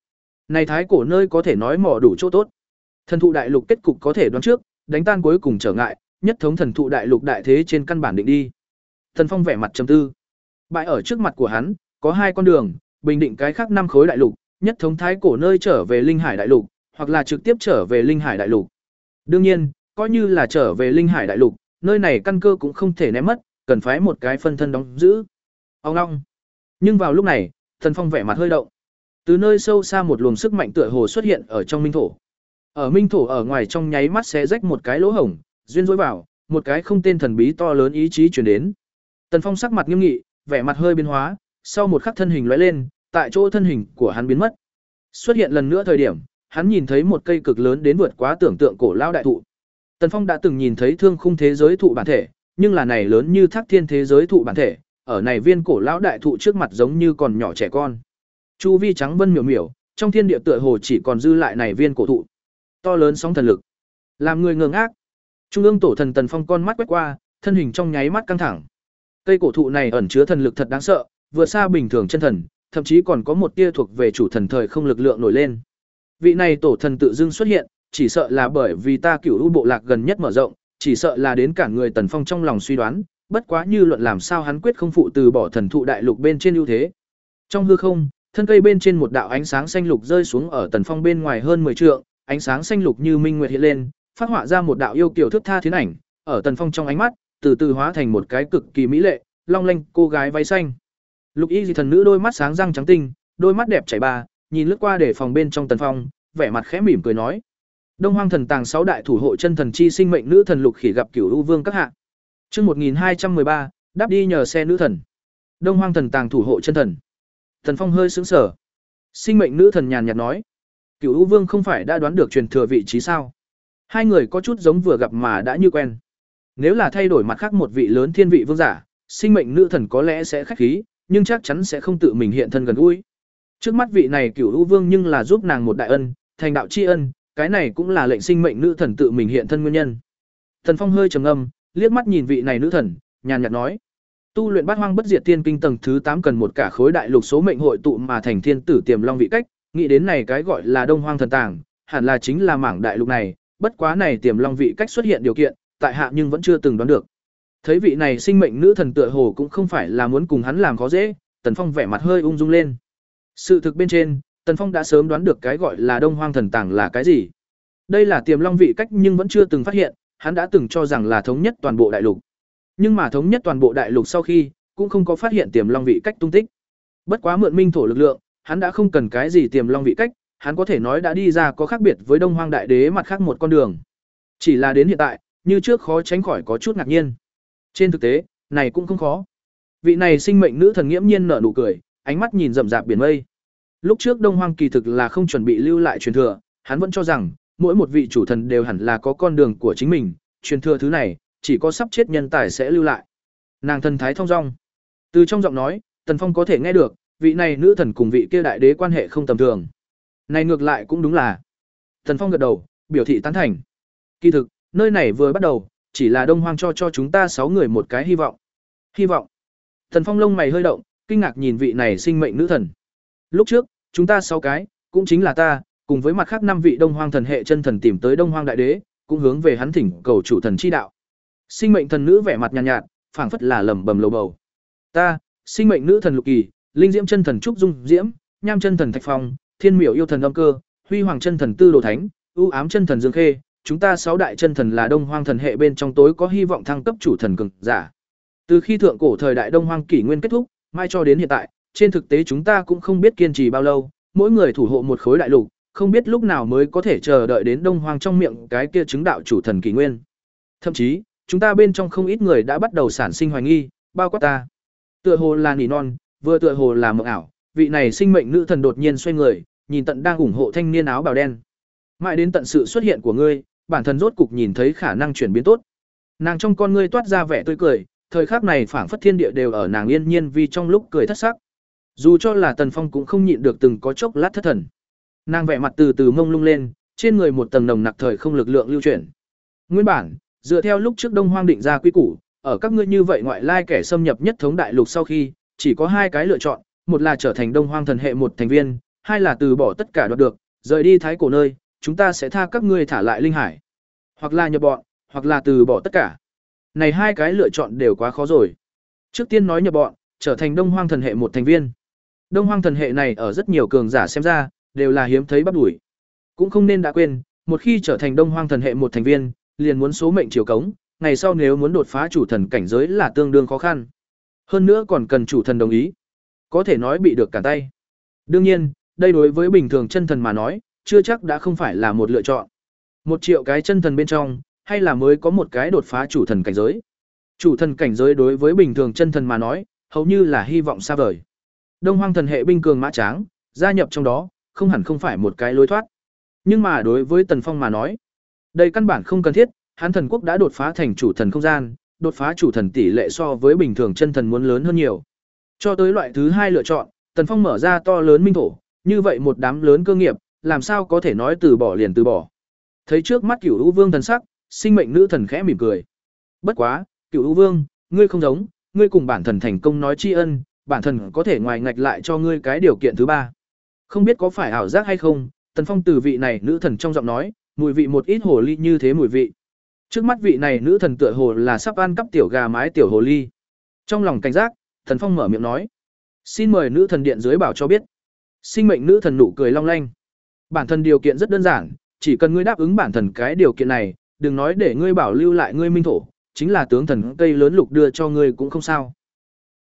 Này thái cổ nơi có thể nói mỏ đủ chỗ tốt. Thần thụ đại lục kết cục có thể đoán trước, đánh tan cuối cùng trở ngại, nhất thống thần thụ đại lục đại thế trên căn bản định đi. Thần Phong vẻ mặt trầm tư. Bại ở trước mặt của hắn, có hai con đường, bình định cái khác năm khối đại lục, nhất thống thái cổ nơi trở về Linh Hải đại lục, hoặc là trực tiếp trở về Linh Hải đại lục. Đương nhiên, coi như là trở về Linh Hải đại lục, nơi này căn cơ cũng không thể ném mất, cần phái một cái phân thân đóng giữ. Ông long. Nhưng vào lúc này, Thần Phong vẻ mặt hơi động. Từ nơi sâu xa một luồng sức mạnh tựa hồ xuất hiện ở trong minh thổ. Ở minh thổ ở ngoài trong nháy mắt xé rách một cái lỗ hổng, duyên dối vào, một cái không tên thần bí to lớn ý chí truyền đến. Tần Phong sắc mặt nghiêm nghị, vẻ mặt hơi biến hóa, sau một khắc thân hình lóe lên, tại chỗ thân hình của hắn biến mất. Xuất hiện lần nữa thời điểm, hắn nhìn thấy một cây cực lớn đến vượt quá tưởng tượng cổ lao đại thụ. Tần Phong đã từng nhìn thấy thương khung thế giới thụ bản thể, nhưng là này lớn như Thác Thiên thế giới thụ bản thể, ở này viên cổ lão đại thụ trước mặt giống như còn nhỏ trẻ con. Chu vi trắng vân miểu miểu, trong thiên địa tựa hồ chỉ còn dư lại này viên cổ thụ. To lớn sóng thần lực, làm người ngơ ngác. Trung ương tổ thần Tần Phong con mắt quét qua, thân hình trong nháy mắt căng thẳng. Cây cổ thụ này ẩn chứa thần lực thật đáng sợ, vượt xa bình thường chân thần, thậm chí còn có một tia thuộc về chủ thần thời không lực lượng nổi lên. Vị này tổ thần tự dưng xuất hiện, chỉ sợ là bởi vì ta Cửu U bộ lạc gần nhất mở rộng, chỉ sợ là đến cả người Tần Phong trong lòng suy đoán, bất quá như luận làm sao hắn quyết không phụ từ bỏ thần thụ đại lục bên trên ưu thế. Trong hư không, thân cây bên trên một đạo ánh sáng xanh lục rơi xuống ở Tần Phong bên ngoài hơn mười trượng, ánh sáng xanh lục như minh nguyệt hiện lên, phát họa ra một đạo yêu kiều thước tha thiến ảnh, ở Tần Phong trong ánh mắt, từ từ hóa thành một cái cực kỳ mỹ lệ, long lanh cô gái váy xanh. Lục Y Dị thần nữ đôi mắt sáng răng trắng tinh, đôi mắt đẹp chảy ba, nhìn lướt qua để phòng bên trong Tần Phong, vẻ mặt khẽ mỉm cười nói: Đông Hoang thần tàng sáu đại thủ hộ chân thần chi sinh mệnh nữ thần Lục Khỉ gặp Cửu U Vương các hạ. Chương một nghìn hai trăm mười ba, đáp đi nhờ xe nữ thần. Đông Hoang thần tàng thủ hộ chân thần. Tần Phong hơi sững sờ. Sinh mệnh nữ thần nhàn nhạt nói: Cửu U Vương không phải đã đoán được truyền thừa vị trí sao? Hai người có chút giống vừa gặp mà đã như quen. Nếu là thay đổi mặt khác một vị lớn thiên vị vương giả, sinh mệnh nữ thần có lẽ sẽ khách khí, nhưng chắc chắn sẽ không tự mình hiện thân gần gũi. Trước mắt vị này Cửu U Vương nhưng là giúp nàng một đại ân, thành đạo tri ân, cái này cũng là lệnh sinh mệnh nữ thần tự mình hiện thân nguyên nhân. Thần Phong hơi trầm ngâm, liếc mắt nhìn vị này nữ thần, nhàn nhạt nói: Tu luyện Bát Hoang Bất Diệt Tiên Kinh tầng thứ tám cần một cả khối đại lục số mệnh hội tụ mà thành thiên tử tiềm long vị cách, nghĩ đến này cái gọi là Đông Hoang thần tàng, hẳn là chính là mảng đại lục này, bất quá này tiềm long vị cách xuất hiện điều kiện, tại hạ nhưng vẫn chưa từng đoán được. Thấy vị này sinh mệnh nữ thần tựa hồ cũng không phải là muốn cùng hắn làm khó dễ, Tần Phong vẻ mặt hơi ung dung lên. Sự thực bên trên, Tần Phong đã sớm đoán được cái gọi là Đông Hoang thần tàng là cái gì. Đây là tiềm long vị cách nhưng vẫn chưa từng phát hiện, hắn đã từng cho rằng là thống nhất toàn bộ đại lục. Nhưng mà thống nhất toàn bộ đại lục sau khi, cũng không có phát hiện tiềm long vị cách tung tích. Bất quá mượn minh thổ lực lượng, hắn đã không cần cái gì tiềm long vị cách, hắn có thể nói đã đi ra có khác biệt với Đông Hoang đại đế mặt khác một con đường. Chỉ là đến hiện tại, như trước khó tránh khỏi có chút ngạc nhiên. Trên thực tế, này cũng không khó. Vị này sinh mệnh nữ thần nghiễm nhiên nở nụ cười, ánh mắt nhìn rậm rạp biển mây. Lúc trước Đông Hoang kỳ thực là không chuẩn bị lưu lại truyền thừa, hắn vẫn cho rằng mỗi một vị chủ thần đều hẳn là có con đường của chính mình, truyền thừa thứ này chỉ có sắp chết nhân tài sẽ lưu lại. Nàng thần thái thong dong. Từ trong giọng nói, Tần Phong có thể nghe được, vị này nữ thần cùng vị kia đại đế quan hệ không tầm thường. Này ngược lại cũng đúng là. Tần Phong gật đầu, biểu thị tán thành. Kỳ thực, nơi này vừa bắt đầu, chỉ là Đông Hoang cho cho chúng ta sáu người một cái hy vọng. Hy vọng. Tần Phong lông mày hơi động, kinh ngạc nhìn vị này sinh mệnh nữ thần. Lúc trước, chúng ta sáu cái, cũng chính là ta, cùng với mặt khác năm vị Đông Hoang thần hệ chân thần tìm tới Đông Hoang đại đế, cũng hướng về hắn thỉnh cầu chủ thần chi đạo. Sinh mệnh thần nữ vẻ mặt nhàn nhạt, nhạt phảng phất là lẩm bẩm lầu bầu. Ta, sinh mệnh nữ thần Lục Kỳ, linh diễm chân thần Trúc Dung Diễm, nham chân thần Thạch Phong, thiên miểu yêu thần Âm Cơ, huy hoàng chân thần Tư Đồ Thánh, ưu ám chân thần Dương Khê, chúng ta sáu đại chân thần là Đông Hoang thần hệ bên trong tối có hy vọng thăng cấp chủ thần cường giả. Từ khi thượng cổ thời đại Đông Hoang kỷ nguyên kết thúc, mai cho đến hiện tại, trên thực tế chúng ta cũng không biết kiên trì bao lâu, mỗi người thủ hộ một khối đại lục, không biết lúc nào mới có thể chờ đợi đến Đông Hoang trong miệng cái kia chứng đạo chủ thần kỷ nguyên. Thậm chí, chúng ta bên trong không ít người đã bắt đầu sản sinh hoài nghi, bao quát ta. Tựa hồ là nỉ non, vừa tựa hồ là mộng ảo, vị này sinh mệnh nữ thần đột nhiên xoay người, nhìn tận đang ủng hộ thanh niên áo bào đen. Mãi đến tận sự xuất hiện của ngươi, bản thân rốt cục nhìn thấy khả năng chuyển biến tốt. Nàng trong con ngươi toát ra vẻ tươi cười, thời khắc này phảng phất thiên địa đều ở nàng yên nhiên vì trong lúc cười thất sắc. Dù cho là Tần Phong cũng không nhịn được từng có chốc lát thất thần. Nàng vẻ mặt từ từ mông lung lên, trên người một tầng nồng nặc thời không lực lượng lưu chuyển. Nguyên bản, dựa theo lúc trước Đông Hoang định ra quy củ, ở các ngươi như vậy ngoại lai kẻ xâm nhập nhất thống đại lục sau khi, chỉ có hai cái lựa chọn, một là trở thành Đông Hoang thần hệ một thành viên, hai là từ bỏ tất cả đoạt được, rời đi thái cổ nơi, chúng ta sẽ tha các ngươi thả lại linh hải. Hoặc là nhập bọn, hoặc là từ bỏ tất cả. Này hai cái lựa chọn đều quá khó rồi. Trước tiên nói nhập bọn, trở thành Đông Hoang thần hệ một thành viên. Đông Hoang thần hệ này ở rất nhiều cường giả xem ra, đều là hiếm thấy bắp đuổi. Cũng không nên đã quên, một khi trở thành Đông Hoang thần hệ một thành viên, liền muốn số mệnh chiều cống, ngày sau nếu muốn đột phá chủ thần cảnh giới là tương đương khó khăn. Hơn nữa còn cần chủ thần đồng ý. Có thể nói bị được cản tay. Đương nhiên, đây đối với bình thường chân thần mà nói, chưa chắc đã không phải là một lựa chọn. Một triệu cái chân thần bên trong, hay là mới có một cái đột phá chủ thần cảnh giới. Chủ thần cảnh giới đối với bình thường chân thần mà nói, hầu như là hy vọng xa vời. Đông Hoang thần hệ binh cường mã tráng, gia nhập trong đó, không hẳn không phải một cái lối thoát. Nhưng mà đối với Tần Phong mà nói, đây căn bản không cần thiết, hắn thần quốc đã đột phá thành chủ thần không gian, đột phá chủ thần tỷ lệ so với bình thường chân thần muốn lớn hơn nhiều. Cho tới loại thứ hai lựa chọn, Tần Phong mở ra to lớn minh thổ, như vậy một đám lớn cơ nghiệp, làm sao có thể nói từ bỏ liền từ bỏ. Thấy trước mắt Cửu U Vương thần sắc, sinh mệnh nữ thần khẽ mỉm cười. Bất quá, Cửu U Vương, ngươi không giống, ngươi cùng bản thần thành công nói tri ân, bản thần có thể ngoài ngạch lại cho ngươi cái điều kiện thứ ba. Không biết có phải ảo giác hay không, Tần Phong từ vị này nữ thần trong giọng nói, mùi vị một ít hồ ly như thế mùi vị. Trước mắt vị này nữ thần tựa hồ là sắp ăn cắp tiểu gà mái tiểu hồ ly. Trong lòng cảnh giác, Tần Phong mở miệng nói: "Xin mời nữ thần điện dưới bảo cho biết." Sinh mệnh nữ thần nụ cười long lanh. Bản thần điều kiện rất đơn giản, chỉ cần ngươi đáp ứng bản thần cái điều kiện này, đừng nói để ngươi bảo lưu lại ngươi minh thổ, chính là tướng thần cây lớn lục đưa cho ngươi cũng không sao.